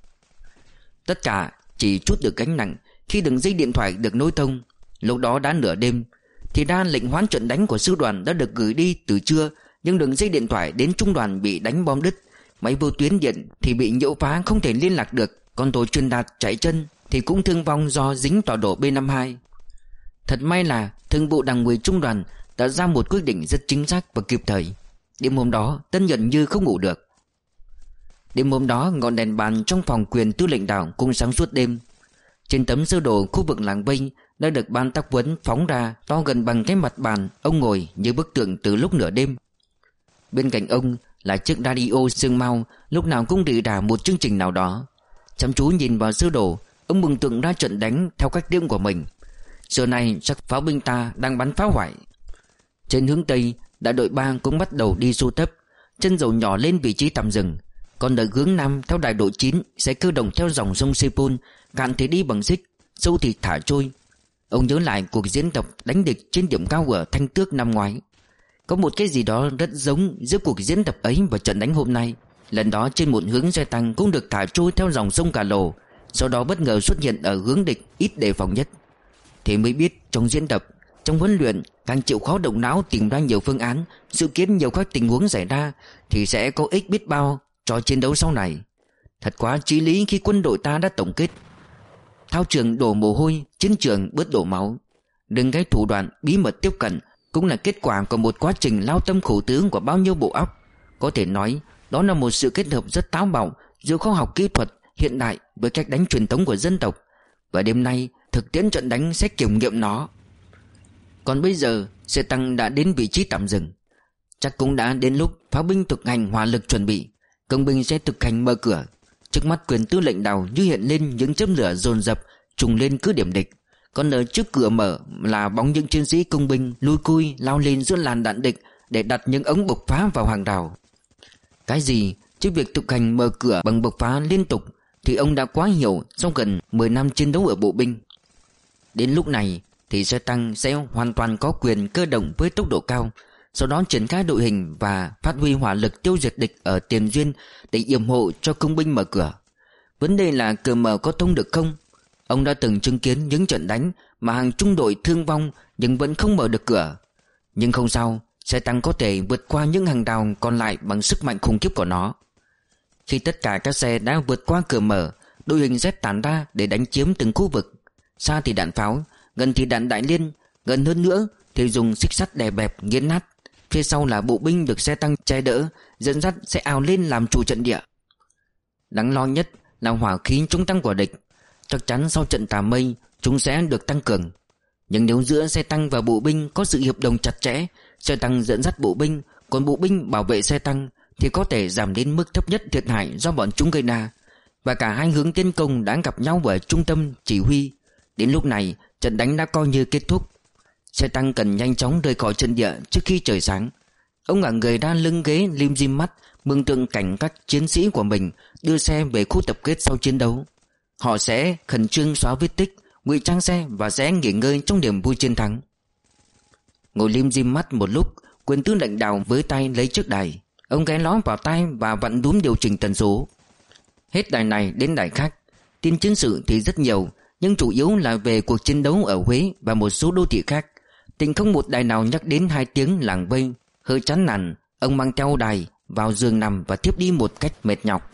Tất cả chỉ chút được gánh nặng khi đường dây điện thoại được nối thông. Lúc đó đã nửa đêm. Thì ra lệnh hoãn trận đánh của sư đoàn đã được gửi đi từ trưa, nhưng đường dây điện thoại đến trung đoàn bị đánh bom đứt. Máy vô tuyến điện thì bị nhiễu phá không thể liên lạc được. Còn tổ truyền đạt chạy chân thì cũng thương vong do dính tọa độ B năm mươi hai. Thật may là Thường vụ Đảng ủy trung đoàn đã ra một quyết định rất chính xác và kịp thời. Đêm hôm đó Tân gần như không ngủ được. Đêm hôm đó ngọn đèn bàn trong phòng quyền tư lệnh đảo cũng sáng suốt đêm. Trên tấm sơ đồ khu vực làng Vinh đã được ban tác vấn phóng ra, to gần bằng cái mặt bàn. Ông ngồi như bức tượng từ lúc nửa đêm. Bên cạnh ông là chiếc radio sương mau, lúc nào cũng rỉ rả một chương trình nào đó. Chăm chú nhìn vào sơ đồ, ông mường tượng ra trận đánh theo cách riêng của mình. Giờ này chắc pháo binh ta đang bắn pháo hoại. Trên hướng Tây, đại đội ba cũng bắt đầu đi xô tấp, chân dầu nhỏ lên vị trí tạm dừng. Còn ở hướng Nam theo đại đội chín sẽ cơ động theo dòng sông Sepul, cạn thì đi bằng xích, sâu thì thả trôi. Ông nhớ lại cuộc diễn tập đánh địch trên điểm cao ở Thanh Tước năm ngoái. Có một cái gì đó rất giống giữa cuộc diễn tập ấy và trận đánh hôm nay. Lần đó trên một hướng xe tăng cũng được thả trôi theo dòng sông Cà Lồ, sau đó bất ngờ xuất hiện ở hướng địch ít đề phòng nhất. Thế mới biết trong diễn tập, trong huấn luyện càng chịu khó động não tìm ra nhiều phương án, dự kiến nhiều các tình huống xảy ra thì sẽ có ích biết bao cho chiến đấu sau này. Thật quá chí lý khi quân đội ta đã tổng kết: thao trường đổ mồ hôi, chiến trường bớt đổ máu. Đừng cái thủ đoạn bí mật tiếp cận cũng là kết quả của một quá trình lao tâm khổ tứ của bao nhiêu bộ óc. Có thể nói đó là một sự kết hợp rất táo bạo giữa khoa học kỹ thuật hiện đại với cách đánh truyền thống của dân tộc. Và đêm nay thực tiễn trận đánh sẽ kiểm nghiệm nó. Còn bây giờ xe tăng đã đến vị trí tạm dừng. Chắc cũng đã đến lúc pháo binh thực hành hỏa lực chuẩn bị. Công binh sẽ thực hành mở cửa. Trước mắt quyền tư lệnh đảo như hiện lên những chớp lửa dồn dập trùng lên cứ điểm địch. Còn ở trước cửa mở là bóng những chiến sĩ công binh lui cui lao lên giữa làn đạn địch để đặt những ống bộc phá vào hàng rào. Cái gì chứ việc thực hành mở cửa bằng bộc phá liên tục thì ông đã quá hiểu sau gần mười năm chiến đấu ở bộ binh. Đến lúc này thì xe tăng sẽ hoàn toàn có quyền cơ động với tốc độ cao, sau đó triển khai đội hình và phát huy hỏa lực tiêu diệt địch ở tiền duyên để yểm hộ cho công binh mở cửa. Vấn đề là cửa mở có thông được không? Ông đã từng chứng kiến những trận đánh mà hàng trung đội thương vong nhưng vẫn không mở được cửa. Nhưng không sao, xe tăng có thể vượt qua những hàng rào còn lại bằng sức mạnh khủng khiếp của nó. Khi tất cả các xe đã vượt qua cửa mở, đội hình sẽ tản ra để đánh chiếm từng khu vực. Xa thì đạn pháo, gần thì đạn đại liên, gần hơn nữa thì dùng xích sắt đè bẹp nghiến nát. Phía sau là bộ binh được xe tăng che đỡ, dẫn dắt sẽ ào lên làm chủ trận địa. Đáng lo nhất là hỏa khí trung tăng của địch. Chắc chắn sau trận Tà Mây chúng sẽ được tăng cường. Nhưng nếu giữa xe tăng và bộ binh có sự hiệp đồng chặt chẽ, xe tăng dẫn dắt bộ binh, còn bộ binh bảo vệ xe tăng, thì có thể giảm đến mức thấp nhất thiệt hại do bọn chúng gây ra. Và cả hai hướng tiến công đã gặp nhau ở trung tâm chỉ huy. Đến lúc này trận đánh đã coi như kết thúc. Xe tăng cần nhanh chóng rời khỏi trận địa trước khi trời sáng. Ông ngả người ra lưng ghế lim dim mắt, mường tượng cảnh các chiến sĩ của mình đưa xe về khu tập kết sau chiến đấu. Họ sẽ khẩn trương xóa vết tích, ngụy trang xe và sẽ nghỉ ngơi trong niềm vui chiến thắng. Ngồi lim dim mắt một lúc, quyền tư lệnh đảo với tay lấy chiếc đài. Ông ghé ló vào tai và vặn đúm điều chỉnh tần số. Hết đài này đến đài khác. Tin chiến sự thì rất nhiều, nhưng chủ yếu là về cuộc chiến đấu ở Huế và một số đô thị khác. Tình không một đài nào nhắc đến hai tiếng làng Vây. Hơi chán nản, ông mang theo đài vào giường nằm và thiếp đi một cách mệt nhọc.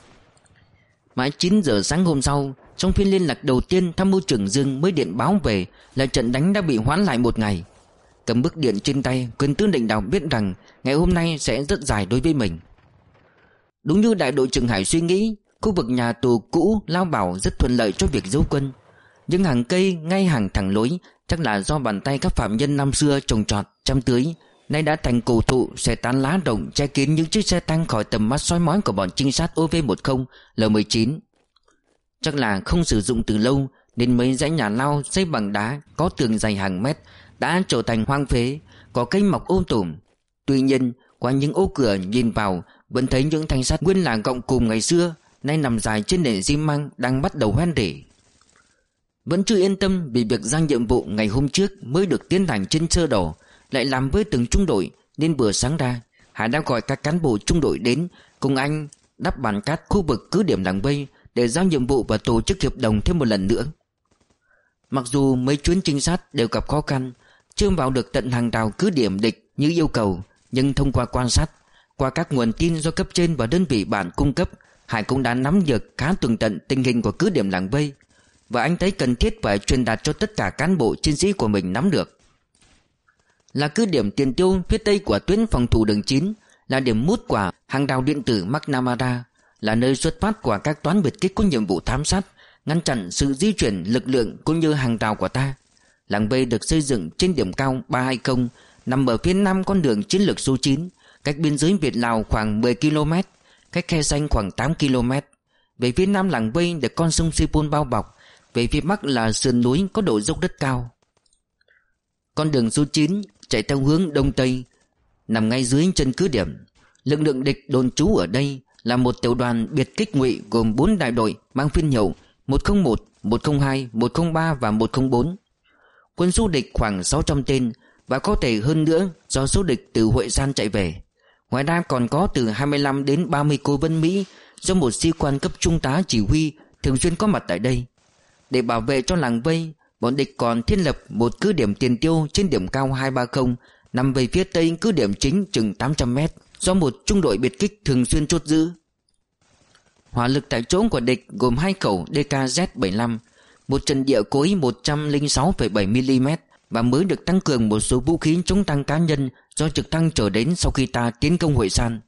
Mãi chín giờ sáng hôm sau, trong phiên liên lạc đầu tiên, tham mưu trưởng Dương mới điện báo về là trận đánh đã bị hoãn lại một ngày. Cầm bức điện trên tay, quyền tư lệnh đảo biết rằng ngày hôm nay sẽ rất dài đối với mình. Đúng như đại đội trưởng Hải suy nghĩ, khu vực nhà tù cũ Lao Bảo rất thuận lợi cho việc giấu quân. Những hàng cây ngay hàng thẳng lối chắc là do bàn tay các phạm nhân năm xưa trồng trọt, chăm tưới, nay đã thành cổ thụ xòe tán lá rộng che kín những chiếc xe tăng khỏi tầm mắt soi mói của bọn trinh sát O V mười, L mười chín. Chắc là không sử dụng từ lâu nên mấy dãy nhà lao xây bằng đá có tường dày hàng mét đã trở thành hoang phế, có cây mọc um tùm. Tuy nhiên, qua những ô cửa nhìn vào vẫn thấy những thanh sắt nguyên là gọng cùm ngày xưa nay nằm dài trên nền xi măng đang bắt đầu hoen rỉ. Vẫn chưa yên tâm vì việc giao nhiệm vụ ngày hôm trước mới được tiến hành trên sơ đồ, lại làm với từng trung đội, nên vừa sáng ra Hải đã gọi các cán bộ trung đội đến cùng anh đắp bàn cát khu vực cứ điểm làng Vây để giao nhiệm vụ và tổ chức hiệp đồng thêm một lần nữa. Mặc dù mấy chuyến trinh sát đều gặp khó khăn, chưa vào được tận hàng rào cứ điểm địch như yêu cầu, nhưng thông qua quan sát, qua các nguồn tin do cấp trên và đơn vị bạn cung cấp, Hải cũng đã nắm được khá tường tận tình hình của cứ điểm làng Vây, và anh thấy cần thiết phải truyền đạt cho tất cả cán bộ chiến sĩ của mình nắm được. Là cứ điểm tiền tiêu phía tây của tuyến phòng thủ đường chín, là điểm mút của hàng rào điện tử McNamara, là nơi xuất phát của các toán biệt kích có nhiệm vụ thám sát, ngăn chặn sự di chuyển lực lượng cũng như hàng rào của ta. Làng Vây được xây dựng trên điểm cao ba hai không, nằm ở phía nam con đường chiến lược số chín, cách biên giới Việt Lào khoảng mười ki lô mét, cách Khe Xanh khoảng tám ki lô mét. Về phía nam làng Vây được con sông Sipol bao bọc, về phía bắc là sườn núi có độ dốc đất cao. Con đường số chín chạy theo hướng đông tây, nằm ngay dưới chân cứ điểm. Lực lượng địch đồn trú ở đây là một tiểu đoàn biệt kích ngụy gồm bốn đại đội mang phiên hiệu một không một, một không hai, một không ba và một không bốn. Quân số địch khoảng sáu trăm tên và có thể hơn nữa do số địch từ Huệ San chạy về. Ngoài ra còn có từ hai mươi lăm đến ba mươi cố vấn Mỹ do một sĩ quan cấp trung tá chỉ huy thường xuyên có mặt tại đây. Để bảo vệ cho làng Vây, bọn địch còn thiết lập một cứ điểm tiền tiêu trên điểm cao hai ba không, nằm về phía tây cứ điểm chính chừng tám trăm mét, do một trung đội biệt kích thường xuyên chốt giữ. Hỏa lực tại chỗ của địch gồm hai khẩu D K Z bảy lăm, một trận địa cối một trăm lẻ sáu phẩy bảy mi li mét và mới được tăng cường một số vũ khí chống tăng cá nhân do trực thăng trở đến sau khi ta tiến công Huệ San.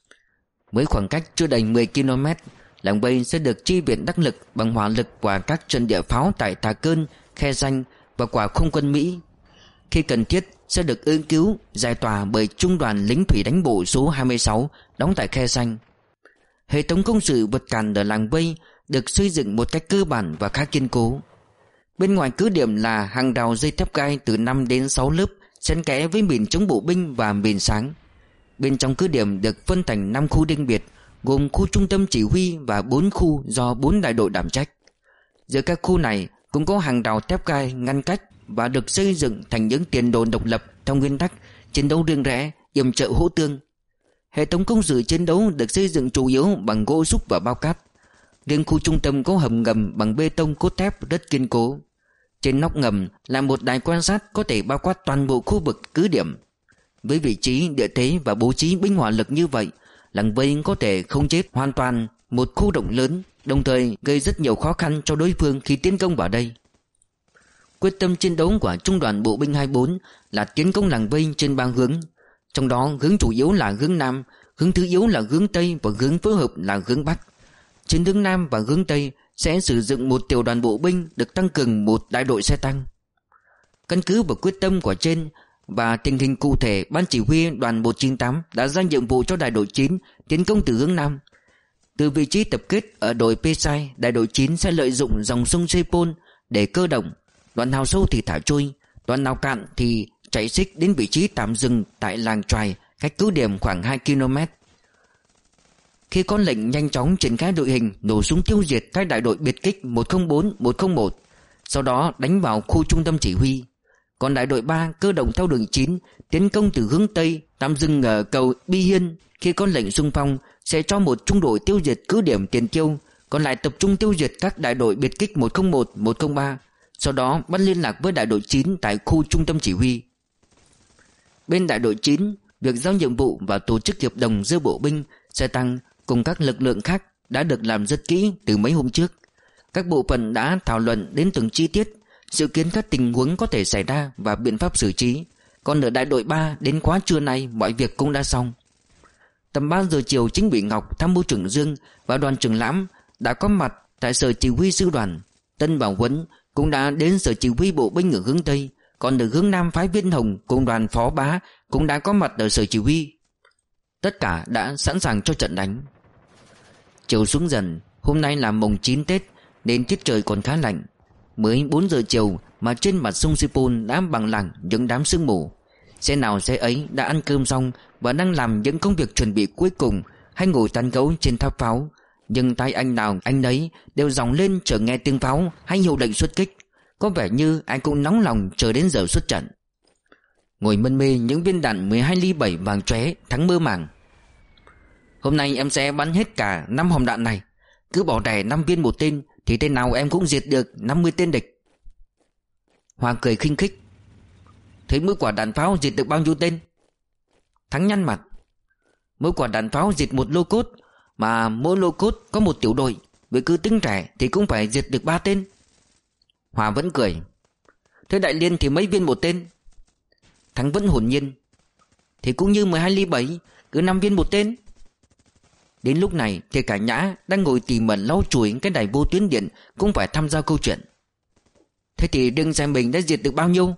Với khoảng cách chưa đầy mười ki lô mét, làng Vây sẽ được chi viện đắc lực bằng hỏa lực của các trận địa pháo tại Tà Cơn, Khe Xanh và quả không quân Mỹ. Khi cần thiết sẽ được ứng cứu giải tỏa bởi trung đoàn lính thủy đánh bộ số hai mươi sáu đóng tại Khe Xanh. Hệ thống công sự vật cản ở làng Vây được xây dựng một cách cơ bản và khá kiên cố. Bên ngoài cứ điểm là hàng rào dây thép gai từ năm đến sáu lớp xen kẽ với mìn chống bộ binh và mìn sáng. Bên trong cứ điểm được phân thành năm khu riêng biệt, gồm khu trung tâm chỉ huy và bốn khu do bốn đại đội đảm trách. Giữa các khu này cũng có hàng rào thép gai ngăn cách và được xây dựng thành những tiền đồn độc lập theo nguyên tắc chiến đấu riêng rẽ, yểm trợ hỗ tương. Hệ thống công sự chiến đấu được xây dựng chủ yếu bằng gỗ xúc và bao cát. Riêng khu trung tâm có hầm ngầm bằng bê tông cốt thép rất kiên cố. Trên nóc ngầm là một đài quan sát có thể bao quát toàn bộ khu vực cứ điểm. Với vị trí, địa thế và bố trí binh hỏa lực như vậy, làng Vây có thể không chế hoàn toàn một khu rộng lớn, đồng thời gây rất nhiều khó khăn cho đối phương khi tiến công vào đây. Quyết tâm chiến đấu của trung đoàn bộ binh hai mươi bốn là tiến công làng Vây trên ba hướng. Trong đó hướng chủ yếu là hướng Nam, hướng thứ yếu là hướng Tây và hướng phối hợp là hướng Bắc. Trên hướng Nam và hướng Tây sẽ sử dụng một tiểu đoàn bộ binh được tăng cường một đại đội xe tăng. Căn cứ vào quyết tâm của trên và tình hình cụ thể, ban chỉ huy đoàn một chín tám đã ra nhiệm vụ cho đại đội chín tiến công từ hướng Nam. Từ vị trí tập kết ở đồi Pesai, đại đội chín sẽ lợi dụng dòng sông Sepol để cơ động. Đoạn nào sâu thì thả trôi, đoạn nào cạn thì chạy xích đến vị trí tạm dừng tại làng Troài, cách cứ điểm khoảng hai ki lô mét. Khi có lệnh nhanh chóng triển khai đội hình nổ súng tiêu diệt các đại đội biệt kích một không bốn, một không một, sau đó đánh vào khu trung tâm chỉ huy. Còn đại đội ba cơ động theo đường chín tiến công từ hướng Tây, tạm dừng ở cầu Bi Hiên. Khi có lệnh xung phong sẽ cho một trung đội tiêu diệt cứ điểm Tiền Tiêu, còn lại tập trung tiêu diệt các đại đội biệt kích một không một, một không ba, sau đó bắt liên lạc với đại đội chín tại khu trung tâm chỉ huy. Bên đại đội chín, việc giao nhiệm vụ và tổ chức hiệp đồng giữa bộ binh, xe tăng cùng các lực lượng khác đã được làm rất kỹ từ mấy hôm trước. Các bộ phận đã thảo luận đến từng chi tiết, dự kiến các tình huống có thể xảy ra và biện pháp xử trí. Còn ở đại đội ba, đến quá trưa nay mọi việc cũng đã xong. Tầm ba giờ chiều, chính ủy Ngọc, tham mưu trưởng Dương và đoàn trưởng Lãm đã có mặt tại sở chỉ huy sư đoàn. Tân và Huấn cũng đã đến sở chỉ huy bộ binh ở hướng Tây, còn ở hướng Nam phái Viên Hồng cùng đoàn Phó Bá cũng đã có mặt ở sở chỉ huy. Tất cả đã sẵn sàng cho trận đánh. Chiều xuống dần, hôm nay là mùng chín Tết nên tiết trời còn khá lạnh. Mới bốn giờ chiều mà trên mặt sông Sepol đã bằng lẳng những đám sương mù. Xe nào xe ấy đã ăn cơm xong và đang làm những công việc chuẩn bị cuối cùng, hay ngồi tán gẫu trên tháp pháo. Nhưng tay anh nào anh nấy đều giòng lên chờ nghe tiếng pháo hay hiệu lệnh xuất kích. Có vẻ như ai cũng nóng lòng chờ đến giờ xuất trận. Ngồi mân mê những viên đạn mười hai ly bảy vàng chóe, Thắng mơ màng. Hôm nay em sẽ bắn hết cả năm hòm đạn này. Cứ bỏ đẻ năm viên một tên thì tên nào em cũng diệt được năm mươi tên địch. Hòa cười khinh khích. Thấy mỗi quả đạn pháo diệt được bao nhiêu tên? Thắng nhăn mặt. Mỗi quả đạn pháo diệt một lô cốt, mà mỗi lô cốt có một tiểu đội, với cứ tính trẻ thì cũng phải diệt được ba tên. Hòa vẫn cười. Thế Đại Liên thì mấy viên một tên? Thắng vẫn hồn nhiên. Thì cũng như mười hai ly bảy, cứ năm viên một tên. Đến lúc này thì cả Nhã đang ngồi tỉ mẩn lau chùi cái đài vô tuyến điện cũng phải tham gia câu chuyện. Thế thì đừng xem mình đã diệt được bao nhiêu.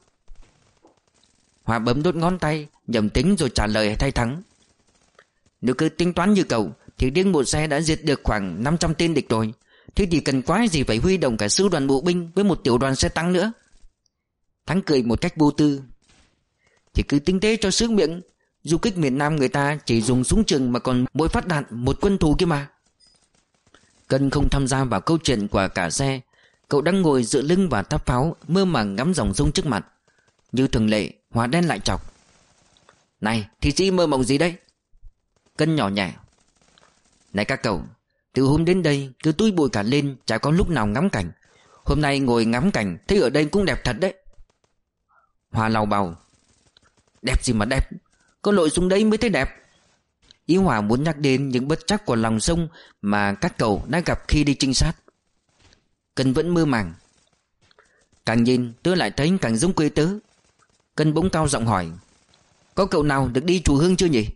Hòa bấm đốt ngón tay nhẩm tính rồi trả lời thay Thắng. Nếu cứ tính toán như cậu thì riêng một xe đã diệt được khoảng năm trăm tên địch rồi. Thế thì cần quái gì phải huy động cả sư đoàn bộ binh với một tiểu đoàn xe tăng nữa. Thắng cười một cách vô tư. Thì cứ tinh tế cho sướng miệng. Du kích miền Nam người ta chỉ dùng súng trường mà còn mỗi phát đạn một quân thù kia mà. Cân không tham gia vào câu chuyện của cả xe. Cậu đang ngồi dựa lưng vào tháp pháo, mơ màng ngắm dòng sông trước mặt. Như thường lệ, Hòa đen lại chọc. Này, thì sĩ mơ mộng gì đấy? Cân nhỏ nhẹ. Này các cậu, từ hôm đến đây cứ túi bụi cả lên, chả có lúc nào ngắm cảnh. Hôm nay ngồi ngắm cảnh thấy ở đây cũng đẹp thật đấy. Hòa lào bào. Đẹp gì mà đẹp, có lội xuống đấy mới thấy đẹp. Ý Hòa muốn nhắc đến những bất trắc của lòng sông mà các cậu đã gặp khi đi trinh sát. Cân vẫn mơ màng. Càng nhìn tớ lại thấy càng giống quê tớ. Cân bỗng cao giọng hỏi. Có cậu nào được đi chùa Hương chưa nhỉ?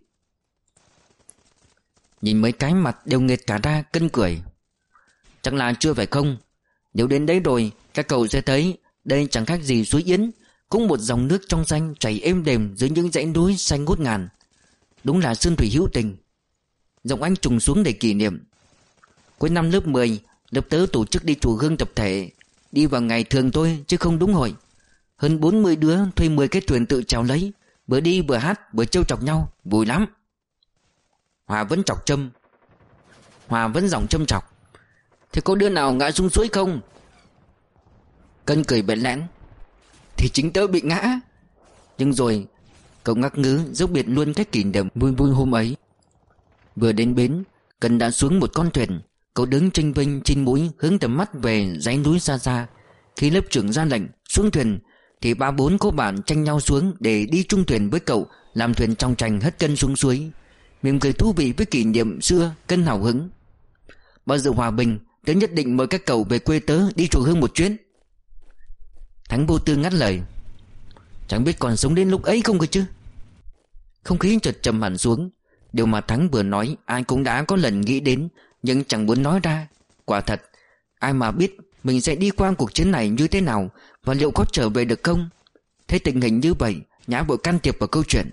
Nhìn mấy cái mặt đều nghệt cả ra, Cân cười. Chắc là chưa phải không. Nếu đến đấy rồi các cậu sẽ thấy đây chẳng khác gì suối Yến, cũng một dòng nước trong xanh chảy êm đềm dưới những dãy núi xanh ngút ngàn. Đúng là sơn thủy hữu tình. Giọng anh trùng xuống để kỷ niệm. Cuối năm lớp mười, lớp tớ tổ chức đi chùa Hương tập thể. Đi vào ngày thường thôi chứ không đúng hội. Hơn bốn mươi đứa thuê mười cái thuyền tự chèo lấy, vừa đi vừa hát vừa trêu chọc nhau, vui lắm. Hòa vẫn chọc châm. Hòa vẫn giọng châm chọc. Thế có đứa nào ngã xuống suối không? Cân cười bẽn lẽn. Thì chính tớ bị ngã. Nhưng rồi cậu ngắc ngứ dốc biệt luôn cái kỷ niệm vui vui hôm ấy. Vừa đến bến, Cân đã xuống một con thuyền. Cậu đứng chênh vênh trên mũi hướng tầm mắt về dãy núi xa xa. Khi lớp trưởng ra lệnh xuống thuyền thì ba bốn cô bạn tranh nhau xuống để đi chung thuyền với cậu, làm thuyền trong tranh hất Cân xuống suối. Mỉm cười thú vị với kỷ niệm xưa, Cân hào hứng. Bao giờ hòa bình, tớ nhất định mời các cậu về quê tớ đi chùa Hương một chuyến. Thắng vô tư ngắt lời. Chẳng biết còn sống đến lúc ấy không cơ chứ. Không khí chợt trầm hẳn xuống. Điều mà Thắng vừa nói ai cũng đã có lần nghĩ đến, nhưng chẳng muốn nói ra. Quả thật, ai mà biết mình sẽ đi qua cuộc chiến này như thế nào, và liệu có trở về được không. Thấy tình hình như vậy, Nhã vội can thiệp vào câu chuyện.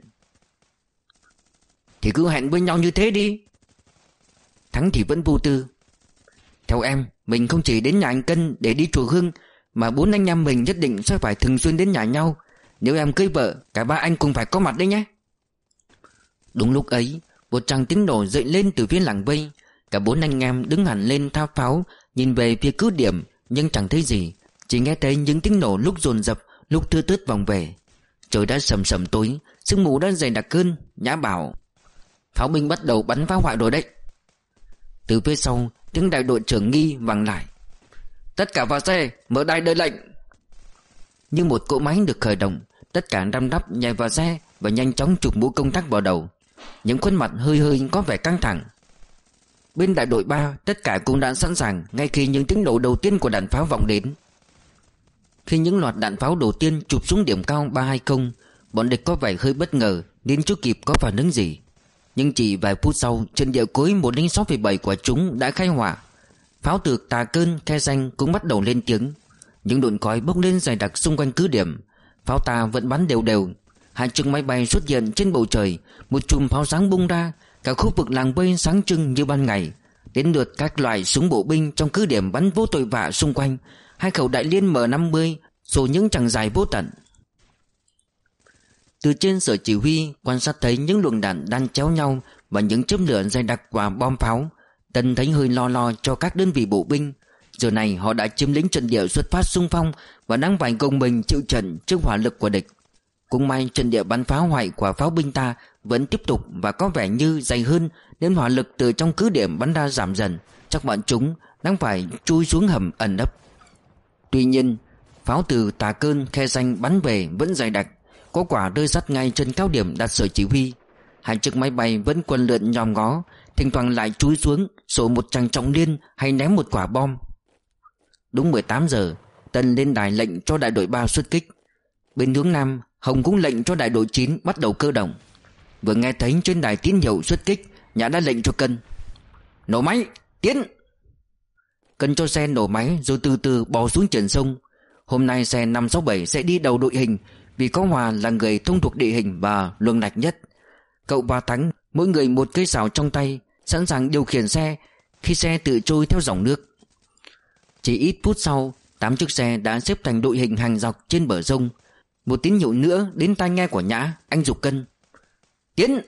Thì cứ hẹn với nhau như thế đi. Thắng thì vẫn vô tư. Theo em, mình không chỉ đến nhà anh Cân để đi chùa Hương, mà bốn anh em mình nhất định sẽ phải thường xuyên đến nhà nhau. Nếu em cưới vợ, cả ba anh cùng phải có mặt đấy nhé. Đúng lúc ấy, một tràng tiếng nổ dậy lên từ phía làng vây. Cả bốn anh em đứng hẳn lên tháp pháo, nhìn về phía cứ điểm, nhưng chẳng thấy gì. Chỉ nghe thấy những tiếng nổ lúc dồn dập, lúc thưa thớt vòng về. Trời đã sầm sầm tối, sương mù đã dày đặc hơn. Nhã bảo: pháo binh bắt đầu bắn phá hoại rồi đấy. Từ phía sau, tiếng đại đội trưởng Nghi vang lại: tất cả vào xe, mở đài đợi lệnh. Như một cỗ máy được khởi động, tất cả đăm đắp nhảy vào xe và nhanh chóng chụp mũ công tác vào đầu. Những khuôn mặt hơi hơi có vẻ căng thẳng. Bên đại đội ba, tất cả cũng đã sẵn sàng ngay khi những tiếng nổ đầu tiên của đạn pháo vọng đến. Khi những loạt đạn pháo đầu tiên chụp xuống điểm cao ba hai không, bọn địch có vẻ hơi bất ngờ nên chưa kịp có phản ứng gì. Nhưng chỉ vài phút sau, trên địa cối một không sáu bảy của chúng đã khai hỏa. Pháo từ Tà Cơn, Khe Xanh cũng bắt đầu lên tiếng. Những đồn khói bốc lên dày đặc xung quanh cứ điểm. Pháo ta vẫn bắn đều đều. Hai chiếc máy bay xuất hiện trên bầu trời. Một chùm pháo sáng bung ra. Cả khu vực làng vây sáng trưng như ban ngày. Đến lượt các loại súng bộ binh trong cứ điểm bắn vô tội vạ xung quanh. Hai khẩu đại liên M năm mươi rồi những chằng dài vô tận. Từ trên sở chỉ huy quan sát thấy những luồng đạn đan chéo nhau và những chớp lửa dày đặc của bom pháo. Tân thấy hơi lo lo cho các đơn vị bộ binh. Giờ này họ đã chiếm lĩnh trận địa xuất phát xung phong và đang phải gồng mình chịu trận trước hỏa lực của địch. Cũng may trận địa bắn phá hoại của pháo binh ta vẫn tiếp tục và có vẻ như dày hơn, nên hỏa lực từ trong cứ điểm bắn ra giảm dần. Chắc bọn chúng đang phải chui xuống hầm ẩn nấp. Tuy nhiên, pháo từ Tà Cơn, Khe Xanh bắn về vẫn dày đặc, có quả rơi sát ngay trên cao điểm đặt sở chỉ huy. Hai chiếc máy bay vẫn quần lượn nhòm ngó, thỉnh thoảng lại chui xuống sổ một tràng trọng liên hay ném một quả bom. Đúng mười tám giờ, Tân lên đài lệnh cho đại đội ba xuất kích. Bên hướng Nam, Hồng cũng lệnh cho đại đội chín bắt đầu cơ động. Vừa nghe thấy trên đài tín hiệu xuất kích, Nhã đã lệnh cho Cân: nổ máy, tiến. Cân cho xe nổ máy rồi từ từ bò xuống triển sông. Hôm nay xe năm sáu bảy sẽ đi đầu đội hình, vì có Hòa là người thông thuộc địa hình và luồng lạch nhất. Cậu và Thắng mỗi người một cây sào trong tay, sẵn sàng điều khiển xe khi xe tự trôi theo dòng nước. Chỉ ít phút sau, tám chiếc xe đã xếp thành đội hình hàng dọc trên bờ sông. Một tín hiệu nữa đến tai nghe của Nhã, anh giục Cân: tiến.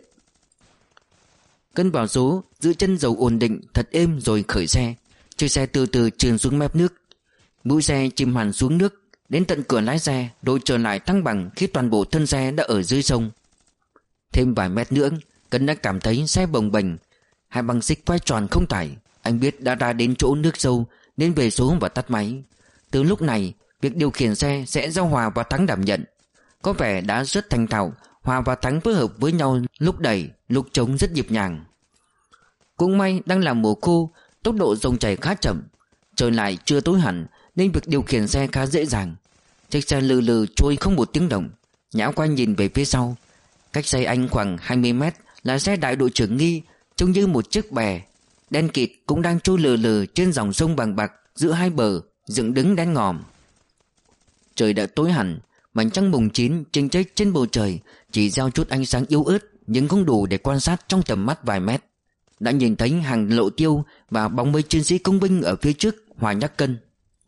Cân vào số, giữ chân dầu ổn định thật êm rồi khởi xe. Chiếc xe từ từ trườn xuống mép nước. Mũi xe chìm hẳn xuống nước đến tận cửa lái xe, rồi trở lại thăng bằng khi toàn bộ thân xe đã ở dưới sông. Thêm vài mét nữa, Cân đã cảm thấy xe bồng bềnh. Hai băng xích quay tròn không tải. Anh biết đã ra đến chỗ nước sâu nên về số và tắt máy. Từ lúc này, việc điều khiển xe sẽ do Hòa và Thắng đảm nhận. Có vẻ đã rất thành thạo. Hòa và Thắng phối hợp với nhau, lúc đẩy lúc chống rất nhịp nhàng. Cũng may đang là mùa khô, tốc độ dòng chảy khá chậm. Trời lại chưa tối hẳn nên việc điều khiển xe khá dễ dàng. Chiếc xe lừ lừ trôi không một tiếng động. Nhã quay nhìn về phía sau. Cách xe anh khoảng hai mươi mét là xe đại đội trưởng Nghi, trông như một chiếc bè đen kịt cũng đang trôi lừ lừ trên dòng sông bằng bạc giữa hai bờ dựng đứng đen ngòm. Trời đã tối hẳn, mảnh trăng mùng chín chênh chếch trên bầu trời chỉ gieo chút ánh sáng yếu ớt, nhưng không đủ để quan sát trong tầm mắt vài mét. Đã nhìn thấy hàng lộ tiêu và bóng mấy chiến sĩ công binh ở phía trước. Hòa nhắc Cân: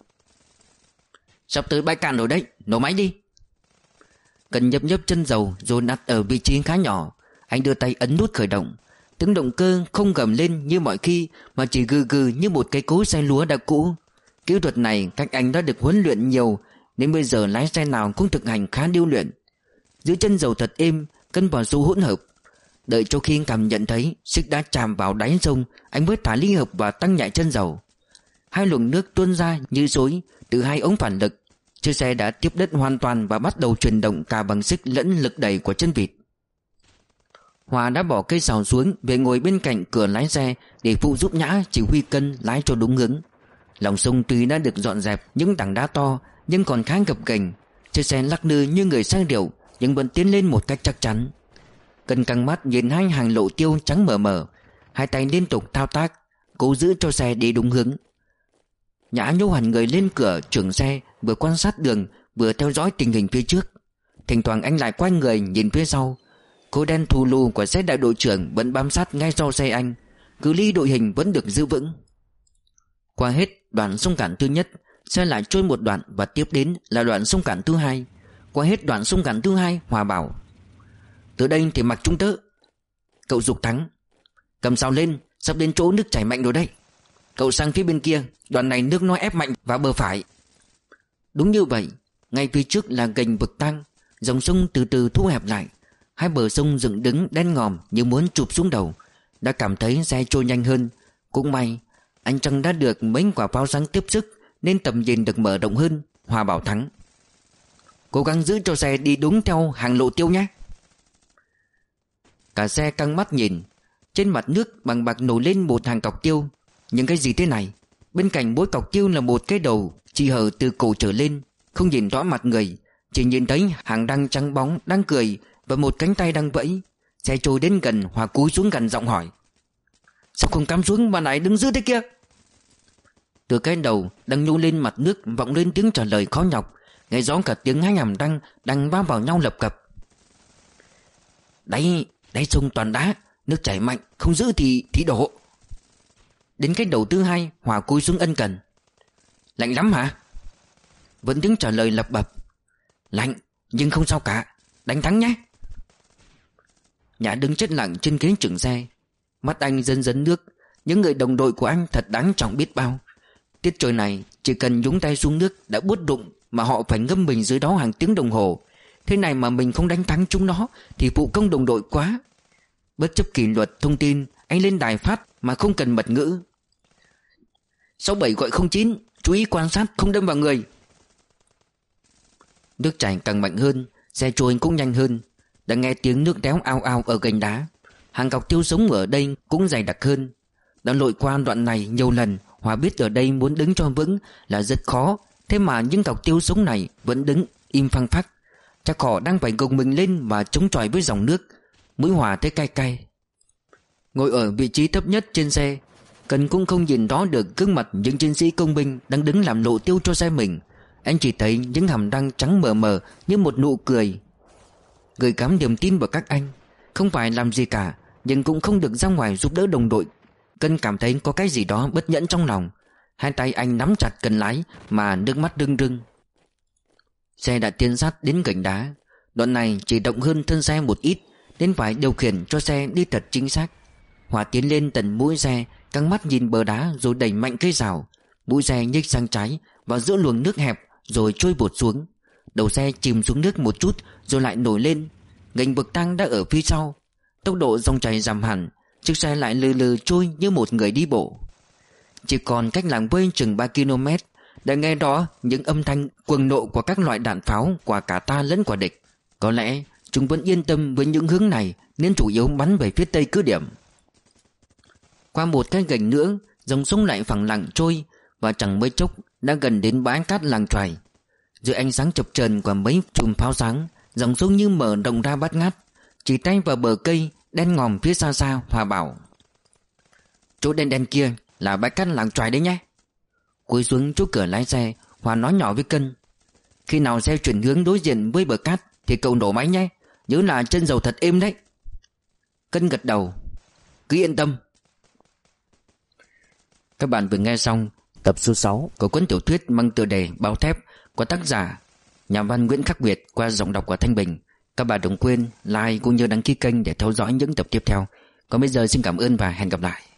sắp tới bãi cạn rồi đấy, nổ máy đi. Cân nhấp nhấp chân dầu rồi đặt ở vị trí khá nhỏ. Anh đưa tay ấn nút khởi động. Tiếng động cơ không gầm lên như mọi khi, mà chỉ gừ gừ như một cái cối xe lúa đã cũ. Kỹ thuật này các anh đã được huấn luyện nhiều, nên bây giờ lái xe nào cũng thực hành khá điêu luyện. Giữ chân dầu thật êm, Cân vào số hỗn hợp. Đợi cho khi cảm nhận thấy xích đã chạm vào đáy sông, anh mới thả ly hợp và tăng nhạy chân dầu. Hai luồng nước tuôn ra như suối từ hai ống phản lực. Chiếc xe đã tiếp đất hoàn toàn và bắt đầu chuyển động cả bằng xích lẫn lực đẩy của chân vịt. Hòa đã bỏ cây sào xuống, về ngồi bên cạnh cửa lái xe để phụ giúp Nhã chỉ huy Cân lái cho đúng hướng. Lòng sông tuy đã được dọn dẹp những tảng đá to nhưng còn khá gập ghềnh. Chiếc xe lắc lư như người say rượu nhưng vẫn tiến lên một cách chắc chắn. Cân căng mắt nhìn hai hàng lộ tiêu trắng mờ mờ, hai tay liên tục thao tác cố giữ cho xe đi đúng hướng. Nhã nhô hẳn người lên cửa trưởng xe, vừa quan sát đường vừa theo dõi tình hình phía trước. Thỉnh thoảng anh lại quay người nhìn phía sau. Khối đen thù lù của xe đại đội trưởng vẫn bám sát ngay sau xe anh. Cự ly đội hình vẫn được giữ vững. Qua hết đoạn sông cạn thứ nhất, xe lại trôi một đoạn và tiếp đến là đoạn sông cạn thứ hai. Qua hết đoạn sông cạn thứ hai, Hòa bảo: từ đây thì mặc chúng tớ. Cậu giục Thắng: cầm sào lên, sắp đến chỗ nước chảy mạnh rồi đấy. Cậu sang phía bên kia, đoạn này nước nó ép mạnh vào bờ phải. Đúng như vậy. Ngay phía trước là gành vực tăng, dòng sông từ từ thu hẹp lại. Hai bờ sông dựng đứng đen ngòm như muốn chụp xuống đầu. Đã cảm thấy xe trôi nhanh hơn. Cũng may anh Trăng đã được mấy quả pháo sáng tiếp sức nên tầm nhìn được mở rộng hơn. Hòa bảo Thắng: cố gắng giữ cho xe đi đúng theo hàng lộ tiêu nhé. Cả xe căng mắt nhìn. Trên mặt nước bằng bạc nổi lên một hàng cọc tiêu. Nhưng cái gì thế này? Bên cạnh mỗi cọc tiêu là một cái đầu chỉ hở từ cổ trở lên, không nhìn rõ mặt người, chỉ nhìn thấy hàng răng trắng bóng đang cười và một cánh tay đang vẫy. Xe trôi đến gần, Hòa cúi xuống gần giọng hỏi: sao không cắm xuống mà lại đứng giữ thế kia? Từ cái đầu đang nhô lên mặt nước vọng lên tiếng trả lời khó nhọc, nghe rõ cả tiếng hai hàm răng đang va vào nhau lập cập. Đáy, đáy sông toàn đá, nước chảy mạnh, không giữ thì thì đổ. Đến cái đầu thứ hai, Hòa cúi xuống ân cần. Lạnh lắm hả? Vẫn tiếng trả lời lập bập. Lạnh, nhưng không sao cả, đánh thắng nhé. Nhã đứng chết lặng trên ghế chừng xe. Mắt anh dần dần nước. Những người đồng đội của anh thật đáng trọng biết bao. Tiết trời này chỉ cần nhúng tay xuống nước đã buốt đụng, mà họ phải ngâm mình dưới đó hàng tiếng đồng hồ. Thế này mà mình không đánh thắng chúng nó thì phụ công đồng đội quá. Bất chấp kỷ luật thông tin, anh lên đài phát mà không cần mật ngữ. Sáu bảy gọi không chín, chú ý quan sát không đâm vào người. Nước chảy càng mạnh hơn, xe trôi cũng nhanh hơn. Đã nghe tiếng nước đéo ao ao ở gành đá. Hàng cọc tiêu sống ở đây cũng dày đặc hơn. Đã lội qua đoạn này nhiều lần, Hòa biết ở đây muốn đứng cho vững là rất khó. Thế mà những cọc tiêu sống này vẫn đứng im phăng phắc. Chắc họ đang phải gồng mình lên và chống chọi với dòng nước. Mũi Hòa thấy cay cay. Ngồi ở vị trí thấp nhất trên xe, Cần cũng không nhìn rõ được gương mặt những chiến sĩ công binh đang đứng làm lộ tiêu cho xe mình. Anh chỉ thấy những hàm răng trắng mờ mờ như một nụ cười, gửi gắm niềm tin vào các anh. Không phải làm gì cả, nhưng cũng không được ra ngoài giúp đỡ đồng đội. Cần cảm thấy có cái gì đó bất nhẫn trong lòng. Hai tay anh nắm chặt cần lái mà nước mắt rưng rưng. Xe đã tiến sát đến gành đá. Đoạn này chỉ động hơn thân xe một ít, nên phải điều khiển cho xe đi thật chính xác. Hòa tiến lên tận mũi xe, căng mắt nhìn bờ đá rồi đẩy mạnh cây rào. Mũi xe nhích sang trái vào giữa luồng nước hẹp rồi trôi bột xuống. Đầu xe chìm xuống nước một chút rồi lại nổi lên. Gành bậc thang đã ở phía sau. Tốc độ dòng chảy giảm hẳn, chiếc xe lại lừ lừ trôi như một người đi bộ. Chỉ còn cách làng quê chừng ba ki lô mét, đã nghe rõ những âm thanh cuồng nộ của các loại đạn pháo của cả ta lẫn của địch. Có lẽ chúng vẫn yên tâm với những hướng này nên chủ yếu bắn về phía tây cứ điểm. Qua một cái gành nữa, dòng sông lại phẳng lặng trôi, và chẳng mấy chốc đã gần đến bãi cát làng Choài. Dưới ánh sáng chập chờn của mấy chùm pháo sáng, dòng sông như mở rộng ra bát ngát. Chỉ tay vào bờ cây đen ngòm phía xa xa, Hòa bảo: chỗ đen đen kia là bãi cát làng Choài đấy nhé. Cúi xuống chỗ cửa lái xe, Hòa nói nhỏ với Cân: khi nào xe chuyển hướng đối diện với bờ cát thì cậu nổ máy nhé, nhớ là chân dầu thật êm đấy. Cân gật đầu: cứ yên tâm. Các bạn vừa nghe xong tập số sáu của cuốn tiểu thuyết mang tựa đề Bao Thép của tác giả nhà văn Nguyễn Khắc Việt qua giọng đọc của Thanh Bình. Các bạn đừng quên like cũng như đăng ký kênh để theo dõi những tập tiếp theo. Còn bây giờ xin cảm ơn và hẹn gặp lại.